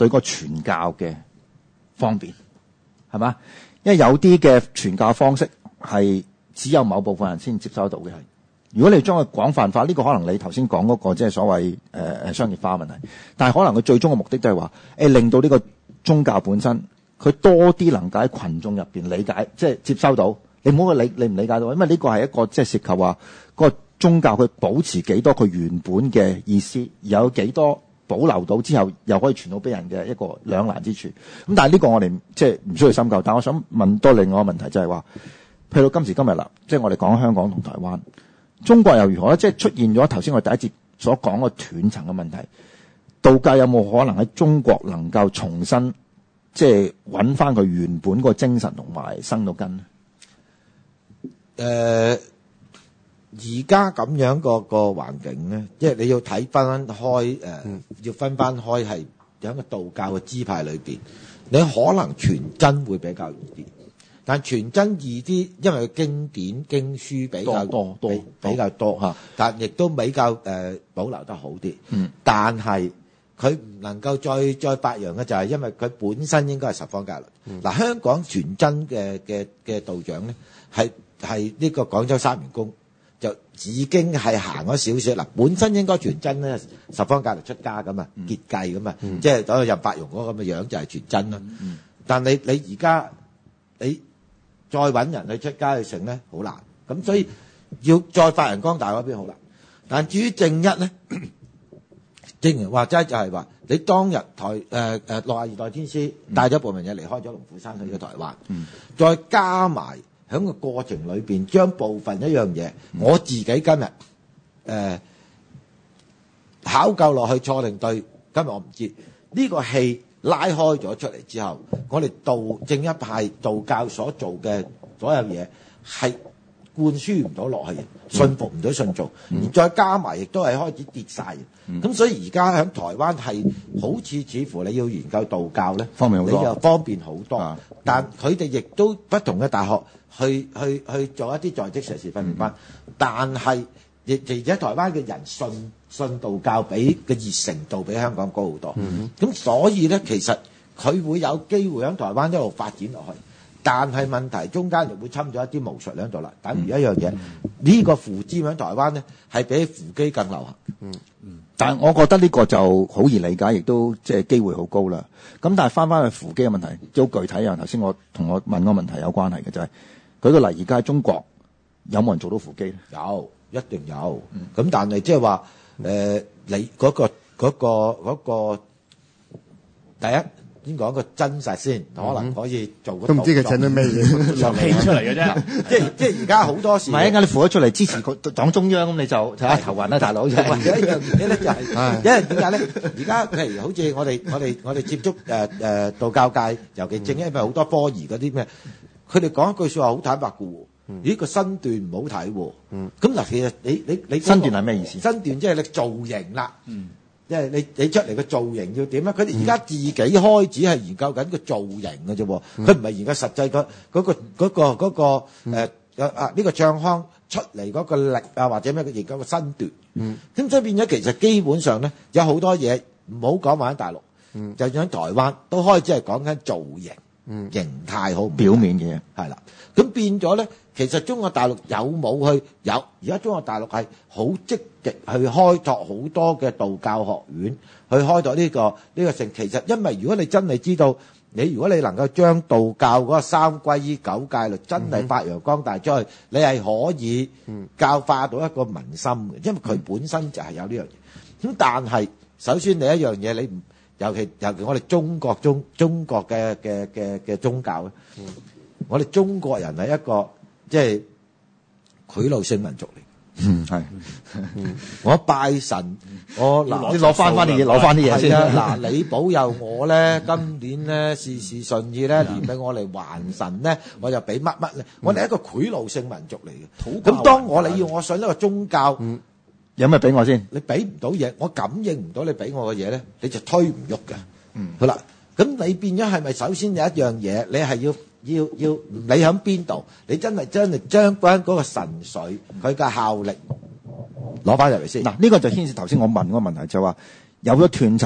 對個傳教嘅方便，係嘛？因為有啲嘅傳教方式係只有某部分人先接收到嘅。如果你將佢廣泛化，呢、這個可能你頭先講嗰個即係所謂誒誒、呃、商業化問題，但係可能佢最終嘅目的就係話誒令到呢個宗教本身佢多啲能夠喺群眾入邊理解，即係接收到。你唔好理你唔理解到，因為呢個係一個即係涉及話嗰個宗教佢保持幾多佢原本嘅意思，而有幾多保留到之後又可以傳到俾人嘅一個兩難之處。咁但係呢個我哋即係唔需要深究。但係我想問多另外一個問題就係話，譬如到今時今日啦，即係我哋講香港同台灣。中國又如何咧？即係出現咗頭先我第一節所講個斷層嘅問題，道教有冇可能喺中國能夠重新即係揾翻佢原本個精神同埋生到根咧？ 誒、呃，而家咁樣個個環境咧，即係你要睇翻開誒、呃嗯，要分翻開係有一個道教嘅支派裏邊，你可能傳真會比較易啲。但傳真易啲，因為經典經書比較多多比，比較多嚇，但亦都比較誒、呃、保留得好啲。嗯，但係佢唔能夠再再發揚嘅就係因為佢本身應該係十方戒律。嗱、嗯啊，香港傳真嘅嘅嘅道長咧，係係呢個廣州三元宮就已經係行咗少少。嗱，本身應該傳真咧十方戒律出家咁啊，結計咁啊，即係嗰個任白榕嗰咁嘅樣就係傳真啦、嗯嗯。但你你而家你再揾人去出街去成咧，好難。咁所以要再發揚光大嗰邊好難。但至於正一咧，正如話齋就係話，你當日台誒誒六廿二代天師帶咗部分嘢離開咗龍虎山去咗台灣、嗯，再加埋喺個過程裏邊，將部分一樣嘢、嗯，我自己今日誒、呃、考究落去錯定對，今日我唔知呢、這個戲。拉開咗出嚟之後，我哋道正一派道教所做嘅所有嘢係灌輸唔到落去，信服唔到信眾、嗯，而再加埋亦都係開始跌晒。咁、嗯、所以而家喺台灣係好似似乎你要研究道教咧，方便好多，你就方便好多。啊、但佢哋亦都不同嘅大學去去去做一啲在職碩士訓練班，嗯、但係亦而且台灣嘅人信。信道教比嘅熱誠度比香港高好多，咁、嗯、所以咧，其實佢會有機會喺台灣一路發展落去，但係問題中間就會侵咗一啲巫術喺度啦。等於一樣嘢，呢、嗯這個符尖喺台灣咧係比符基更流行。嗯嗯， 但係我覺得呢個就好易理解，亦都即係機會好高啦。咁但係翻翻去符基嘅問題，即好具體啊。頭先我同我問個問題有關係嘅就係、是，舉個例，而家喺中國有冇人做到符基咧？ 有，一定有。咁、嗯、但係即係話。誒、呃，你嗰、那個嗰、那個嗰、那個第一先講個真實先，可能可以做個、嗯、都唔知佢整咗咩嘢，就氣出嚟嘅啫。即係即係而家好多時，唔係一陣間你扶咗出嚟支持佢黨中央咁，你就睇下頭暈啦，大佬。有一樣嘢咧就係、是，因為點解咧？而家譬如好似我哋我哋我哋接觸誒誒、呃呃、道教界，尤其正因為好多科儀嗰啲咩，佢哋講一句說話好坦白嘅喎。呢個身段唔好睇喎，咁嗱，其實你你你身段係咩意思？ 身段即係你造型啦，即係你你出嚟個造型要點咧？佢哋而家自己開始係研究緊個造型嘅啫，佢唔係研究實際個嗰個嗰個嗰個誒啊呢個唱腔出嚟嗰個力啊或者咩嘅研究個身段，咁所以變咗其實基本上咧有好多嘢唔好講話喺大陸，就喺台灣都開始係講緊造型、形態好表面嘅嘢， 係啦，咁變咗咧。其實中國大陸有冇去有？而家中國大陸係好積極去開拓好多嘅道教學院，去開拓呢個呢個成。其實因為如果你真係知道，你如果你能夠將道教嗰個三歸依九戒律真係發揚光大出去，你係可以教化到一個民心嘅，因為佢本身就係有呢樣嘢。咁但係首先你一樣嘢，你唔尤其尤其我哋中國中中國嘅嘅嘅嘅宗教咧，我哋中國人係一個。即係賄賂性民族嚟， 嗯係， 我拜神，我嗱， 你攞翻翻啲嘢，攞翻啲嘢先啦。嗱，你保佑我咧，今年咧事事順意咧，連俾我嚟還神咧，我就俾乜乜咧。我哋係一個賄賂性民族嚟嘅。咁當我你要我信一個宗教， 有咩俾我先？ 你俾唔到嘢，我感應唔到你俾我嘅嘢咧，你就推唔喐嘅。嗯，好啦，咁你變咗係咪首先有一樣嘢，你係要？要要唔理喺邊度，你真係真係將翻嗰個神髓佢嘅效力攞翻入嚟先。 嗱，呢個就牽涉頭先我問嗰個問題，就係話有咗斷層，而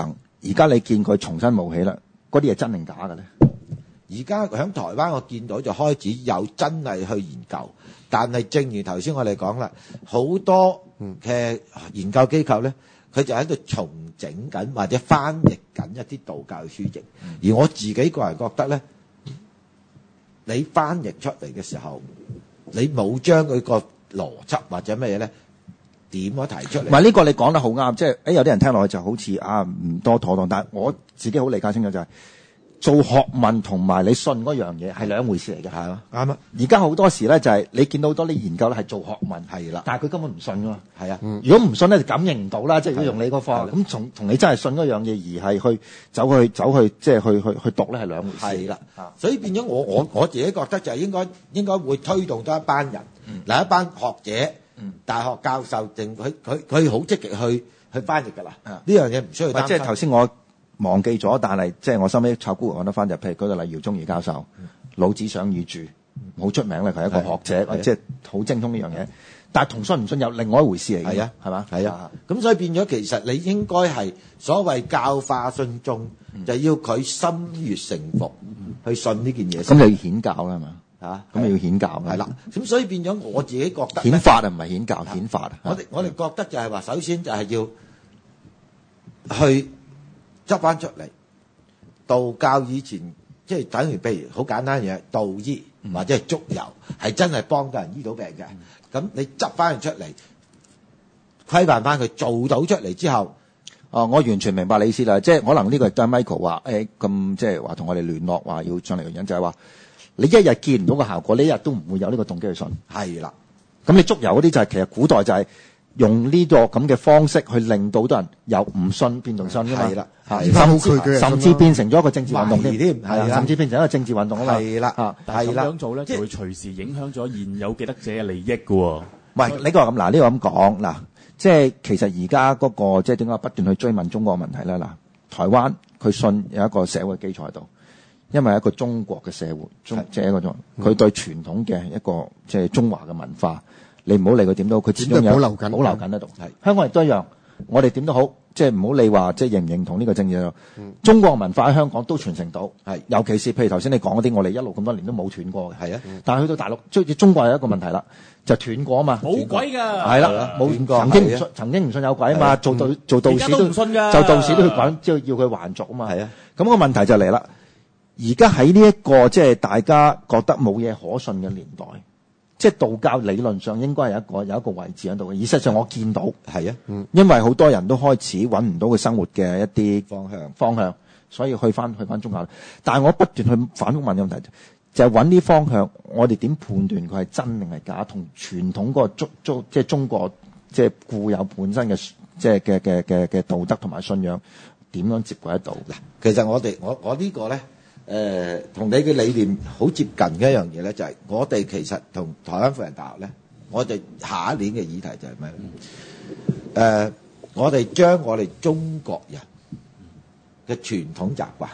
而家你見佢重新冒起啦，嗰啲係真定假嘅咧？ 而家喺台灣我見到就開始有真係去研究，但係正如頭先我哋講啦，好多嘅研究機構咧，佢就喺度重整緊或者翻譯緊一啲道教書籍，而我自己個人覺得咧，你翻譯出嚟嘅時候，你冇將佢個邏輯或者咩嘢咧點樣提出嚟？ 唔係呢個你講得好啱，即係誒有啲人聽落去就好似啊唔多妥當，但係我自己好理解清楚就係、是。做學問同埋你信嗰樣嘢係兩回事嚟嘅，係咯，啱啊！而家好多時咧就係、是、你見到好多啲研究咧係做學問，係啦，但係佢根本唔信㗎嘛，係啊、嗯。如果唔信咧就感應唔到啦，即係如果用你個方法，咁同同你真係信嗰樣嘢而係去走去走去即係去去去讀咧係兩回事。係啦， 所以變咗我我我自己覺得就係應該應該會推動多一班人，嗱、嗯、一班學者、嗯、大學教授，定佢佢佢好積極去去翻譯㗎啦。呢樣嘢唔需要擔心。 即係頭先我。忘記咗，但係即係我收尾炒股揾得翻就，譬如舉個例，姚宗儀教授，嗯、老子想語注，好出名咧，佢係一個學者，即係好精通呢樣嘢。但係同信唔信有另外一回事嚟嘅，係啊，係嘛？係啊。咁所以變咗，其實你應該係所謂教化信眾，嗯、就要佢心悅誠服、嗯、去信呢件嘢。 咁就要顯教啦嘛，嚇，咁就要顯教。 係啦。咁所以變咗，我自己覺得顯法啊，唔係顯教，顯法啊。 我哋我哋覺得就係話，首先就係要去。執翻出嚟，道教以前即係等於譬如好簡單嘅嘢，道醫或者係足油係真係幫到人醫到病嘅。咁、嗯、你執翻佢出嚟，規範翻佢做到出嚟之後， 哦，我完全明白你意思啦。即係可能呢個都係 Michael 話誒咁，即係話同我哋聯絡話要上嚟嘅原因，就係話你一日見唔到個效果，你一日都唔會有呢個動機去信。係啦，咁你足油嗰啲就係、是、其實古代就係、是。用呢個咁嘅方式去令到好多人由唔信變到信㗎嘛，係啦，甚至甚至變成咗一個政治運動添，係啊，甚至變成一個政治運動啊嘛， 係啦，但係咁樣做咧就會隨時影響咗現有既得者嘅利益㗎喎。 唔係，呢個咁嗱，呢個咁講嗱，即係其實而家嗰個即係點解不斷去追問中國問題咧？嗱，台灣佢信有一個社會基礎喺度，因為一個中國嘅社會，中即係一個中，佢對傳統嘅一個即係中華嘅文化。你唔好理佢點都好，佢始終有保留緊，保留緊喺度。係香港亦都一樣，我哋點都好，即係唔好理話即係認唔認同呢個政治。嗯、中國文化喺香港都傳承到，係尤其是譬如頭先你講嗰啲，我哋一路咁多年都冇斷過嘅。係啊，嗯、但係去到大陸，即係中國有一個問題啦，就斷過啊嘛。冇鬼㗎， 係啦，冇斷過。曾經唔信，曾經唔信有鬼啊嘛，做道做道士都唔信㗎，做道士都要講，即係要佢還俗啊嘛。係啊，咁個問題就嚟啦。而家喺呢一個即係大家覺得冇嘢可信嘅年代。即係道教理論上應該有一個有一個位置喺度嘅，而實際上我見到係啊，嗯，因為好多人都開始揾唔到佢生活嘅一啲方向方向，所以去翻去翻宗教。但係我不斷去反覆問嘅問題，就係揾啲方向，我哋點判斷佢係真定係假？同傳統嗰個中中即係中國即係固有本身嘅即係嘅嘅嘅嘅道德同埋信仰點樣接軌得到？嗱， 其實我哋我我呢個咧。誒同、呃、你嘅理念好接近嘅一樣嘢咧，就係、是、我哋其實同台灣輔仁大學咧，我哋下一年嘅議題就係咩咧？誒、呃，我哋將我哋中國人嘅傳統習慣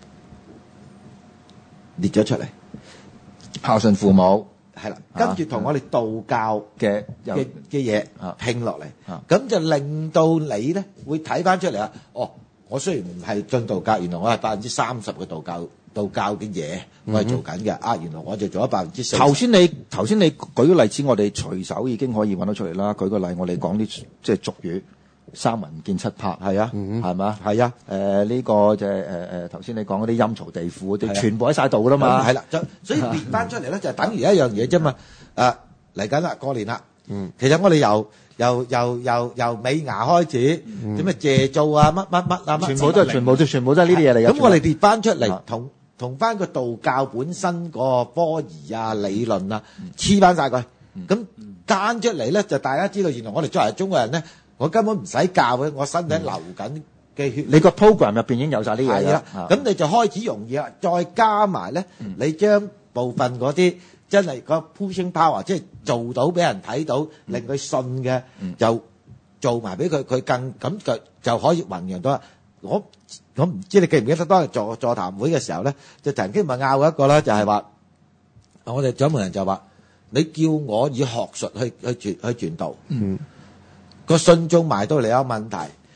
列咗出嚟， 孝順父母係啦，跟住同我哋道教嘅嘅嘅嘢拼落嚟，咁、啊、就令到你咧會睇翻出嚟啊！哦。我雖然唔係進道教，原來我係百分之三十嘅道教道教嘅嘢，我係做緊嘅。啊，原來我就做咗百分之四。 頭先你頭先你舉個例子，我哋隨手已經可以揾到出嚟啦。舉個例，我哋講啲即係俗語，三魂見七魄，係啊，係嘛，係啊。誒呢個就係誒誒頭先你講嗰啲陰曹地府，啲全部喺晒度噶啦嘛。 係啦，就所以列翻出嚟咧，就等於一樣嘢啫嘛。誒嚟緊啦，過年啦。嗯，其實我哋由由由由由尾牙開始，點啊謝灶啊，乜乜乜啊， 全部都係全部都全部都係呢啲嘢嚟嘅。 咁我哋列翻出嚟，同同翻個道教本身個科儀啊、理論啊，黐翻晒佢。咁間出嚟咧，就大家知道，原來我哋作為中國人咧，我根本唔使教嘅，我身體流緊嘅血。 你個 program 入邊已經有晒呢嘢啦。 咁你就開始容易啦，再加埋咧，你將部分嗰啲。真係個 pushing power，即係做到俾人睇到，令佢信嘅，就做埋俾佢，佢更咁就就可以弘揚到。我我唔知你記唔記得當日座座談會嘅時候咧，就曾經咪拗過一個啦，就係話我哋掌門人就話：你叫我以學術去去傳去傳道，個信眾埋到嚟有問題，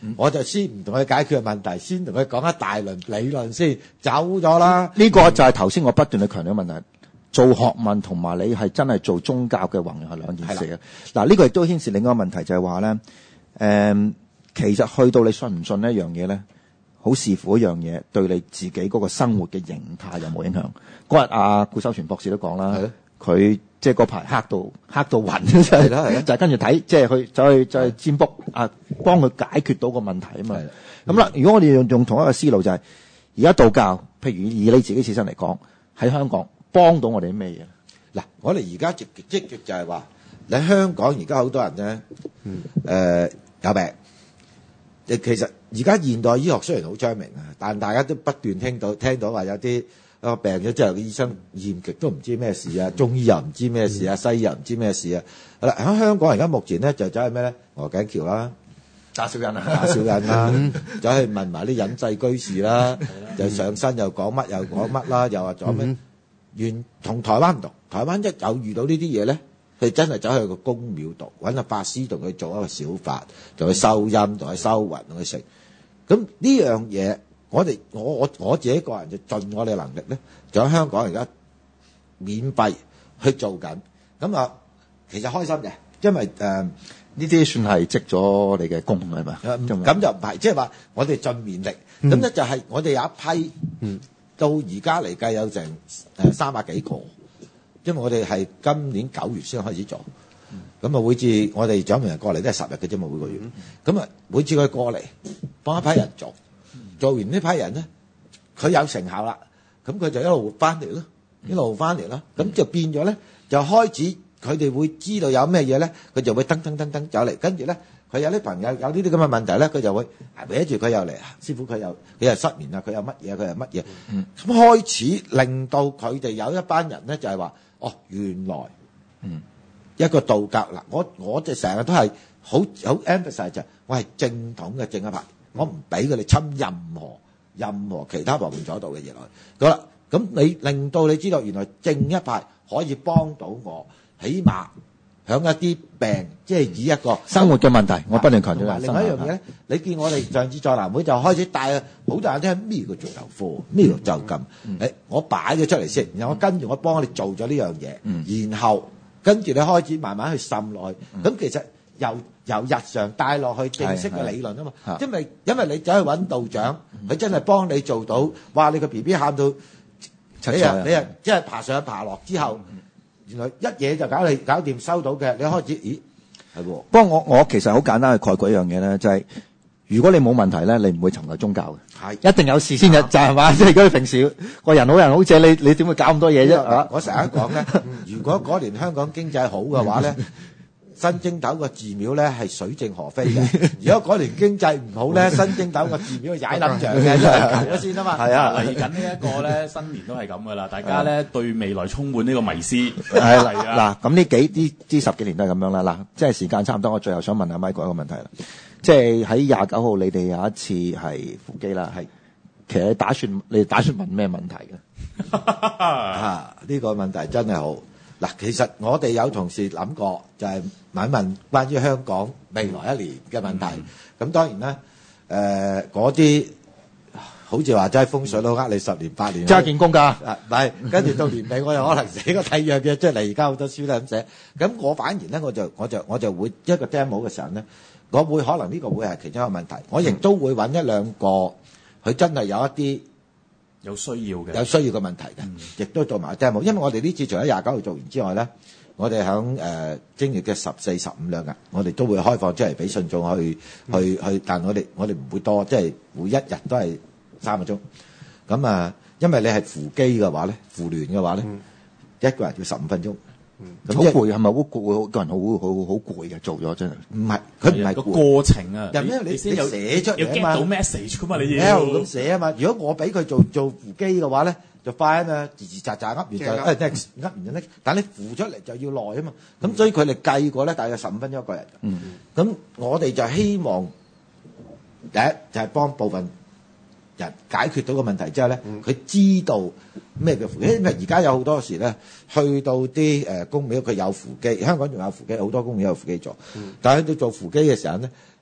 我就先唔同佢解決問題，先同佢講一大輪理論先，走咗啦。 呢個就係頭先我不斷去強調嘅問題。做學問同埋你係真係做宗教嘅弘揚係兩件事嘅。嗱，呢個亦都牽涉另一個問題，就係話咧，誒、嗯，其實去到你信唔信呢一樣嘢咧，好視乎一樣嘢對你自己嗰個生活嘅形態有冇影響。嗰日阿顧修全博士都講啦，佢即係嗰排黑到黑到暈，係啦係啦，就係跟住睇，即係去走去走去占卜啊，幫佢解決到個問題啊嘛。咁啦，如果我哋用用同一個思路，就係而家道教，譬如以你自己自身嚟講，喺香港。幫到我哋啲咩嘢？ 嗱，我哋而家積極積極就係話，你香港而家好多人咧，誒、嗯呃、有病。其實而家現代醫學雖然好昌明啊，但大家都不斷聽到聽到話有啲啊病咗之後，醫生驗極都唔知咩事啊，中醫又唔知咩事啊，西醫又唔知咩事啊。好啦，喺香港而家目前咧就走去咩咧？鵝頸橋啦， 打小人啊， 打小人啦，走去問埋啲隱世居士啦，就上身又講乜又講乜啦，又話咗咩？原同台灣唔同，台灣一有遇到呢啲嘢咧，佢真係走去個公廟度揾個法師同佢做一個小法，同佢收音，同佢收魂，同佢食。咁呢樣嘢，我哋我我我自己個人就盡我哋能力咧，就喺香港而家免費去做緊。咁啊，其實開心嘅，因為誒呢啲算係積咗你嘅功係嘛？ 咁就唔係，即係話我哋盡綿力。咁、嗯、咧就係我哋有一批。嗯到而家嚟計有成誒三百幾個，因為我哋係今年九月先開始做，咁啊每次我哋獎門人過嚟都係十日嘅啫嘛，每個月，咁啊每次佢過嚟幫一批人做，做完呢批人咧，佢有成效啦，咁佢就一路翻嚟咯，一路翻嚟咯，咁就變咗咧，就開始佢哋會知道有咩嘢咧，佢就會噔噔噔噔走嚟，跟住咧。佢有啲朋友有呢啲咁嘅問題咧，佢就會搲住佢又嚟，師傅佢又佢又失眠啊，佢又乜嘢佢又乜嘢，咁、嗯、開始令到佢哋有一班人咧就係、是、話，哦原來，嗯，一個道教嗱，我我哋成日都係好好 emphasize 就係，我係正統嘅正一派，我唔俾佢哋侵任何任何其他旁門左道嘅嘢落去。好啦，咁你令到你知道原來正一派可以幫到我，起碼。響一啲病，即係以一個生活嘅問題，我不斷強調。 另外一樣嘢咧，你見我哋上次在南會就開始帶好多人聽咩叫做頭科，咩叫就咁。誒，我擺咗出嚟先，然後我跟住我幫你做咗呢樣嘢，然後跟住你開始慢慢去滲落去。咁其實由由日常帶落去正式嘅理論啊嘛，因為因為你走去揾道長，佢真係幫你做到，哇！你個 B B 喊到，你啊你啊，即係爬上爬落之後。原來一嘢就搞你搞掂收到嘅，你開始咦係喎。不過我我其實好簡單去概括一樣嘢咧，就係、是、如果你冇問題咧，你唔會尋求宗教嘅，係一定有事先嘅，就係嘛？即係如果你平時個人好人好姐，你你點會搞咁多嘢啫？ 我成日講咧，如果嗰年香港經濟好嘅話咧。新正頭個寺廟咧係水靜河飛嘅，如果嗰年經濟唔好咧，新正頭個寺廟踩冧場嘅，求咗先啊嘛。 係啊，嚟緊呢一個咧新年都係咁噶啦，大家咧對未來充滿呢個迷思。 係啦，嗱咁呢幾啲呢十幾年都係咁樣啦。嗱，即係時間差唔多，我最後想問阿 Michael 一個問題啦。即係喺廿九號，你哋有一次係扶乩啦，係其實你打算你打算問咩問題嘅？ 啊，呢個問題真係好。嗱，其實我哋有同事諗過，就係問一問關於香港未來一年嘅問題。咁、嗯、當然啦，誒嗰啲好似話齋風水佬呃你十年八年， 揸見功㗎。 唔係，跟住到年尾我又可能寫個第二樣嘢出嚟。而家好多書都咁寫。咁我反而咧，我就我就我就會一個 demo 嘅時候咧，我會可能呢個會係其中一個問題。我亦都會揾一兩個，佢真係有一啲。 有需要嘅， 有需要嘅問題嘅，亦、嗯、都做埋 demo。因為我哋呢次除咗廿九號做完之外咧，我哋響誒正月嘅十四、十五兩日，我哋都會開放出嚟俾信眾去、嗯、去去。但我哋我哋唔會多，即係每一日都係三個鐘。咁啊，因為你係扶乩嘅話咧，扶鸞嘅話咧、嗯，一個人要十五分鐘。 咁好攰係咪好攰？個人好好好攰嘅，做咗真係。 唔係，佢唔係個過程啊。 因為你你寫出嚟啊嘛， 要 get 到 message 噶嘛，你要咁寫啊嘛。如果我俾佢做做扶乩嘅話咧，就快啊嘛，吱吱喳喳噏完就誒，即係噏完就拎。但你扶出嚟就要耐啊嘛。咁、嗯、所以佢哋計過咧，大約十五分鐘一個人。嗯。咁我哋就希望第一就係、是、幫部分人解決到個問題之後咧，佢、嗯、知道咩叫扶乩。因為而家有好多時咧，去到啲誒宮廟，佢有扶乩，香港仲有扶乩，好多宮廟有扶乩做。嗯、但係去到做扶乩嘅時候咧，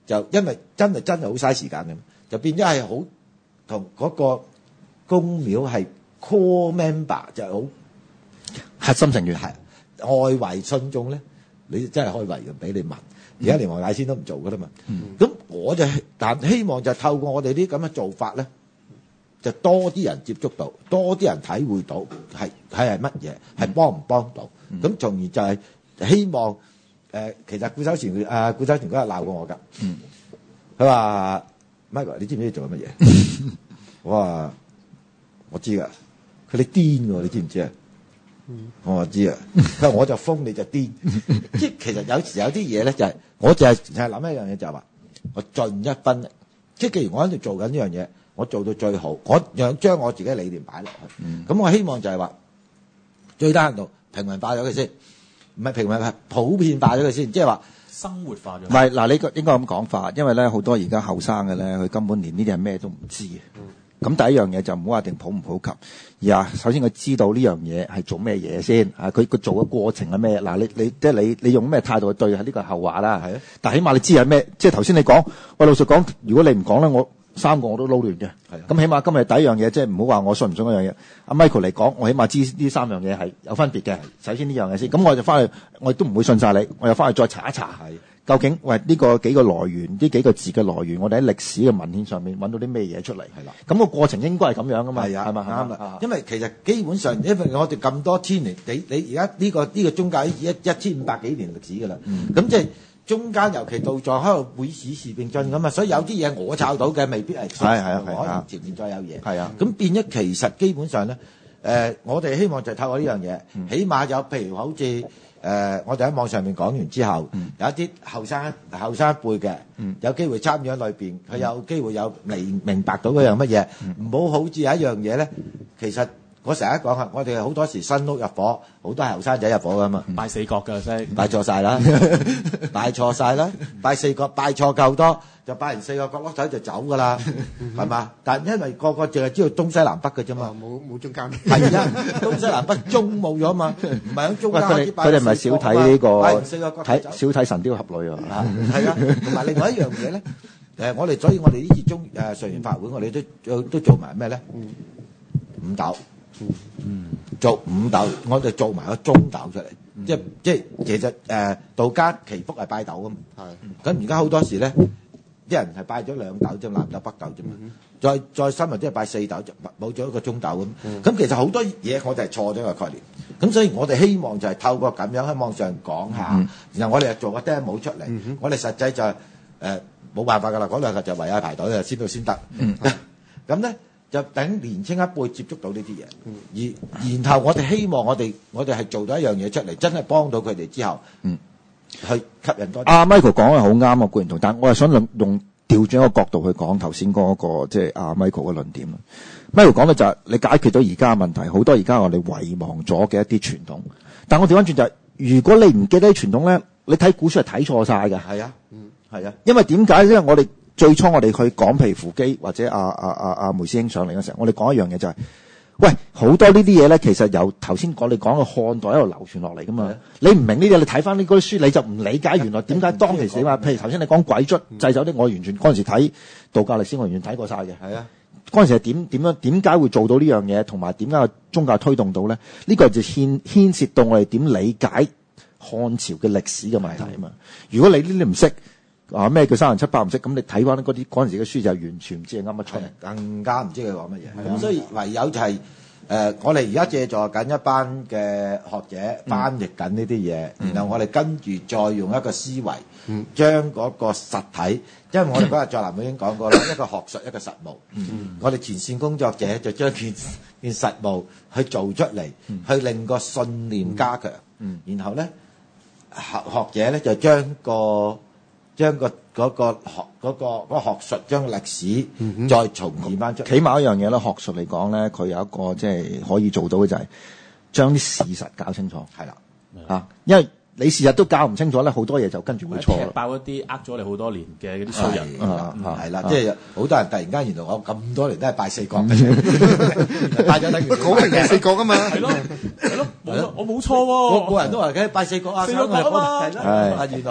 就因為真係真係好嘥時間嘅，就變咗係好同嗰個宮廟係 core member 就係好核心成員係外圍信眾咧，你真係開圍嘅俾你問。而家連黃大仙都唔做噶啦嘛，咁、嗯、我就但希望就透過我哋啲咁嘅做法咧，就多啲人接觸到，多啲人體會到係係係乜嘢，係幫唔幫到，咁、嗯、從而就係希望誒、呃，其實顧守全誒顧守全嗰日鬧過我㗎，佢話 Michael 你知唔知做緊乜嘢？我話我知㗎，佢你癲喎，你知唔知啊？我話知啊，佢話我就瘋你就癲，即係其實有時有啲嘢咧就係、是，我就係就係諗一樣嘢就係話，我盡一分力，即係既然我喺度做緊呢樣嘢，我做到最好，我想將我自己嘅理念擺落去，咁、嗯、我希望就係話最低限度平民化咗佢先，唔係平民化，普遍化咗佢先，即係話生活化咗。唔係嗱，你應該咁講法，因為咧好多而家後生嘅咧，佢根本連呢啲係咩都唔知嘅。咁、嗯、第一樣嘢就唔好話定普唔普及，而啊首先佢知道呢樣嘢係做咩嘢先，啊佢佢做嘅過程係咩？嗱你你即係你你用咩態度去對，係呢個後話啦。係啊，但起碼你知係咩？即係頭先你講，喂老實講，如果你唔講咧，我三個我都撈亂嘅。係啊，咁起碼今日第一樣嘢，即係唔好話我信唔信嗰樣嘢。阿 Michael 嚟講，我起碼知呢三樣嘢係有分別嘅。首先呢樣嘢先，咁我就翻去，我亦都唔會信晒你，我又翻去再查一查。係。究竟喂呢、這個幾個來源，呢幾個字嘅來源，我哋喺歷史嘅文獻上面揾到啲咩嘢出嚟？係啦，咁、那個過程應該係咁樣噶嘛？係啊，係嘛？啱啦。因為其實基本上，因為我哋咁多千年，你你而家呢個呢、這個宗教已一一千五百幾年歷史噶啦。咁、嗯、即係中間尤其道在喺度會史事並進咁啊，所以有啲嘢我抄到嘅未必係係係啊，可能前面再有嘢。係啊，咁變咗其實基本上咧，誒、呃，我哋希望就透過呢樣嘢，起碼有譬如好似。誒、呃，我哋喺網上面講完之後，嗯、有一啲後生後生一輩嘅，嗯、有機會參與喺裏邊，佢、嗯、有機會有明明白到嗰樣乜嘢，唔好、嗯、好似有一樣嘢咧，其實我成日講啊，我哋好多時新屋入伙，好多係後生仔入伙噶嘛， 拜四角㗎，識拜錯晒啦，拜錯晒啦，拜四角拜錯夠多，就拜完四個角落頭就走噶啦，係嘛？但因為個個淨係知道東西南北嘅啫嘛， 冇冇中間。 係啊，東西南北中冇咗嘛，唔係喺中間。 佢哋佢哋唔係少睇呢個睇少睇神雕俠侶啊， 係啊，同埋另外一樣嘢咧，誒，我哋所以我哋呢次中誒上完法會，我哋都都都做埋咩咧？五斗。嗯，做五斗，我哋做埋個中斗出嚟，嗯、即係即係其實誒、呃、道家祈福係拜斗㗎嘛，係，咁而家好多時咧，啲人係拜咗兩斗啫，南斗北斗啫嘛，嗯、再再深入啲係拜四斗，就冇咗一個中斗咁，咁、嗯、其實好多嘢我哋係錯咗個概念，咁所以我哋希望就係透過咁樣喺網上講下，嗯、然後我哋又做個 demo 出嚟，嗯、我哋實際就係誒冇辦法㗎啦，嗰兩日就唯有排隊啊，先到先得，咁咧。就等年青一輩接觸到呢啲嘢，而然後我哋希望我哋我哋係做到一樣嘢出嚟，真係幫到佢哋之後，嗯，去吸引多啲。阿 Michael 講嘅好啱啊，固然同，但我係想用用調轉一個角度去講頭先嗰個即係阿 Michael 嘅論點。Michael 講嘅就係你解決到而家嘅問題，好多而家我哋遺忘咗嘅一啲傳統。但我調翻轉就係，如果你唔記得啲傳統咧，你睇古書係睇錯晒嘅。 係啊，嗯，係啊， 因為點解？因為我哋最初我哋去講譬如扶基或者阿阿阿阿梅師兄上嚟嘅時候，我哋講一樣嘢就係、是，喂，好多呢啲嘢咧，其實由頭先我哋講嘅漢代一路流傳落嚟噶嘛。你唔明呢啲嘢，你睇翻呢嗰啲書，你就唔理解原來點解當其時話，譬如頭先你講鬼卒祭酒啲，我完全嗰陣時睇道教歷史，我完全睇過晒嘅。係啊，嗰陣時係點點樣點解會做到呢樣嘢，同埋點解個宗教推動到咧？呢、這個就牽牽涉到我哋點理解漢朝嘅歷史嘅問題啊嘛。如果你呢啲唔識。啊咩叫三人七百唔識？咁你睇翻嗰啲嗰陣時嘅書就完全唔知係啱乜出， 更加唔知佢講乜嘢。咁、嗯、所以唯有就係、是、誒、呃，我哋而家借助緊一班嘅學者翻譯緊呢啲嘢，嗯、然後我哋跟住再用一個思維，嗯、將嗰個實體，因為我哋嗰日在南會已經講過啦，一個學術一個實務。嗯、我哋前線工作者就將件件實務去做出嚟，嗯、去令個信念加強。嗯、然後咧學學者咧就將個將個嗰個學嗰個嗰個學術，將個歷史再重現翻出嚟。 起碼一樣嘢咧，學術嚟講咧，佢有一個即係可以做到嘅就係將啲事實搞清楚。係啦，嚇，因為你事實都搞唔清楚咧，好多嘢就跟住會錯啦。 爆一啲呃咗你好多年嘅嗰啲衰人。 係啦，即係好多人突然間原來我咁多年都係拜四角嘅，拜咗等於講明係四角啊嘛。 係咯，係咯，冇我冇錯喎。 個個人都話嘅拜四角啊， 四角啊嘛。 係啦，原來。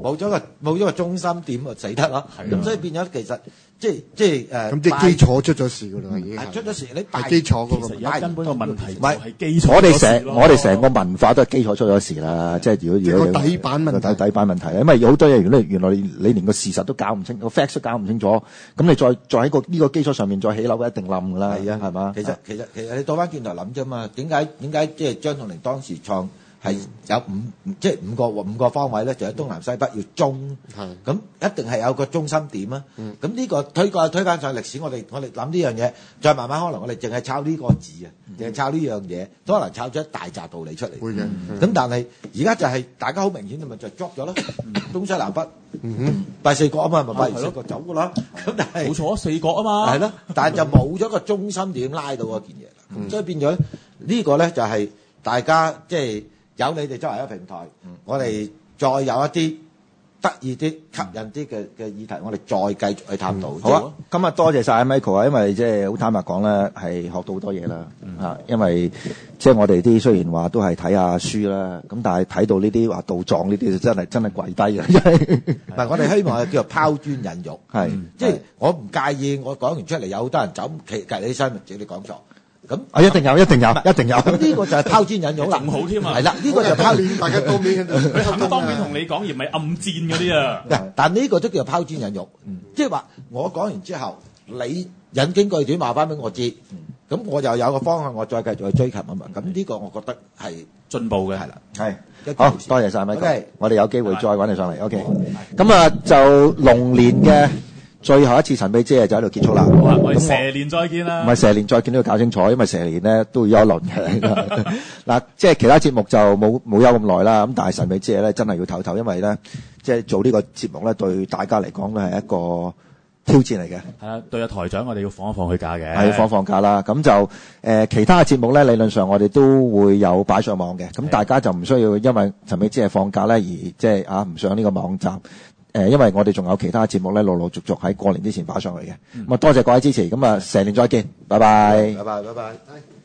冇咗個冇咗個中心點就死得咯。咁所以變咗其實即係即係誒。 咁即係基礎出咗事㗎啦，已經係出咗事，你係基礎嗰個其實而家根本個問題唔係係基礎我哋出咗事咯成我哋成個文化都係基礎出咗事啦。即係如果如果即係個底板問題個底底板問題，因為有好多嘢原來原來你連個事實都搞唔清，個 facts 都搞唔清楚，咁你再再喺個呢個基礎上面再起樓，一定冧㗎啦。 係啊， 係嘛？ 其實其實其實你倒翻轉頭諗啫嘛，點解點解即係張棟樑當時創係有五即係五個五個方位咧，就喺東南西北要中，咁一定係有個中心點啊。咁呢個推過推翻上歷史，我哋我哋諗呢樣嘢，再慢慢可能我哋淨係抄呢個字啊，淨係抄呢樣嘢，都可能抄咗一大紮道理出嚟。 會嘅。 咁但係而家就係大家好明顯咁咪就捉咗咯，東西南北，拜四角啊嘛，咪拜完四角走㗎啦。咁但係冇錯，四角啊嘛。 係咯，但係就冇咗個中心點拉到嗰件嘢啦。咁所以變咗呢個咧就係大家即係。有你哋作為一個平台，嗯、我哋再有一啲得意啲、吸引啲嘅嘅議題，我哋再繼續去探討。 嗯、好啊，今日多謝晒 Michael 啊，因為即係好坦白講咧，係學到好多嘢啦。啊、嗯，因為即係我哋啲雖然話都係睇下書啦，咁但係睇到呢啲話道藏呢啲，真係真係跪低嘅。 唔係，我哋希望係叫做拋磚引玉， 係、 嗯、即係我唔介意我講完出嚟有好多人走企趌起身，自己講錯。咁啊，一定有，一定有，一定有。 咁呢個就係拋磚引玉啦， 仲好添啊！ 係啦，呢個就拋磚， 大家當面佢肯當面同你講，而唔係暗戰嗰啲啊。 但呢個都叫做拋磚引玉，即係話我講完之後，你引經據典話翻俾我知，咁我又有個方向，我再繼續去追求啊嘛。咁呢個我覺得係進步嘅。 係啦， 係好多謝晒 Michael，我哋有機會再揾你上嚟。OK，咁啊就龍年嘅最後一次神秘之夜就喺度結束啦。 好啊，我哋蛇年再見啦。 唔係蛇年再見都要搞清楚，因為蛇年咧都要有一輪嘅。嗱，即係其他節目就冇冇休咁耐啦。咁但係神秘之夜咧真係要唞唞，因為咧即係做呢個節目咧對大家嚟講咧係一個挑戰嚟嘅。係啊，對阿台長我哋要放一放佢假嘅。係要放放假啦。咁就誒、呃、其他嘅節目咧理論上我哋都會有擺上網嘅。咁大家就唔需要因為神秘之夜放假咧而即係啊唔上呢個網站。誒，因為我哋仲有其他節目咧，陸陸續續喺過年之前擺上去嘅。咁啊，多謝各位支持，咁啊，蛇年再見，拜拜。 拜拜，拜拜。